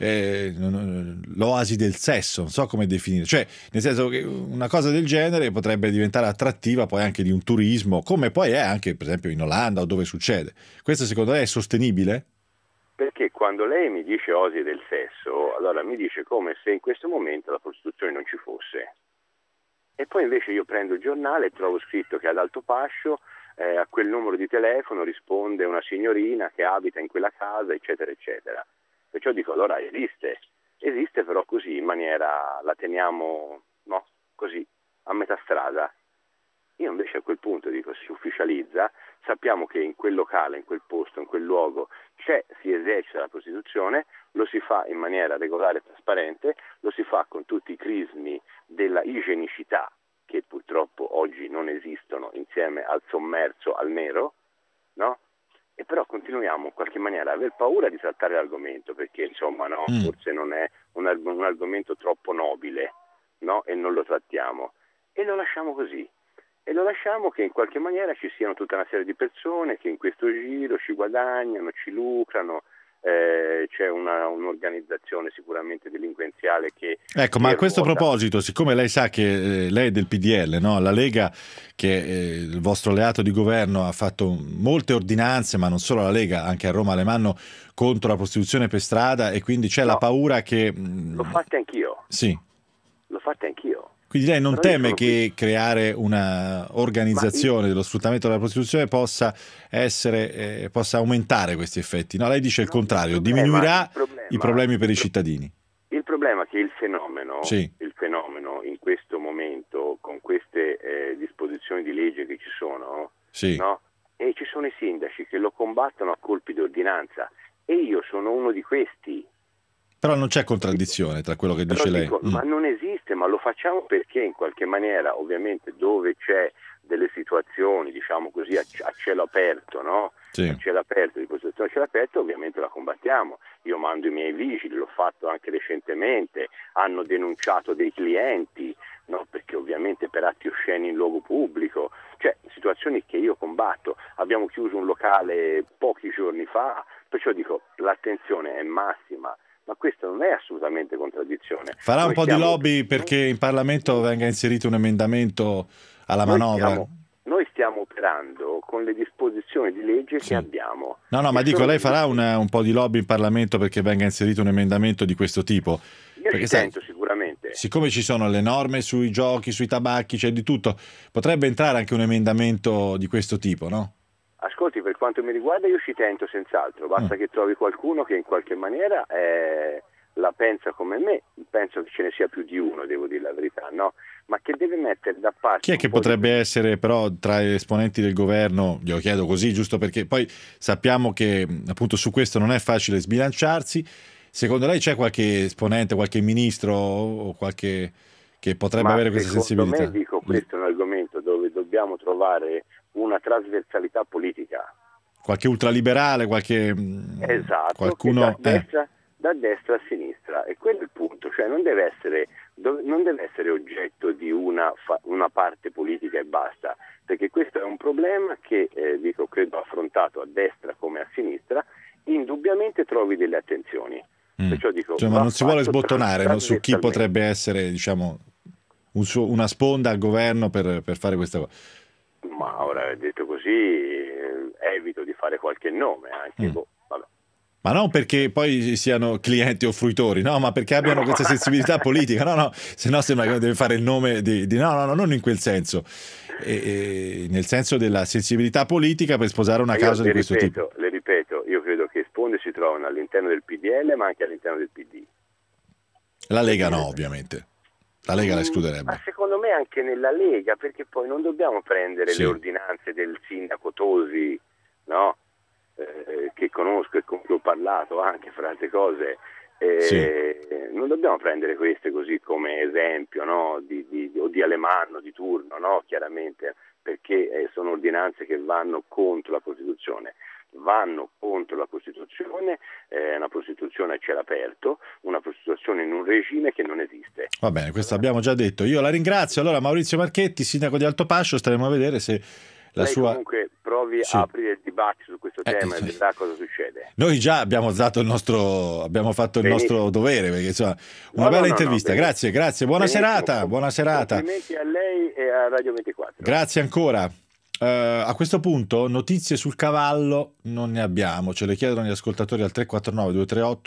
l'oasi del sesso, non so come definire, cioè nel senso che una cosa del genere potrebbe diventare attrattiva poi anche di un turismo, come poi è anche per esempio in Olanda o dove succede. Questo secondo lei è sostenibile? Perché quando lei mi dice oasi del sesso, allora mi dice come se in questo momento la prostituzione non ci fosse. E poi invece io prendo il giornale e trovo scritto che ad Altopascio a quel numero di telefono risponde una signorina che abita in quella casa, eccetera, eccetera. Perciò dico, allora esiste però così, in maniera, la teniamo, no, così, a metà strada. Io invece a quel punto dico, si ufficializza, sappiamo che in quel locale, in quel posto, in quel luogo si esercita la prostituzione, lo si fa in maniera regolare e trasparente, lo si fa con tutti i crismi della igienicità che purtroppo oggi non esistono insieme al sommerso, al nero, no? E però continuiamo in qualche maniera a aver paura di trattare l'argomento perché insomma no, forse non è un argomento troppo nobile, no? E non lo trattiamo e lo lasciamo così. E lo lasciamo che in qualche maniera ci siano tutta una serie di persone che in questo giro ci guadagnano, ci lucrano, c'è un'organizzazione sicuramente delinquenziale che... Ecco, ma a questo proposito, siccome lei sa che lei è del PDL, no? La Lega, che è il vostro alleato di governo, ha fatto molte ordinanze, ma non solo la Lega, anche a Roma Alemanno, contro la prostituzione per strada, e quindi c'è la paura che... L'ho fatta anch'io. Sì. L'ho fatta anch'io. Quindi lei non teme che creare una organizzazione dello sfruttamento della prostituzione possa aumentare questi effetti? No, lei dice il contrario, diminuirà i problemi per i cittadini. Il problema è che il fenomeno in questo momento, con queste disposizioni di legge che ci sono, no? E ci sono i sindaci che lo combattono a colpi di ordinanza e io sono uno di questi. Però non c'è contraddizione tra quello che dice lei. Ma non esiste, ma lo facciamo perché in qualche maniera, ovviamente, dove c'è delle situazioni, diciamo così, a cielo aperto, no? Sì. A cielo aperto, di prostituzione a cielo aperto, ovviamente la combattiamo. Io mando i miei vigili, l'ho fatto anche recentemente, hanno denunciato dei clienti, no? Perché ovviamente per atti osceni in luogo pubblico, cioè situazioni che io combatto. Abbiamo chiuso un locale pochi giorni fa, perciò dico, l'attenzione è massima. Ma questo non è assolutamente contraddizione. Farà un po' di lobby perché in Parlamento venga inserito un emendamento alla manovra? Noi stiamo operando con le disposizioni di legge che abbiamo. No, ma dico, lei farà un po' di lobby in Parlamento perché venga inserito un emendamento di questo tipo? Io ci tento sicuramente. Siccome ci sono le norme sui giochi, sui tabacchi, c'è di tutto, potrebbe entrare anche un emendamento di questo tipo, no? Ascolti, per quanto mi riguarda io ci tento senz'altro, basta che trovi qualcuno che in qualche maniera la pensa come me, penso che ce ne sia più di uno, devo dire la verità, no? Ma che deve mettere da parte... Chi è che potrebbe essere però tra gli esponenti del governo? Glielo chiedo così, giusto perché poi sappiamo che appunto su questo non è facile sbilanciarsi. Secondo lei c'è qualche esponente, qualche ministro o qualche che potrebbe avere questa sensibilità? Secondo me, dico, questo è un argomento dove dobbiamo trovare una trasversalità politica. Qualche ultraliberale, qualche... Esatto, qualcuno... da destra a sinistra, e quello è il punto, cioè non deve essere oggetto di una parte politica e basta, perché questo è un problema che, credo affrontato a destra come a sinistra, indubbiamente trovi delle attenzioni. Perciò dico, ma non si vuole sbottonare su chi potrebbe essere, diciamo, una sponda al governo per fare questa cosa. Ma ora detto così evito di fare qualche nome anche, vabbè. Ma non perché poi siano clienti o fruitori, no, ma perché abbiano questa sensibilità politica, no, se no sembra che deve fare il nome di no, non in quel senso, nel senso della sensibilità politica per sposare una causa di questo tipo. Le ripeto, io credo che sponde si trovano all'interno del PDL ma anche all'interno del PD. La Lega no, ovviamente. La Lega la escluderebbe. Ma secondo me anche nella Lega, perché poi non dobbiamo prendere le ordinanze del sindaco Tosi, no? Che conosco e con cui ho parlato anche fra altre cose, non dobbiamo prendere queste così come esempio, no? o di Alemanno, di turno, no? Chiaramente, perché sono ordinanze che vanno contro la Costituzione. vanno contro la Costituzione, una Costituzione a cielo aperto, una Costituzione in un regime che non esiste. Va bene, questo abbiamo già detto. Io la ringrazio. Allora, Maurizio Marchetti, sindaco di Altopascio, staremo a vedere se la Lei sua... comunque provi a aprire il dibattito su questo tema e vedrà cosa succede. Noi già abbiamo fatto il nostro dovere, perché insomma, una bella intervista. Grazie, buona serata. Complimenti a lei e a Radio 24. Grazie ancora. A questo punto notizie sul cavallo non ne abbiamo, ce le chiedono gli ascoltatori al 349 238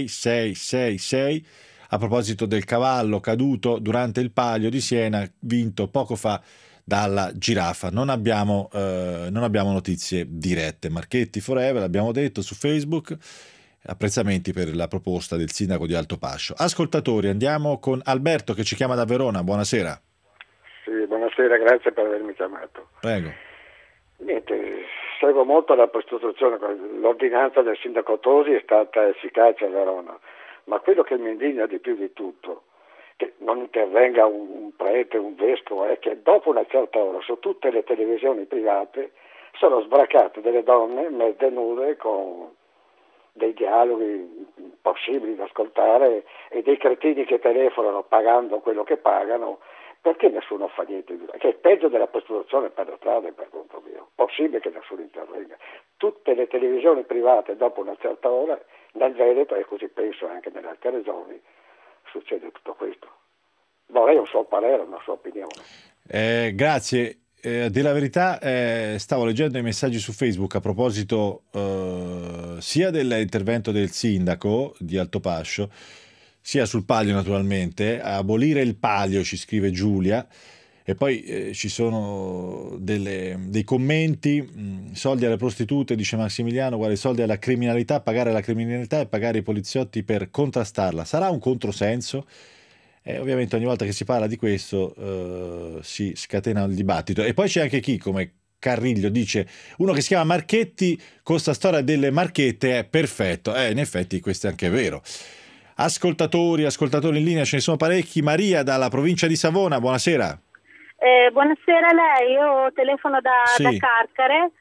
6666 a proposito del cavallo caduto durante il Palio di Siena, vinto poco fa dalla giraffa. Non abbiamo notizie dirette. Marchetti Forever, l'abbiamo detto su Facebook. Apprezzamenti per la proposta del sindaco di Altopascio. Ascoltatori, andiamo con Alberto che ci chiama da Verona. Buonasera. Sì, buonasera, grazie per avermi chiamato. Prego. Niente, seguo molto la prostituzione. L'ordinanza del sindaco Tosi è stata efficace a Verona, ma quello che mi indigna di più di tutto, che non intervenga un prete, un vescovo, è che dopo una certa ora su tutte le televisioni private sono sbracate delle donne mezze nude con dei dialoghi impossibili da ascoltare e dei cretini che telefonano pagando quello che pagano. Perché nessuno fa niente? Che è peggio della prostituzione per la strada, per conto mio. Possibile che nessuno intervenga. Tutte le televisioni private dopo una certa ora, nel Veneto, e così penso anche nelle altre regioni, succede tutto questo. Vorrei un suo parere, una sua opinione. Grazie. Della verità, stavo leggendo i messaggi su Facebook a proposito sia dell'intervento del sindaco di Altopascio, sia sul Palio naturalmente. Abolire il Palio, ci scrive Giulia, e poi ci sono dei commenti. Soldi alle prostitute, dice Massimiliano, uguale soldi alla criminalità, pagare la criminalità e pagare i poliziotti per contrastarla. Sarà un controsenso? Ovviamente ogni volta che si parla di questo si scatena il dibattito. E poi c'è anche chi, come Carriglio, dice: uno che si chiama Marchetti con sta storia delle marchette è perfetto. In effetti questo è anche vero. Ascoltatori in linea, ce ne sono parecchi. Maria dalla provincia di Savona, buonasera. Buonasera a lei, io telefono da Carcare.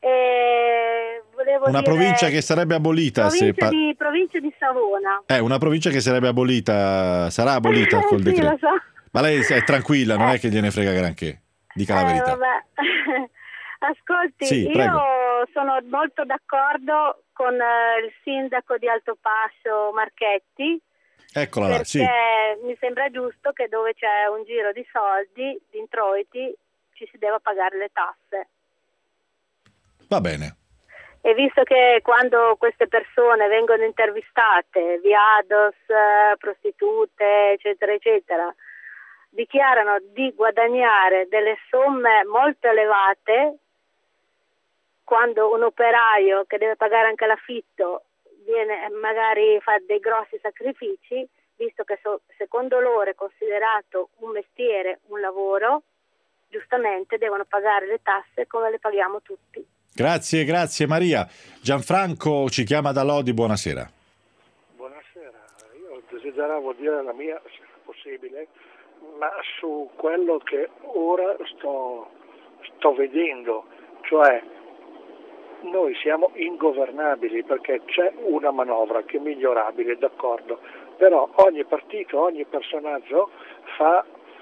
Volevo una dire... provincia che sarebbe abolita. Provincia di Savona. Una provincia che sarebbe abolita, sarà abolita col decreto. Lo so. Ma lei è tranquilla, non è che gliene frega granché, dica la verità. Vabbè. Ascolti, io prego. Sono molto d'accordo con il sindaco di Altopascio Marchetti. Eccola là, sì. Perché mi sembra giusto che dove c'è un giro di soldi, di introiti, ci si deva pagare le tasse. Va bene. E visto che quando queste persone vengono intervistate, viados, prostitute, eccetera, eccetera, dichiarano di guadagnare delle somme molto elevate, quando un operaio che deve pagare anche l'affitto magari fa dei grossi sacrifici, visto che secondo loro è considerato un mestiere, un lavoro, giustamente devono pagare le tasse come le paghiamo tutti. Grazie Maria. Gianfranco ci chiama da Lodi, buonasera. Buonasera, io desideravo dire la mia, se possibile, ma su quello che ora sto vedendo, cioè noi siamo ingovernabili perché c'è una manovra che è migliorabile, d'accordo, però ogni partito, ogni personaggio fa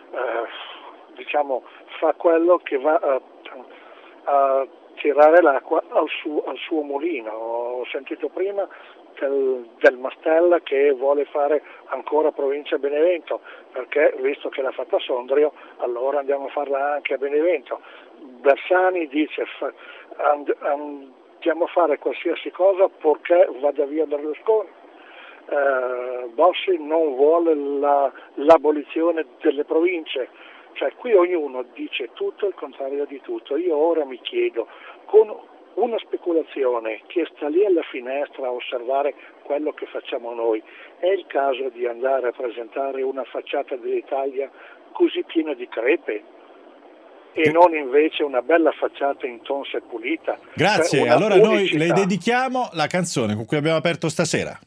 quello che va a tirare l'acqua al suo mulino. Ho sentito prima del Mastella che vuole fare ancora provincia a Benevento, perché visto che l'ha fatta a Sondrio, allora andiamo a farla anche a Benevento. Bersani dice andiamo a fare qualsiasi cosa purché vada via Berlusconi. Bossi non vuole l'abolizione delle province. Cioè qui ognuno dice tutto il contrario di tutto. Io ora mi chiedo, con una speculazione che sta lì alla finestra a osservare quello che facciamo noi, è il caso di andare a presentare una facciata dell'Italia così piena di crepe e non invece una bella facciata intonsa e pulita? Grazie, cioè allora unicità. noi le dedichiamo la canzone con cui abbiamo aperto stasera.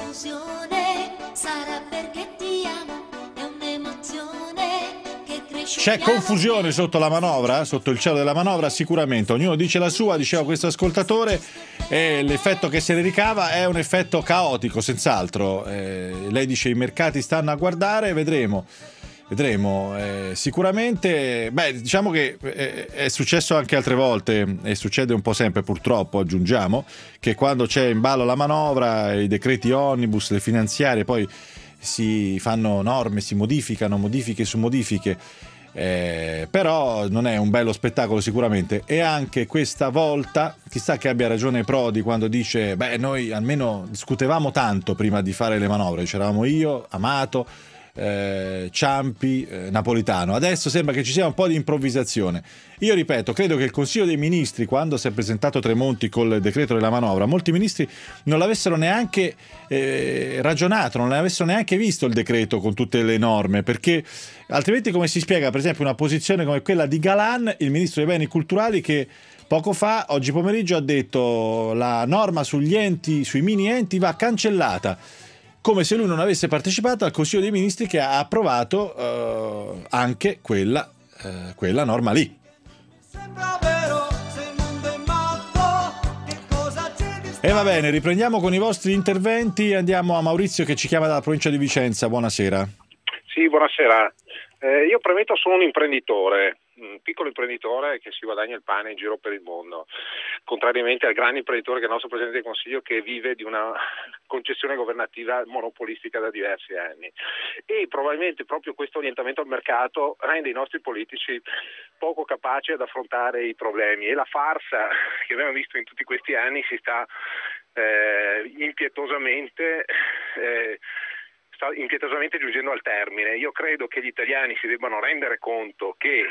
Confusione sarà perché ti amo, è un'emozione che cresce C'è confusione sotto la manovra, sotto il cielo della manovra, sicuramente. Ognuno dice la sua, diceva questo ascoltatore, e l'effetto che se ne ricava è un effetto caotico, senz'altro. Lei dice i mercati stanno a guardare, vedremo. Sicuramente, diciamo che è successo anche altre volte e succede un po' sempre, purtroppo, aggiungiamo, che quando c'è in ballo la manovra, i decreti omnibus, le finanziarie, poi si fanno norme, si modificano, modifiche su modifiche, però non è un bello spettacolo sicuramente. E anche questa volta, chissà che abbia ragione Prodi quando dice noi almeno discutevamo tanto prima di fare le manovre, c'eravamo io, Amato, Ciampi, Napolitano. Adesso sembra che ci sia un po' di improvvisazione. Io ripeto, credo che il Consiglio dei Ministri, quando si è presentato Tremonti col decreto della manovra, molti ministri non l'avessero neanche ragionato, non l'avessero neanche visto il decreto con tutte le norme, perché altrimenti come si spiega per esempio una posizione come quella di Galan, il ministro dei beni culturali, che poco fa, oggi pomeriggio, ha detto la norma sugli enti, sui mini enti va cancellata, come se lui non avesse partecipato al Consiglio dei Ministri che ha approvato anche quella norma lì. E va bene, riprendiamo con i vostri interventi. Andiamo a Maurizio che ci chiama dalla provincia di Vicenza. Buonasera. Sì, buonasera. Io premetto, sono un imprenditore, un piccolo imprenditore che si guadagna il pane in giro per il mondo, contrariamente al grande imprenditore che è il nostro Presidente del Consiglio, che vive di una concessione governativa monopolistica da diversi anni. E probabilmente proprio questo orientamento al mercato rende i nostri politici poco capaci ad affrontare i problemi, e la farsa che abbiamo visto in tutti questi anni si sta impietosamente giungendo al termine. Io credo che gli italiani si debbano rendere conto che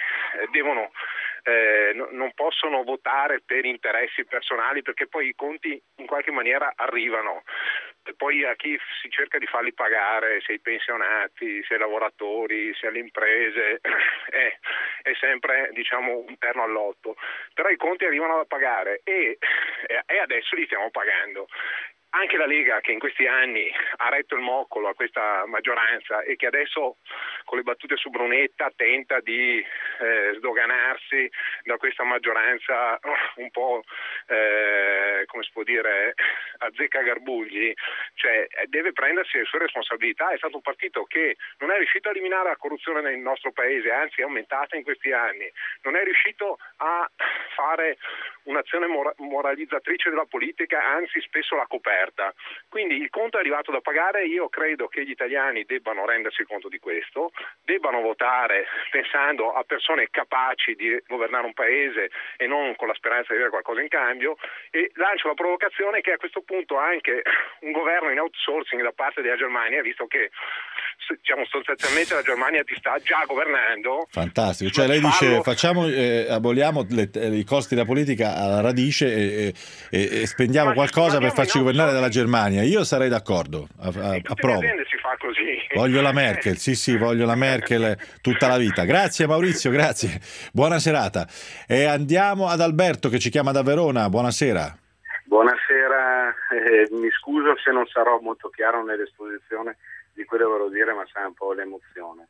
non possono votare per interessi personali, perché poi i conti in qualche maniera arrivano. E poi a chi si cerca di farli pagare, sia i pensionati, sia i lavoratori, sia le imprese, è sempre un terno al lotto. Però i conti arrivano da pagare e adesso li stiamo pagando. Anche la Lega, che in questi anni ha retto il moccolo a questa maggioranza e che adesso con le battute su Brunetta tenta di sdoganarsi da questa maggioranza un po' come si può dire, azzeccagarbugli, cioè deve prendersi le sue responsabilità. È stato un partito che non è riuscito a eliminare la corruzione nel nostro paese, anzi è aumentata in questi anni, non è riuscito a fare un'azione moralizzatrice della politica, anzi spesso l'ha coperta. Quindi il conto è arrivato da pagare. Io credo che gli italiani debbano rendersi conto di questo, debbano votare pensando a persone capaci di governare un paese e non con la speranza di avere qualcosa in cambio, e lancio la provocazione che a questo punto anche un governo in outsourcing da parte della Germania, visto che sostanzialmente la Germania ti sta già governando. Fantastico, cioè lei dice aboliamo i costi della politica alla radice e spendiamo qualcosa per farci governare dalla Germania. Io sarei d'accordo, approvo. Si fa così. Voglio la Merkel, sì, voglio la Merkel tutta la vita. Grazie Maurizio, grazie, buona serata. E andiamo ad Alberto che ci chiama da Verona. Buonasera. Buonasera, mi scuso se non sarò molto chiaro nell'esposizione di quello che volevo dire, ma sa un po' l'emozione.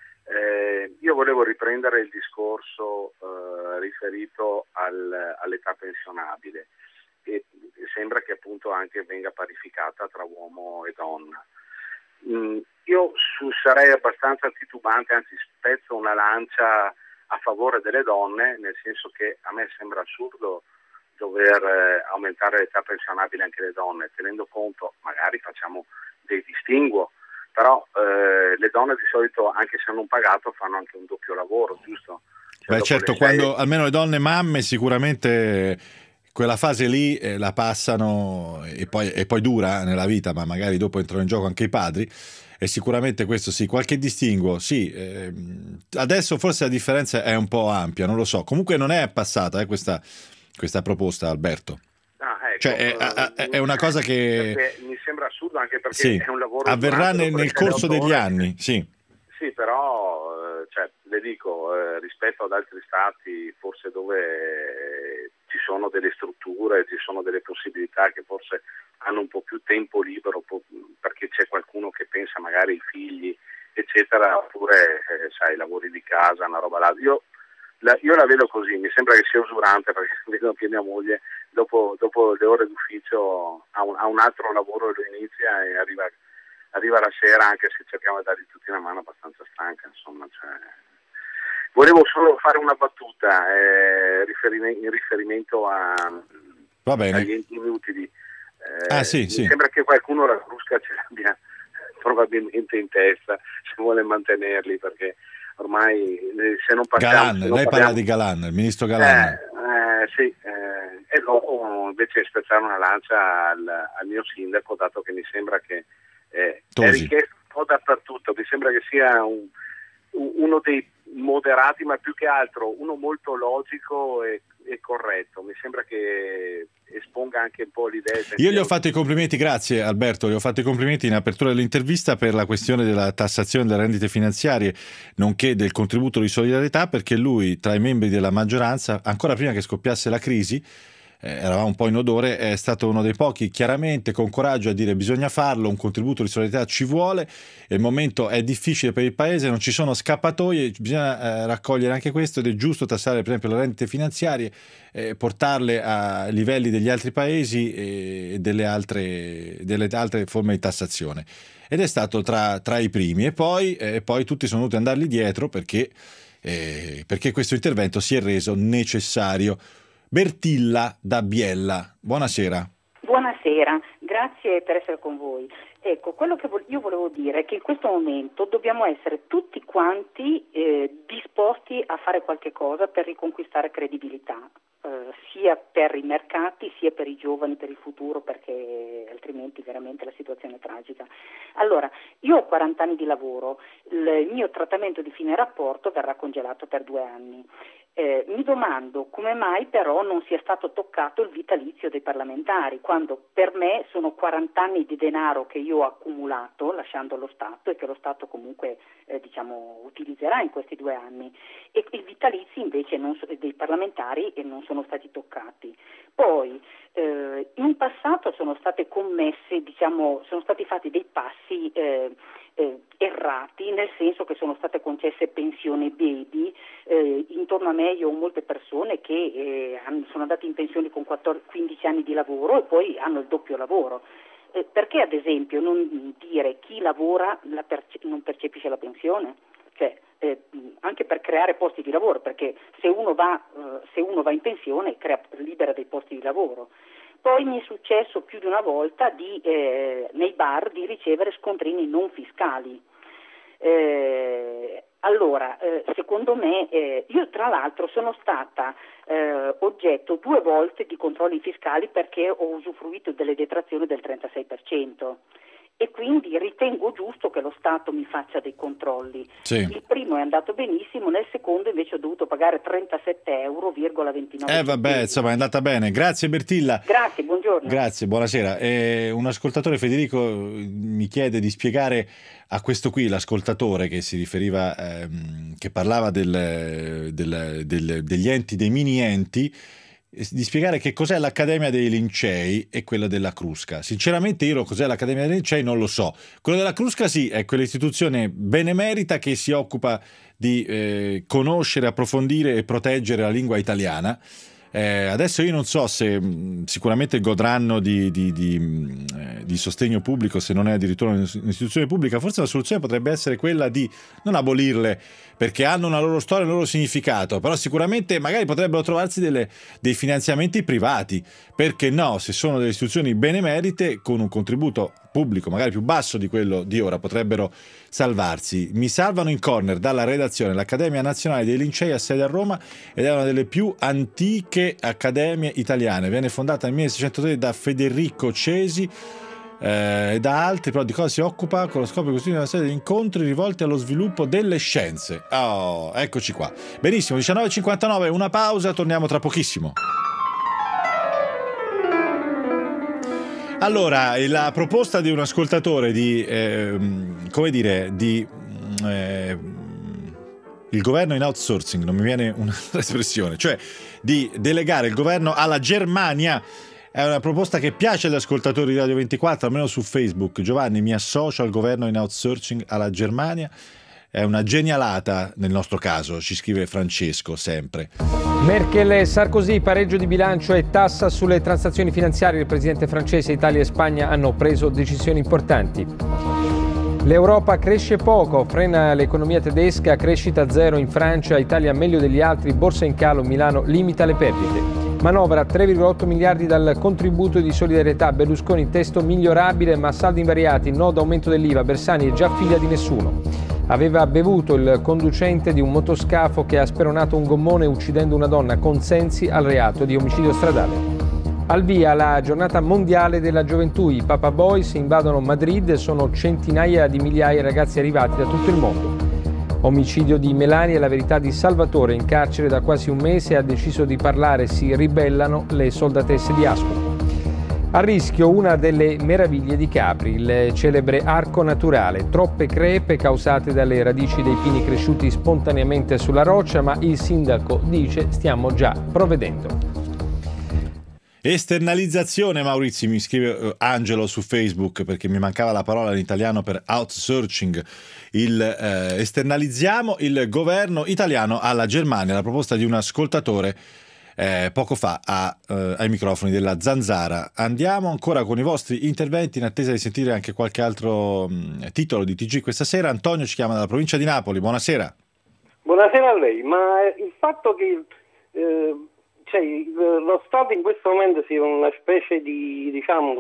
Io volevo riprendere il discorso riferito all'età pensionabile, e sembra che appunto anche venga parificata tra uomo e donna. Io sarei abbastanza titubante, anzi spezzo una lancia a favore delle donne, nel senso che a me sembra assurdo dover aumentare l'età pensionabile anche le donne, tenendo conto, magari facciamo dei distinguo, però le donne di solito, anche se non pagato, fanno anche un doppio lavoro, giusto? Beh certo, quando almeno le donne mamme sicuramente quella fase lì la passano e poi dura nella vita, ma magari dopo entrano in gioco anche i padri, e sicuramente questo sì, qualche distinguo, sì. Adesso forse la differenza è un po' ampia, non lo so, comunque non è passata questa proposta, Alberto. Ecco, cioè è una cosa che mi sembra assurdo, anche perché sì, è un lavoro avverrà nel corso degli anni, sì, però le dico, rispetto ad altri stati forse dove ci sono delle strutture, ci sono delle possibilità che forse hanno un po' più tempo libero, perché c'è qualcuno che pensa magari ai figli eccetera, oppure sai, lavori di casa, una roba là. Io la vedo così, mi sembra che sia usurante, perché vedo che mia moglie dopo le ore d'ufficio ha un altro lavoro, lo inizia e arriva la sera, anche se cerchiamo di dargli tutti una mano, abbastanza stanca, insomma. Volevo solo fare una battuta in riferimento agli enti inutili. Mi sembra che qualcuno la Crusca ce l'abbia probabilmente in testa, se vuole mantenerli, perché ormai se non parliamo... Galan, lei parla di Galan, il ministro Galan. Sì, e dopo invece spezzare una lancia al mio sindaco, dato che mi sembra che è richiesto un po' dappertutto, mi sembra che sia uno dei moderati, ma più che altro uno molto logico e corretto. Mi sembra che esponga anche un po' l'idea. Io gli ho fatto i complimenti, grazie Alberto, gli ho fatto i complimenti in apertura dell'intervista per la questione della tassazione delle rendite finanziarie, nonché del contributo di solidarietà, perché lui, tra i membri della maggioranza, ancora prima che scoppiasse la crisi, eravamo un po' in odore, è stato uno dei pochi chiaramente con coraggio a dire bisogna farlo, un contributo di solidarietà ci vuole, il momento è difficile per il paese, non ci sono scappatoie, bisogna raccogliere anche questo ed è giusto tassare per esempio le rendite finanziarie, portarle a livelli degli altri paesi e delle altre forme di tassazione, ed è stato tra i primi e poi tutti sono venuti ad andargli dietro perché questo intervento si è reso necessario. Bertilla da Biella, buonasera. Buonasera, grazie per essere con voi. Ecco, quello che io volevo dire è che in questo momento dobbiamo essere tutti quanti disposti a fare qualche cosa per riconquistare credibilità, sia per i mercati sia per i giovani, per il futuro, perché altrimenti veramente la situazione è tragica. Allora, io ho 40 anni di lavoro, il mio trattamento di fine rapporto verrà congelato per 2 anni. Mi domando come mai però non sia stato toccato il vitalizio dei parlamentari, quando per me sono 40 anni di denaro che io ho accumulato lasciando lo Stato e che lo Stato comunque utilizzerà in questi 2 anni, e i vitalizi invece dei parlamentari non sono stati toccati. Poi in passato sono state commesse, sono stati fatti dei passi errati, nel senso che sono state concesse pensioni baby. Intorno a me io ho molte persone che sono andate in pensione con 15 anni di lavoro e poi hanno il doppio lavoro. Perché ad esempio non dire chi lavora non percepisce la pensione? Anche per creare posti di lavoro, perché se uno va in pensione libera dei posti di lavoro. Poi mi è successo più di una volta nei bar di ricevere scontrini non fiscali. Allora, secondo me, io tra l'altro sono stata oggetto 2 volte di controlli fiscali perché ho usufruito delle detrazioni del 36%. E quindi ritengo giusto che lo Stato mi faccia dei controlli. Sì. Il primo è andato benissimo, nel secondo invece ho dovuto pagare 37,29 €. Vabbè, insomma è andata bene. Grazie Bertilla. Grazie, buongiorno. Grazie, buonasera. Un ascoltatore, Federico, mi chiede di spiegare a questo qui, l'ascoltatore che si riferiva, che parlava degli enti, dei mini enti, di spiegare che cos'è l'Accademia dei Lincei e quella della Crusca. Sinceramente io cos'è l'Accademia dei Lincei non lo so. Quello della Crusca sì, è quell'istituzione benemerita che si occupa di conoscere, approfondire e proteggere la lingua italiana. Adesso io non so se sicuramente godranno di sostegno pubblico, se non è addirittura un'istituzione pubblica. Forse la soluzione potrebbe essere quella di non abolirle, perché hanno una loro storia, un loro significato, però sicuramente magari potrebbero trovarsi dei finanziamenti privati, perché no, se sono delle istituzioni benemerite con un contributo pubblico magari più basso di quello di ora potrebbero salvarsi. Mi salvano in corner dalla redazione l'Accademia Nazionale dei Lincei, ha sede a Roma ed è una delle più antiche accademie italiane, viene fondata nel 1603 da Federico Cesi e da altri, però di cosa si occupa? Con lo scopo di costituire una serie di incontri rivolti allo sviluppo delle scienze. Eccoci qua. Benissimo, 19:59, una pausa, torniamo tra pochissimo. Allora, la proposta di un ascoltatore il governo in outsourcing, non mi viene un'espressione, cioè di delegare il governo alla Germania, È una proposta che piace agli ascoltatori di Radio 24, almeno su Facebook. Giovanni, mi associo al governo in outsourcing alla Germania. È una genialata nel nostro caso, ci scrive Francesco sempre. Merkel e Sarkozy, pareggio di bilancio e tassa sulle transazioni finanziarie. Il presidente francese, Italia e Spagna hanno preso decisioni importanti. L'Europa cresce poco, frena l'economia tedesca, crescita zero in Francia, Italia meglio degli altri, borsa in calo, Milano limita le perdite. Manovra 3,8 miliardi dal contributo di solidarietà, Berlusconi testo migliorabile ma saldi invariati, no da aumento dell'IVA, Bersani è già figlia di nessuno. Aveva bevuto il conducente di un motoscafo che ha speronato un gommone uccidendo una donna, consensi al reato di omicidio stradale. Al via la giornata mondiale della gioventù, i Papa Boys invadono Madrid, sono centinaia di migliaia di ragazzi arrivati da tutto il mondo. Omicidio di Melania e la verità di Salvatore, in carcere da quasi un mese, ha deciso di parlare, si ribellano le soldatesse di Ascoli. A rischio una delle meraviglie di Capri, il celebre arco naturale, troppe crepe causate dalle radici dei pini cresciuti spontaneamente sulla roccia, ma il sindaco dice stiamo già provvedendo. Esternalizzazione, Maurizio, mi scrive Angelo su Facebook, perché mi mancava la parola in italiano per outsourcing. Esternalizziamo il governo italiano alla Germania, la proposta di un ascoltatore poco fa ai microfoni della Zanzara. Andiamo ancora con i vostri interventi in attesa di sentire anche qualche altro titolo di TG questa sera. Antonio ci chiama dalla provincia di Napoli, buonasera. Buonasera a lei, ma il fatto che lo Stato in questo momento sia una specie di,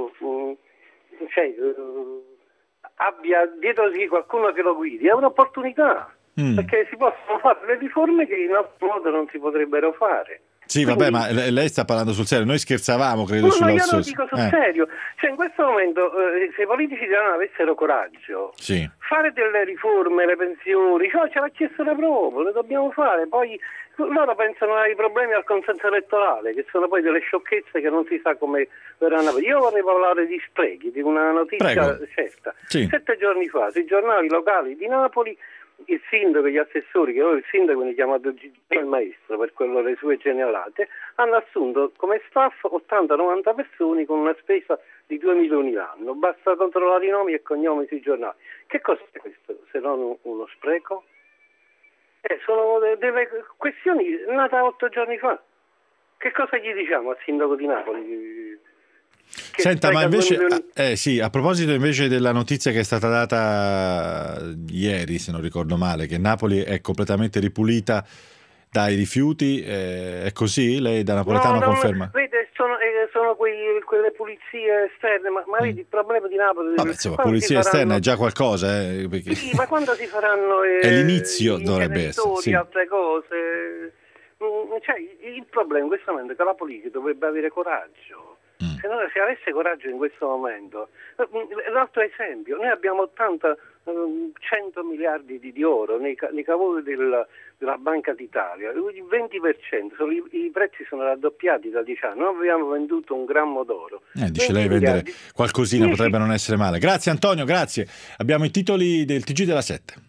abbia dietro di qualcuno che lo guidi, è un'opportunità, perché si possono fare le riforme che in altro modo non si potrebbero fare. Sì, vabbè, ma lei sta parlando sul serio, noi scherzavamo, credo, no, io lo dico sul serio, in questo momento se i politici italiani avessero coraggio, fare delle riforme, le pensioni, ce l'ha chiesto proprio, le dobbiamo fare, poi loro pensano ai problemi al consenso elettorale, che sono poi delle sciocchezze che non si sa come verranno. Io vorrei parlare di sprechi, di una notizia certa. 7 giorni fa, sui giornali locali di Napoli, il sindaco e gli assessori, che ora il sindaco viene chiamato il maestro per quello le sue genialate, hanno assunto come staff 80-90 persone con una spesa di 2 milioni l'anno. Basta controllare i nomi e cognomi sui giornali. Che cos'è questo se non uno spreco? Sono delle questioni nate 8 giorni fa. Che cosa gli diciamo al sindaco di Napoli? Senta, ma invece a proposito invece della notizia che è stata data ieri, se non ricordo male, che Napoli è completamente ripulita dai rifiuti, è così? Lei da napoletano conferma? Vede, sono quelle pulizie esterne, ma vedi il problema di Napoli. Vabbè, insomma, pulizia esterna è già qualcosa, perché... Sì, ma quando si faranno è l'inizio, dovrebbe essere, altre cose. Il problema in questo momento è che la politica dovrebbe avere coraggio. Se avesse coraggio in questo momento, l'altro esempio, noi abbiamo 100 miliardi di euro nei cavoli della Banca d'Italia, il 20%, i prezzi sono raddoppiati da 10 anni, non abbiamo venduto un grammo d'oro. Dice lei vendere qualcosina potrebbe non essere male. Grazie Antonio, grazie. Abbiamo i titoli del TG della 7.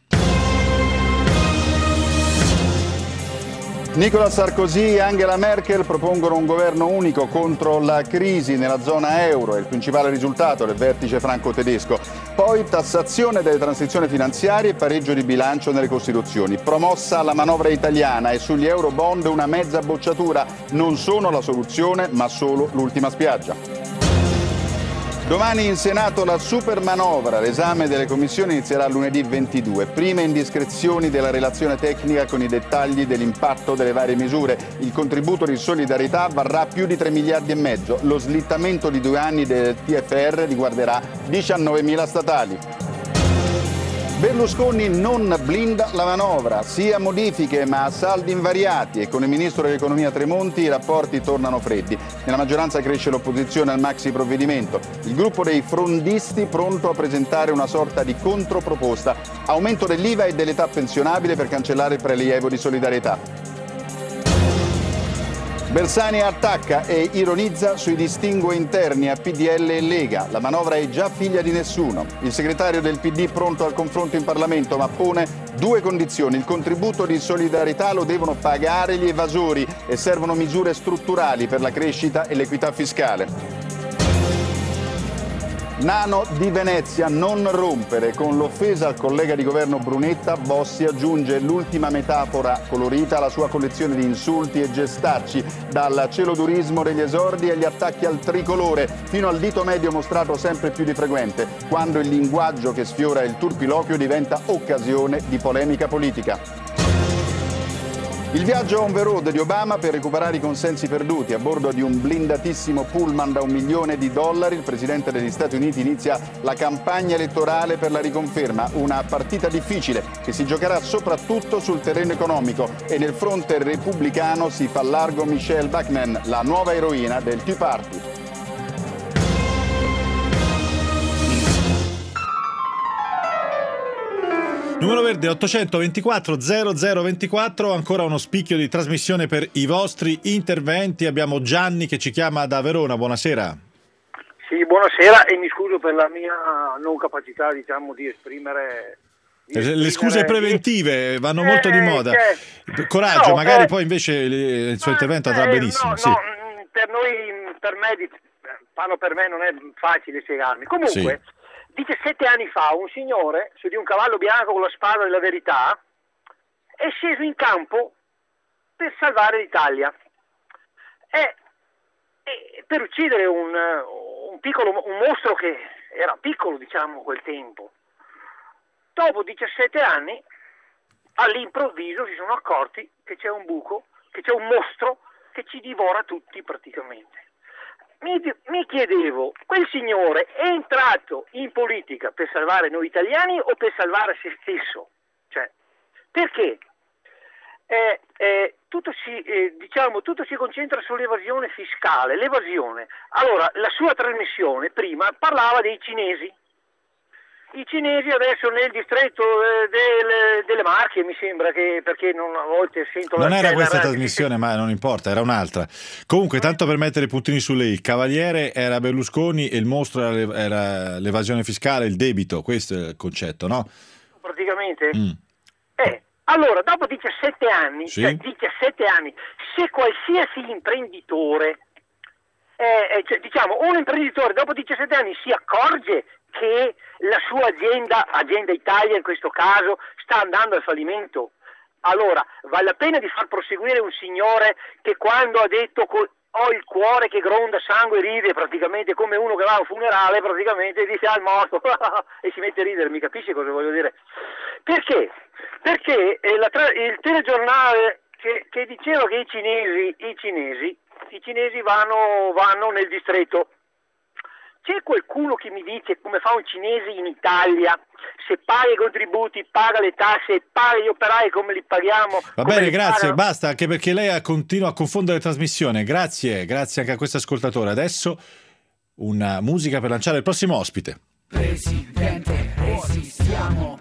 Nicolas Sarkozy e Angela Merkel propongono un governo unico contro la crisi nella zona euro, è il principale risultato del vertice franco-tedesco. Poi tassazione delle transizioni finanziarie e pareggio di bilancio nelle Costituzioni. Promossa la manovra italiana e sugli eurobond una mezza bocciatura. Non sono la soluzione, ma solo l'ultima spiaggia. Domani in Senato la super manovra, l'esame delle commissioni inizierà lunedì 22. Prime indiscrezioni della relazione tecnica con i dettagli dell'impatto delle varie misure. Il contributo di solidarietà varrà più di 3 miliardi e mezzo. Lo slittamento di 2 anni del TFR riguarderà 19.000 statali. Berlusconi non blinda la manovra, sia modifiche ma a saldi invariati, e con il ministro dell'economia Tremonti i rapporti tornano freddi. Nella maggioranza cresce l'opposizione al maxi provvedimento. Il gruppo dei frondisti pronto a presentare una sorta di controproposta, aumento dell'IVA e dell'età pensionabile per cancellare il prelievo di solidarietà. Bersani attacca e ironizza sui distinguo interni a PDL e Lega. La manovra è già figlia di nessuno. Il segretario del PD pronto al confronto in Parlamento, ma pone 2 condizioni. Il contributo di solidarietà lo devono pagare gli evasori e servono misure strutturali per la crescita e l'equità fiscale. Nano di Venezia, non rompere. Con l'offesa al collega di governo Brunetta, Bossi aggiunge l'ultima metafora colorita alla sua collezione di insulti e gestacci, dal celodurismo degli esordi agli attacchi al tricolore, fino al dito medio mostrato sempre più di frequente, quando il linguaggio che sfiora il turpiloquio diventa occasione di polemica politica. Il viaggio on the road di Obama per recuperare i consensi perduti. A bordo di un blindatissimo pullman da $1 milione, il presidente degli Stati Uniti inizia la campagna elettorale per la riconferma. Una partita difficile che si giocherà soprattutto sul terreno economico, e nel fronte repubblicano si fa largo Michelle Bachmann, la nuova eroina del Tea Party. Numero verde 824 0024, ancora uno spicchio di trasmissione per i vostri interventi. Abbiamo Gianni che ci chiama da Verona, buonasera. Sì, buonasera, e mi scuso per la mia non capacità, diciamo, di esprimere... Le scuse preventive vanno molto di moda. Coraggio, magari poi invece il suo intervento andrà benissimo. Sì. Per noi, per me, parlo per me, non è facile spiegarmi. Comunque... Sì. 17 anni fa un signore su di un cavallo bianco con la spada della verità è sceso in campo per salvare l'Italia e per uccidere un mostro che era piccolo, diciamo, a quel tempo. Dopo 17 anni all'improvviso si sono accorti che c'è un buco, che c'è un mostro che ci divora tutti praticamente. Mi chiedevo, quel signore è entrato in politica per salvare noi italiani o per salvare se stesso? Cioè, perché? Tutto si concentra sull'evasione fiscale, l'evasione. Allora, la sua trasmissione prima parlava dei cinesi. I cinesi adesso nel distretto delle Marche, mi sembra, che perché a volte sento... Non era questa trasmissione, ma non importa, era un'altra. Comunque, tanto per mettere i puntini su lei, il cavaliere era Berlusconi e il mostro era l'evasione fiscale, il debito, questo è il concetto, no? Praticamente? Allora, dopo 17 anni, sì. Cioè 17 anni, se qualsiasi imprenditore, diciamo, un imprenditore dopo 17 anni si accorge che la sua azienda Italia in questo caso, sta andando al fallimento, allora vale la pena di far proseguire un signore che quando ha detto ho il cuore che gronda sangue ride, praticamente come uno che va a un funerale, praticamente dice è morto e si mette a ridere, mi capisci cosa voglio dire? Perché? Perché il telegiornale che diceva che i cinesi vanno nel distretto. C'è qualcuno che mi dice come fa un cinese in Italia, se paga i contributi, paga le tasse e paga gli operai come li paghiamo? Va bene, grazie, basta, anche perché lei continua a confondere le trasmissioni. Grazie anche a questo ascoltatore. Adesso una musica per lanciare il prossimo ospite. Presidente, resistiamo,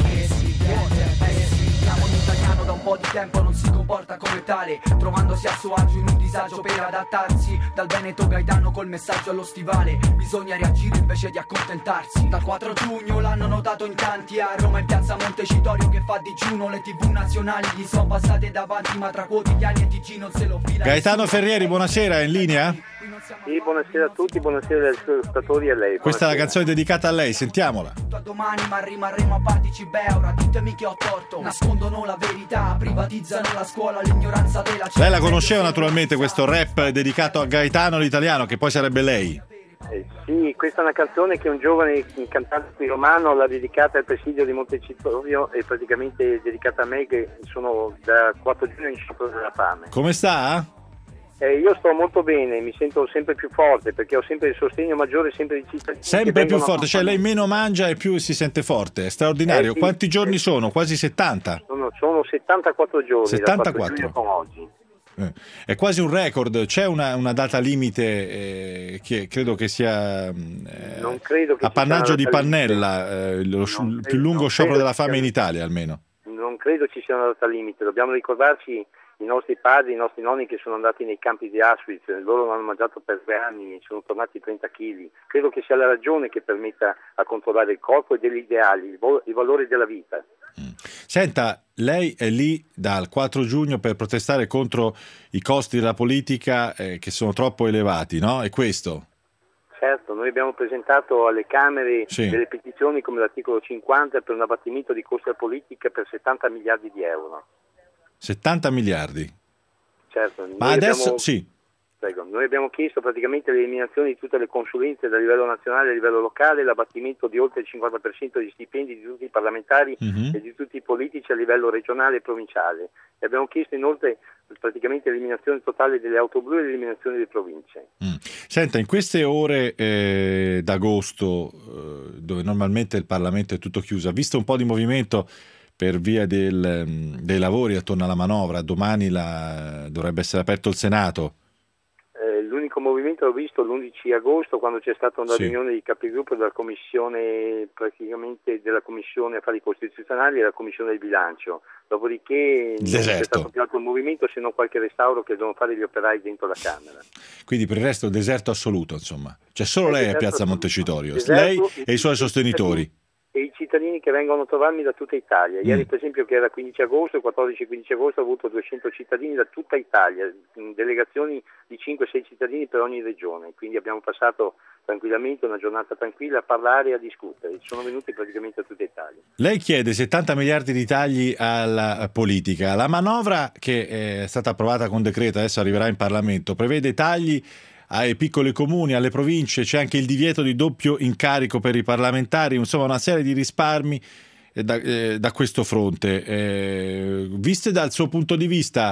in italiano da un po' di tempo non si comporta come tale, trovandosi a suo agio in un disagio per adattarsi. Dal Veneto Gaetano col messaggio allo stivale, bisogna reagire invece di accontentarsi. Dal 4 giugno l'hanno notato in tanti, a Roma in piazza Montecitorio che fa digiuno, le tv nazionali gli sono passate davanti, ma tra quotidiani e TG non se lo fila. Gaetano Ferrieri, buonasera, è in linea? Sì, buonasera a tutti, buonasera agli ascoltatori e a lei. Questa è la canzone dedicata a lei, sentiamola. A domani ma rimarremo a partecipe, ora ditemi che ho torto, nascondono la verità, privatizzano la scuola, l'ignoranza della città. Lei la conosceva naturalmente, questo rap dedicato a Gaetano l'italiano, che poi sarebbe lei. Sì, questa è una canzone che un giovane cantante romano l'ha dedicata al presidio di Montecitorio e praticamente dedicata a me, che sono da 4 giorni in sciopero della fame. Come sta? Io sto molto bene, mi sento sempre più forte perché ho sempre il sostegno maggiore sempre di cittadini. Sempre più forte, cioè lei meno mangia e più si sente forte, è straordinario. Sì, quanti giorni sono? Quasi 70? Sono 74 giorni, 74. da 4 giugno con oggi. È quasi un record, c'è una data limite che credo che sia non credo che appannaggio di Pannella, il più lungo sciopero della fame in Italia almeno. Non credo ci sia una data limite, dobbiamo ricordarci i nostri padri, i nostri nonni che sono andati nei campi di Auschwitz, loro non hanno mangiato per 3 anni e sono tornati 30 kg. Credo che sia la ragione che permetta a controllare il corpo e degli ideali, i valori della vita. Senta, lei è lì dal 4 giugno per protestare contro i costi della politica che sono troppo elevati, no? È questo? Certo, noi abbiamo presentato alle Camere delle petizioni come l'articolo 50 per un abbattimento di costi alla politica per 70 miliardi di euro. 70 miliardi? Certo. Ma adesso Prego. Noi abbiamo chiesto praticamente l'eliminazione di tutte le consulenze da livello nazionale a livello locale, l'abbattimento di oltre il 50% degli stipendi di tutti i parlamentari e di tutti i politici a livello regionale e provinciale. E abbiamo chiesto inoltre praticamente l'eliminazione totale delle auto blu e l'eliminazione delle province. Senta, in queste ore d'agosto, dove normalmente il Parlamento è tutto chiuso, ha visto un po' di movimento per via dei lavori attorno alla manovra? Domani dovrebbe essere aperto il Senato. L'unico movimento l'ho visto l'11 agosto quando c'è stata una riunione di capigruppo della Commissione Affari Costituzionali e della Commissione del Bilancio. Dopodiché non c'è stato più altro movimento se non qualche restauro che devono fare gli operai dentro la Camera. Quindi per il resto deserto assoluto, insomma. C'è solo lei a Piazza Montecitorio, lei e i suoi sostenitori. E i cittadini che vengono a trovarmi da tutta Italia. Ieri per esempio, che era 15 agosto, il 14 e 15 agosto ho avuto 200 cittadini da tutta Italia, delegazioni di 5-6 cittadini per ogni regione, quindi abbiamo passato tranquillamente una giornata tranquilla a parlare e a discutere. Sono venuti praticamente da tutta Italia. Lei chiede 70 miliardi di tagli alla politica. La manovra, che è stata approvata con decreto, adesso arriverà in Parlamento, prevede tagli ai piccoli comuni, alle province, c'è anche il divieto di doppio incarico per i parlamentari, insomma una serie di risparmi da questo fronte. Viste dal suo punto di vista,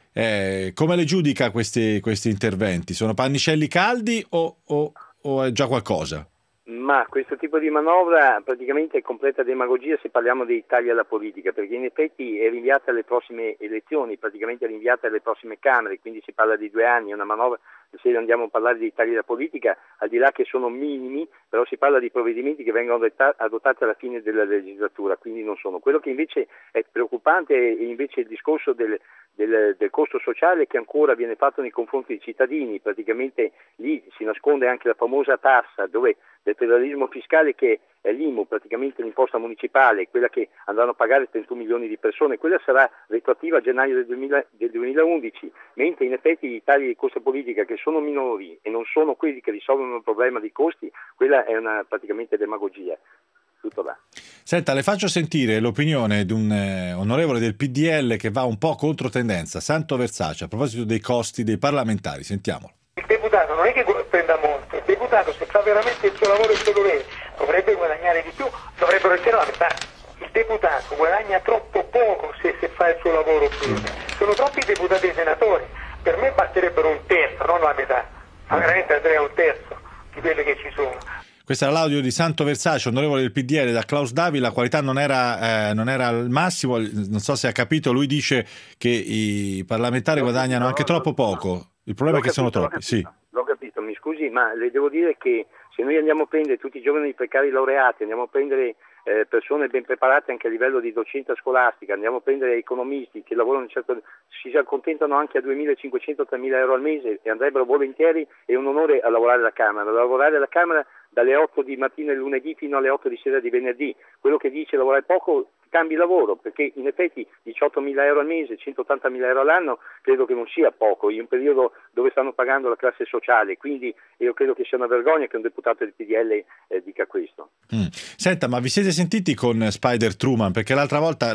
come le giudica questi interventi? Sono pannicelli caldi o è già qualcosa? Ma questo tipo di manovra praticamente è completa demagogia se parliamo dei tagli alla politica, perché in effetti è rinviata alle prossime elezioni, praticamente è rinviata alle prossime Camere, quindi si parla di 2 anni, è una manovra. Se andiamo a parlare dei tagli alla politica, al di là che sono minimi, però si parla di provvedimenti che vengono adottati alla fine della legislatura, quindi non sono. Quello che invece è preoccupante è invece il discorso del costo sociale che ancora viene fatto nei confronti dei cittadini. Praticamente lì si nasconde anche la famosa tassa del federalismo fiscale, che è l'IMU, praticamente l'imposta municipale, quella che andranno a pagare 31 milioni di persone. Quella sarà retroattiva a gennaio del 2011, mentre in effetti i tagli di costo politica, che sono minori e non sono quelli che risolvono il problema dei costi, quella è praticamente demagogia. Tutto là. Senta, le faccio sentire l'opinione di un onorevole del PDL che va un po' contro tendenza, Santo Versace, a proposito dei costi dei parlamentari. Sentiamolo. Il deputato non è che prenda molto, il deputato, se fa veramente il suo lavoro e il suo dovere, dovrebbe guadagnare di più, dovrebbero essere la metà. Il deputato guadagna troppo poco se fa il suo lavoro bene. Sono troppi deputati e senatori. Per me basterebbero un terzo, non la metà, ma veramente andrei a un terzo di quelli che ci sono. Questo era l'audio di Santo Versace, onorevole del PDL, da Klaus Davi. La qualità non era al massimo, non so se ha capito, lui dice che i parlamentari guadagnano anche troppo poco, il problema è che sono troppi. L'ho capito, mi scusi, ma le devo dire che se noi andiamo a prendere tutti i giovani precari laureati, andiamo a prendere persone ben preparate anche a livello di docenza scolastica, andiamo a prendere economisti che lavorano si accontentano anche a 2.500-3.000 euro al mese e andrebbero volentieri, è un onore a lavorare alla Camera. Lavorare alla Camera dalle 8 di mattina il lunedì fino alle 8 di sera di venerdì. Quello che dice lavorare poco, cambi lavoro, perché in effetti 18.000 euro al mese, 180.000 euro all'anno credo che non sia poco in un periodo dove stanno pagando la classe sociale, quindi io credo che sia una vergogna che un deputato del PDL dica questo. Senta, ma vi siete sentiti con Spider Truman? Perché l'altra volta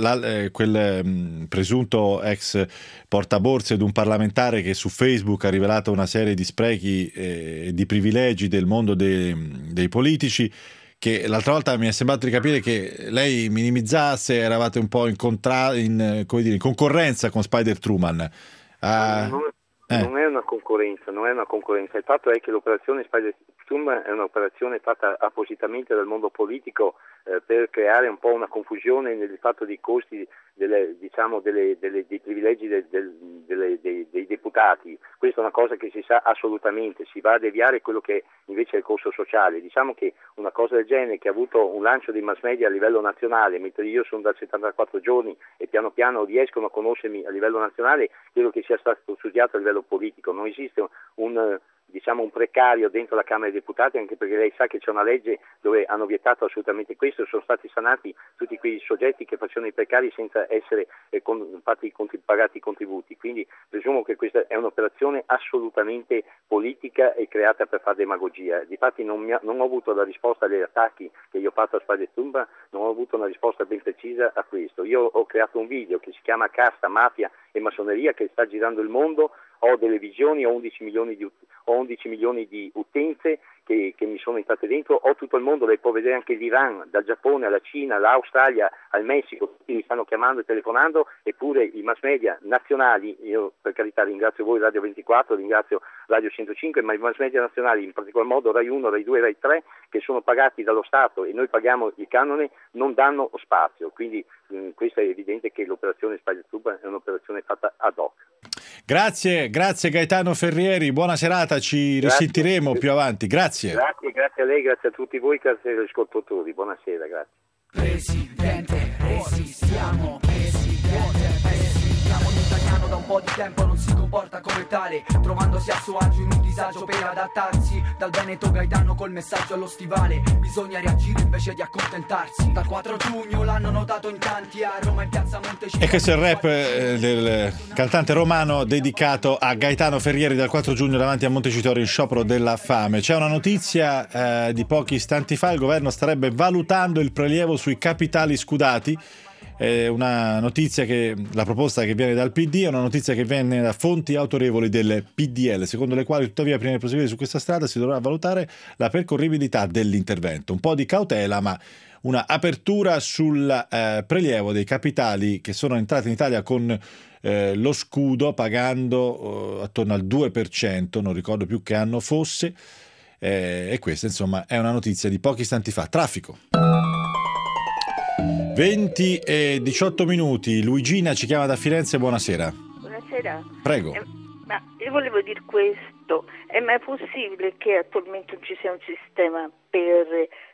quel presunto ex portaborse di un parlamentare che su Facebook ha rivelato una serie di sprechi e di privilegi del mondo dei politici, che l'altra volta mi è sembrato di capire che lei minimizzasse, eravate un po' in concorrenza con Spider Truman. Non è una concorrenza, il fatto è che l'operazione Spider Truman è un'operazione fatta appositamente dal mondo politico per creare un po' una confusione nel fatto dei costi dei privilegi dei deputati. Questa è una cosa che si sa assolutamente, si va a deviare quello che invece è il costo sociale. Diciamo che una cosa del genere, che ha avuto un lancio dei mass media a livello nazionale, mentre io sono da 74 giorni e piano piano riescono a conoscermi a livello nazionale, credo che sia stato studiato a livello politico. Non esiste un precario dentro la Camera dei Deputati, anche perché lei sa che c'è una legge dove hanno vietato assolutamente questo e sono stati sanati tutti quei soggetti che facevano i precari senza essere pagati i contributi. Quindi presumo che questa è un'operazione assolutamente politica e creata per fare demagogia. Difatti non ho avuto la risposta agli attacchi che io ho fatto a Spada e Tumba, non ho avuto una risposta ben precisa a questo. Io ho creato un video che si chiama Casta, Mafia e Massoneria, che sta girando il mondo. Ho delle visioni, ho 11 milioni di utenze che mi sono entrate dentro, ho tutto il mondo, lei può vedere anche l'Iran, dal Giappone alla Cina, all'Australia, al Messico, tutti mi stanno chiamando e telefonando, eppure i mass media nazionali, io per carità ringrazio voi Radio 24, ringrazio Radio 105, ma i mass media nazionali, in particolar modo Rai 1, Rai 2, Rai 3, che sono pagati dallo Stato e noi paghiamo il canone, non danno spazio, quindi questo è evidente che l'operazione Spada e Tumba è un'operazione fatta ad hoc. Grazie Gaetano Ferrieri, buona serata, ci risentiremo più avanti, grazie a lei, grazie a tutti voi, grazie agli ascoltatori, buonasera, grazie. Presidente, resistiamo, l'italiano da un po' di tempo non si comporta come tale, trovandosi a suo agio in un disagio per adattarsi. Dal Veneto Gaetano col messaggio allo stivale, bisogna reagire invece di accontentarsi. Dal 4 giugno l'hanno notato in tanti, a Roma in piazza Montecitorio. E questo è il rap del cantante romano dedicato a Gaetano Ferrieri dal 4 giugno davanti a Montecitorio in sciopero della fame. C'è una notizia di pochi istanti fa, il governo starebbe valutando il prelievo sui capitali scudati. Una notizia la proposta che viene dal PD è una notizia che viene da fonti autorevoli del PDL, secondo le quali tuttavia prima di proseguire su questa strada si dovrà valutare la percorribilità dell'intervento. Un po' di cautela, ma una apertura sul prelievo dei capitali che sono entrati in Italia con lo scudo, pagando attorno al 2%, non ricordo più che anno fosse, e questa insomma è una notizia di pochi istanti fa. Traffico. 20 e 18 minuti, Luigina ci chiama da Firenze, buonasera. Buonasera. Prego. Ma io volevo dire questo, è mai possibile che attualmente non ci sia un sistema per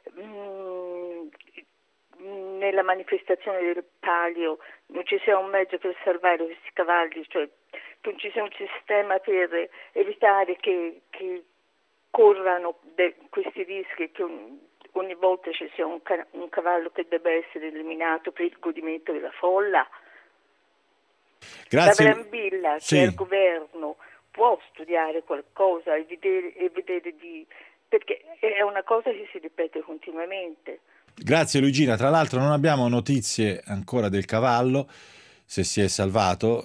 nella manifestazione del palio, non ci sia un mezzo per salvare questi cavalli, cioè non ci sia un sistema per evitare che corrano questi rischi, che ogni volta ci sia un cavallo che debba essere eliminato per il godimento della folla. Grazie. La Brambilla, sì, che è il governo, può studiare qualcosa e vedere perché è una cosa che si ripete continuamente. Grazie Luigina, tra l'altro non abbiamo notizie ancora del cavallo, se si è salvato,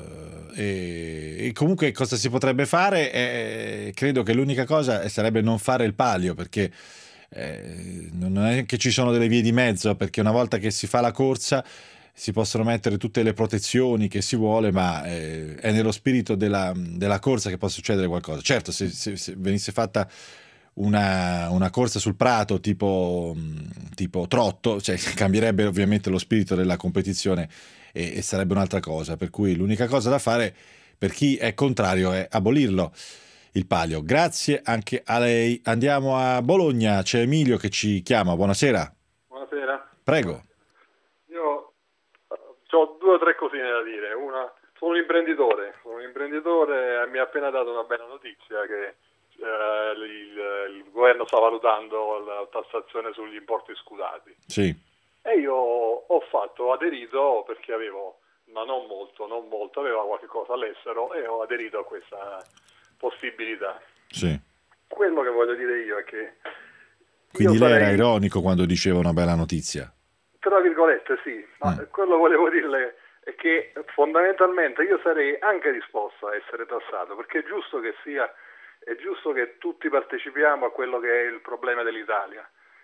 e comunque cosa si potrebbe fare? Credo che l'unica cosa sarebbe non fare il palio, perché non è che ci sono delle vie di mezzo, perché una volta che si fa la corsa si possono mettere tutte le protezioni che si vuole, ma è nello spirito della corsa che può succedere qualcosa. Certo, se venisse fatta una corsa sul prato tipo trotto, cioè cambierebbe ovviamente lo spirito della competizione e sarebbe un'altra cosa, per cui l'unica cosa da fare per chi è contrario è abolirlo il palio. Grazie anche a lei. Andiamo a Bologna, c'è Emilio che ci chiama, buonasera. Buonasera. Prego. Io ho 2 o 3 cosine da dire. Una, sono un imprenditore e mi ha appena dato una bella notizia che il governo sta valutando la tassazione sugli importi scudati. Sì. E io ho aderito perché avevo, ma non molto, avevo qualche cosa all'estero e ho aderito a questa possibilità. Sì. Quello che voglio dire io è che quindi lei era ironico quando diceva una bella notizia, tra virgolette, sì, ma quello che volevo dirle è che fondamentalmente io sarei anche disposto a essere tassato, perché è giusto che tutti partecipiamo a quello che è il problema dell'Italia.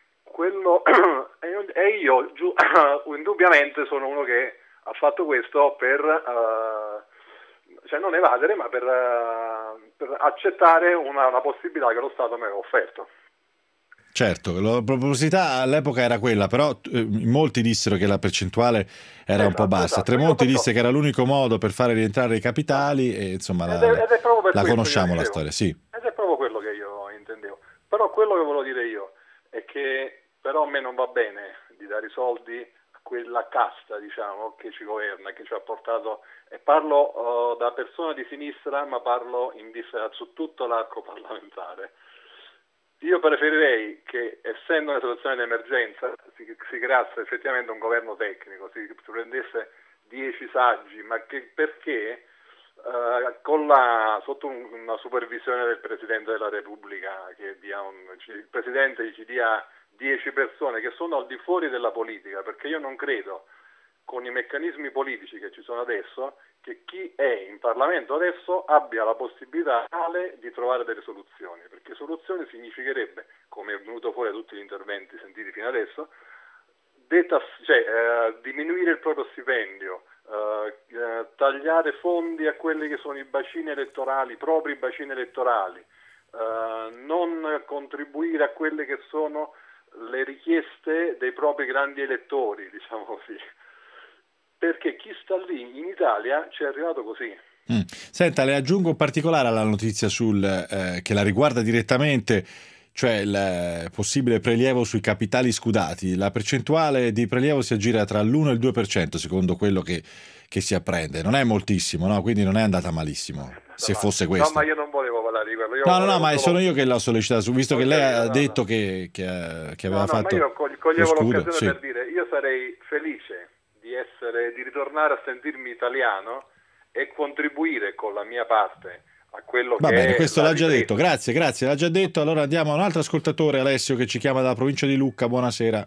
E io indubbiamente sono uno che ha fatto questo per cioè non evadere, ma per accettare una possibilità che lo Stato mi aveva offerto. Certo, la proposità all'epoca era quella, però molti dissero che la percentuale era un po' bassa. Tremonti disse che era l'unico modo per fare rientrare i capitali e insomma la conosciamo la storia, sì. Ed è proprio quello che io intendevo. Però quello che volevo dire io è che però a me non va bene di dare i soldi quella casta, diciamo, che ci governa, che ci ha portato, e parlo da persona di sinistra, ma parlo su tutto l'arco parlamentare. Io preferirei che, essendo una situazione di emergenza, si creasse effettivamente un governo tecnico, si prendesse 10 saggi, ma perché sotto una supervisione del Presidente della Repubblica, che il Presidente ci dia 10 persone che sono al di fuori della politica, perché io non credo, con i meccanismi politici che ci sono adesso, che chi è in Parlamento adesso abbia la possibilità reale di trovare delle soluzioni, perché soluzioni significherebbe, come è venuto fuori da tutti gli interventi sentiti fino adesso, diminuire il proprio stipendio, tagliare fondi a quelli che sono i bacini elettorali, i propri bacini elettorali, non contribuire a quelle che sono le richieste dei propri grandi elettori, diciamo così, perché chi sta lì in Italia ci è arrivato così. Senta, le aggiungo un particolare alla notizia che la riguarda direttamente, cioè il possibile prelievo sui capitali scudati. La percentuale di prelievo si aggira tra l'1 e il 2%, secondo quello che si apprende. Non è moltissimo, no? Quindi non è andata malissimo, se fosse questo. No, ma io non volevo parlare di quello. No, ma sono io che l'ho sollecitato, visto che lei ha detto che aveva fatto. Ma io coglievo l'occasione per dire, io sarei felice di ritornare a sentirmi italiano e contribuire con la mia parte a quello Va che bene, è questo l'ha già detto, grazie, l'ha già detto. Allora andiamo a un altro ascoltatore, Alessio, che ci chiama dalla provincia di Lucca. Buonasera.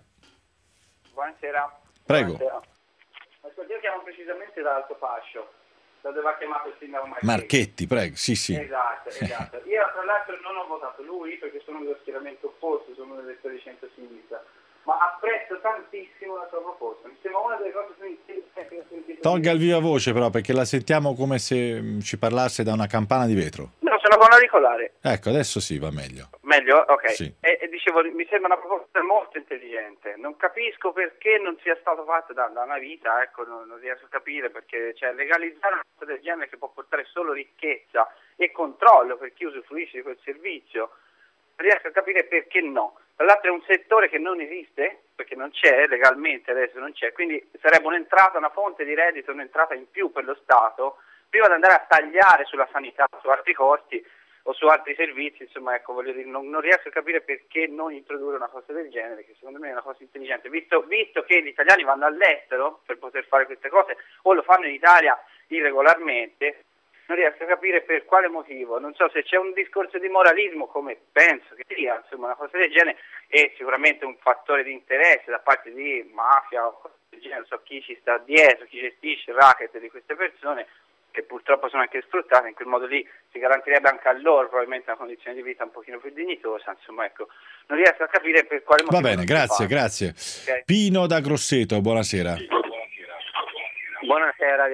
Buonasera. Prego. Buonasera. Ascolta, io chiamo precisamente da Alto Fascio, da dove ha chiamato il sindaco Marchetti, prego, sì. Esatto. Io tra l'altro non ho votato lui perché sono dello schieramento opposto, sono un elettore di centro-sinistra, ma apprezzo tantissimo la sua proposta. Mi sembra una delle cose più intelligenti che ho sentito. Tolga il viva voce però, perché la sentiamo come se ci parlasse da una campana di vetro. No, sono con auricolare. Ecco, adesso sì, va meglio. Meglio? Ok. Sì. E dicevo, mi sembra una proposta molto intelligente. Non capisco perché non sia stato fatto da una vita, ecco, non riesco a capire perché, legalizzare una cosa del genere che può portare solo ricchezza e controllo per chi usufruisce di quel servizio, non riesco a capire perché no. Tra l'altro è un settore che non esiste, perché non c'è, legalmente adesso non c'è, quindi sarebbe un'entrata, una fonte di reddito, un'entrata in più per lo Stato, prima di andare a tagliare sulla sanità, su altri costi o su altri servizi, insomma, ecco, voglio dire, non riesco a capire perché non introdurre una cosa del genere, che secondo me è una cosa intelligente, visto che gli italiani vanno all'estero per poter fare queste cose, o lo fanno in Italia irregolarmente. Non riesco a capire per quale motivo, non so se c'è un discorso di moralismo, come penso che sia, insomma una cosa del genere, è sicuramente un fattore di interesse da parte di mafia o cose del genere, non so chi ci sta dietro, chi gestisce il racket di queste persone, che purtroppo sono anche sfruttate, in quel modo lì si garantirebbe anche a loro probabilmente una condizione di vita un pochino più dignitosa, insomma ecco, non riesco a capire per quale motivo. Va bene, grazie. Okay. Pino da Grosseto, buonasera. Buonasera,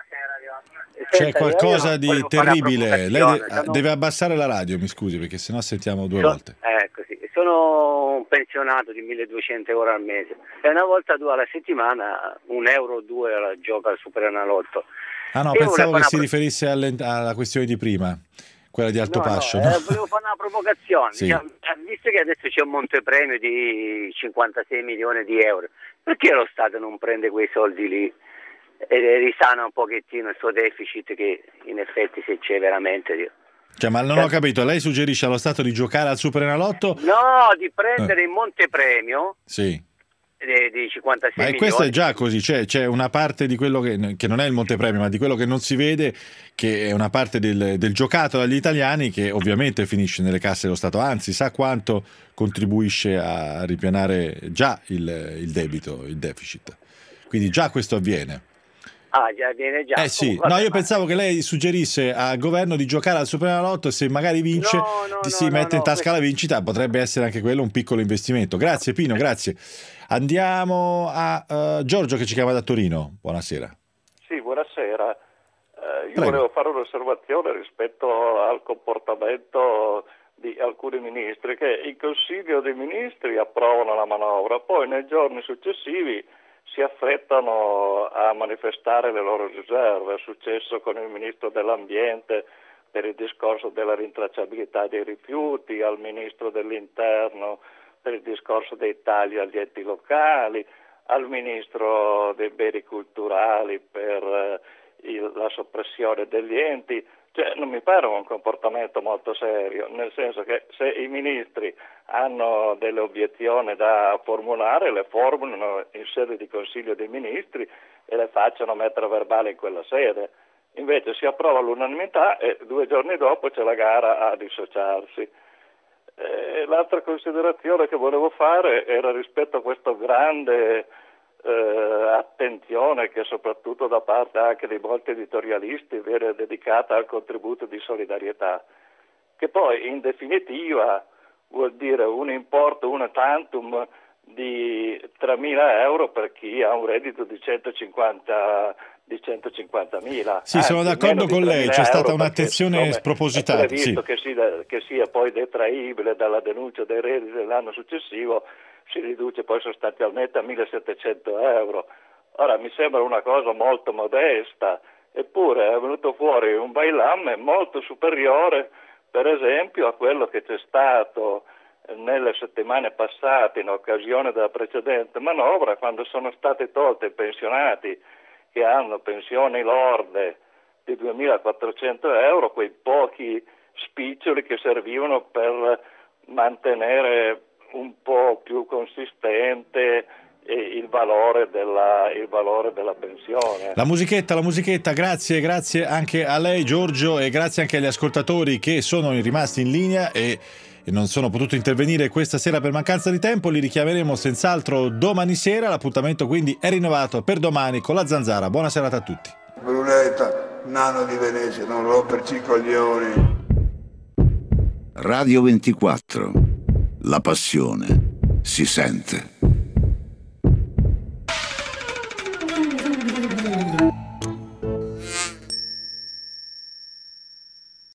C'è qualcosa di terribile, lei deve abbassare la radio, mi scusi, perché sennò sentiamo due volte. Così. Sono un pensionato di 1200 euro al mese e una volta due alla settimana, 1 euro o 2 alla gioca al Superenalotto. Ah no, pensavo che si riferisse alla questione di prima, quella di Alto Fascio. No? Volevo fare una provocazione, sì. Visto che adesso c'è un montepremio di 56 milioni di euro, perché lo Stato non prende quei soldi lì e risana un pochettino il suo deficit, che in effetti se c'è veramente. Cioè, ma non ho capito, lei suggerisce allo Stato di giocare al Superenalotto? No, di prendere il montepremio. Sì. Di 56 ma milioni. Questo è già così, c'è una parte di quello che non è il montepremio, ma di quello che non si vede, che è una parte del giocato dagli italiani, che ovviamente finisce nelle casse dello Stato, anzi sa quanto contribuisce a ripianare già il debito, il deficit, quindi già questo avviene. Ah, già viene già. Sì, no, io pensavo che lei suggerisse al governo di giocare al Superenalotto e se magari vince si mette in tasca la vincita, potrebbe essere anche quello un piccolo investimento. Grazie Pino, grazie. Andiamo a Giorgio che ci chiama da Torino. Buonasera. Sì, buonasera. Io volevo fare un'osservazione rispetto al comportamento di alcuni ministri, che in Consiglio dei Ministri approvano la manovra, poi nei giorni successivi si affrettano a manifestare le loro riserve. È successo con il Ministro dell'Ambiente per il discorso della rintracciabilità dei rifiuti, al Ministro dell'Interno per il discorso dei tagli agli enti locali, al ministro dei beni culturali per la soppressione degli enti. Cioè, non mi pare un comportamento molto serio, nel senso che se i ministri hanno delle obiezioni da formulare, le formulano in sede di Consiglio dei Ministri e le facciano mettere a verbale in quella sede. Invece si approva all'unanimità e 2 giorni dopo c'è la gara a dissociarsi. L'altra considerazione che volevo fare era rispetto a questo grande attenzione che soprattutto da parte anche di molti editorialisti viene dedicata al contributo di solidarietà, che poi in definitiva vuol dire un importo una tantum di 3.000 euro per chi ha un reddito di 150.000. Sì, sono d'accordo con lei, c'è stata un'attenzione spropositata. È previsto che sia poi detraibile dalla denuncia dei redditi dell'anno successivo, si riduce poi sostanzialmente a 1.700 euro. Ora mi sembra una cosa molto modesta, eppure è venuto fuori un bailamme molto superiore, per esempio, a quello che c'è stato nelle settimane passate in occasione della precedente manovra, quando sono stati tolti i pensionati che hanno pensioni lorde di 2.400 euro, quei pochi spiccioli che servivano per mantenere un po' più consistente il valore della pensione. La musichetta, grazie anche a lei Giorgio e grazie anche agli ascoltatori che sono rimasti in linea e non sono potuto intervenire questa sera per mancanza di tempo. Li richiameremo senz'altro domani sera, l'appuntamento quindi è rinnovato per domani con la Zanzara. Buona serata a tutti. Brunetta, nano di Venezia, non romperci i coglioni. Radio 24, la passione si sente.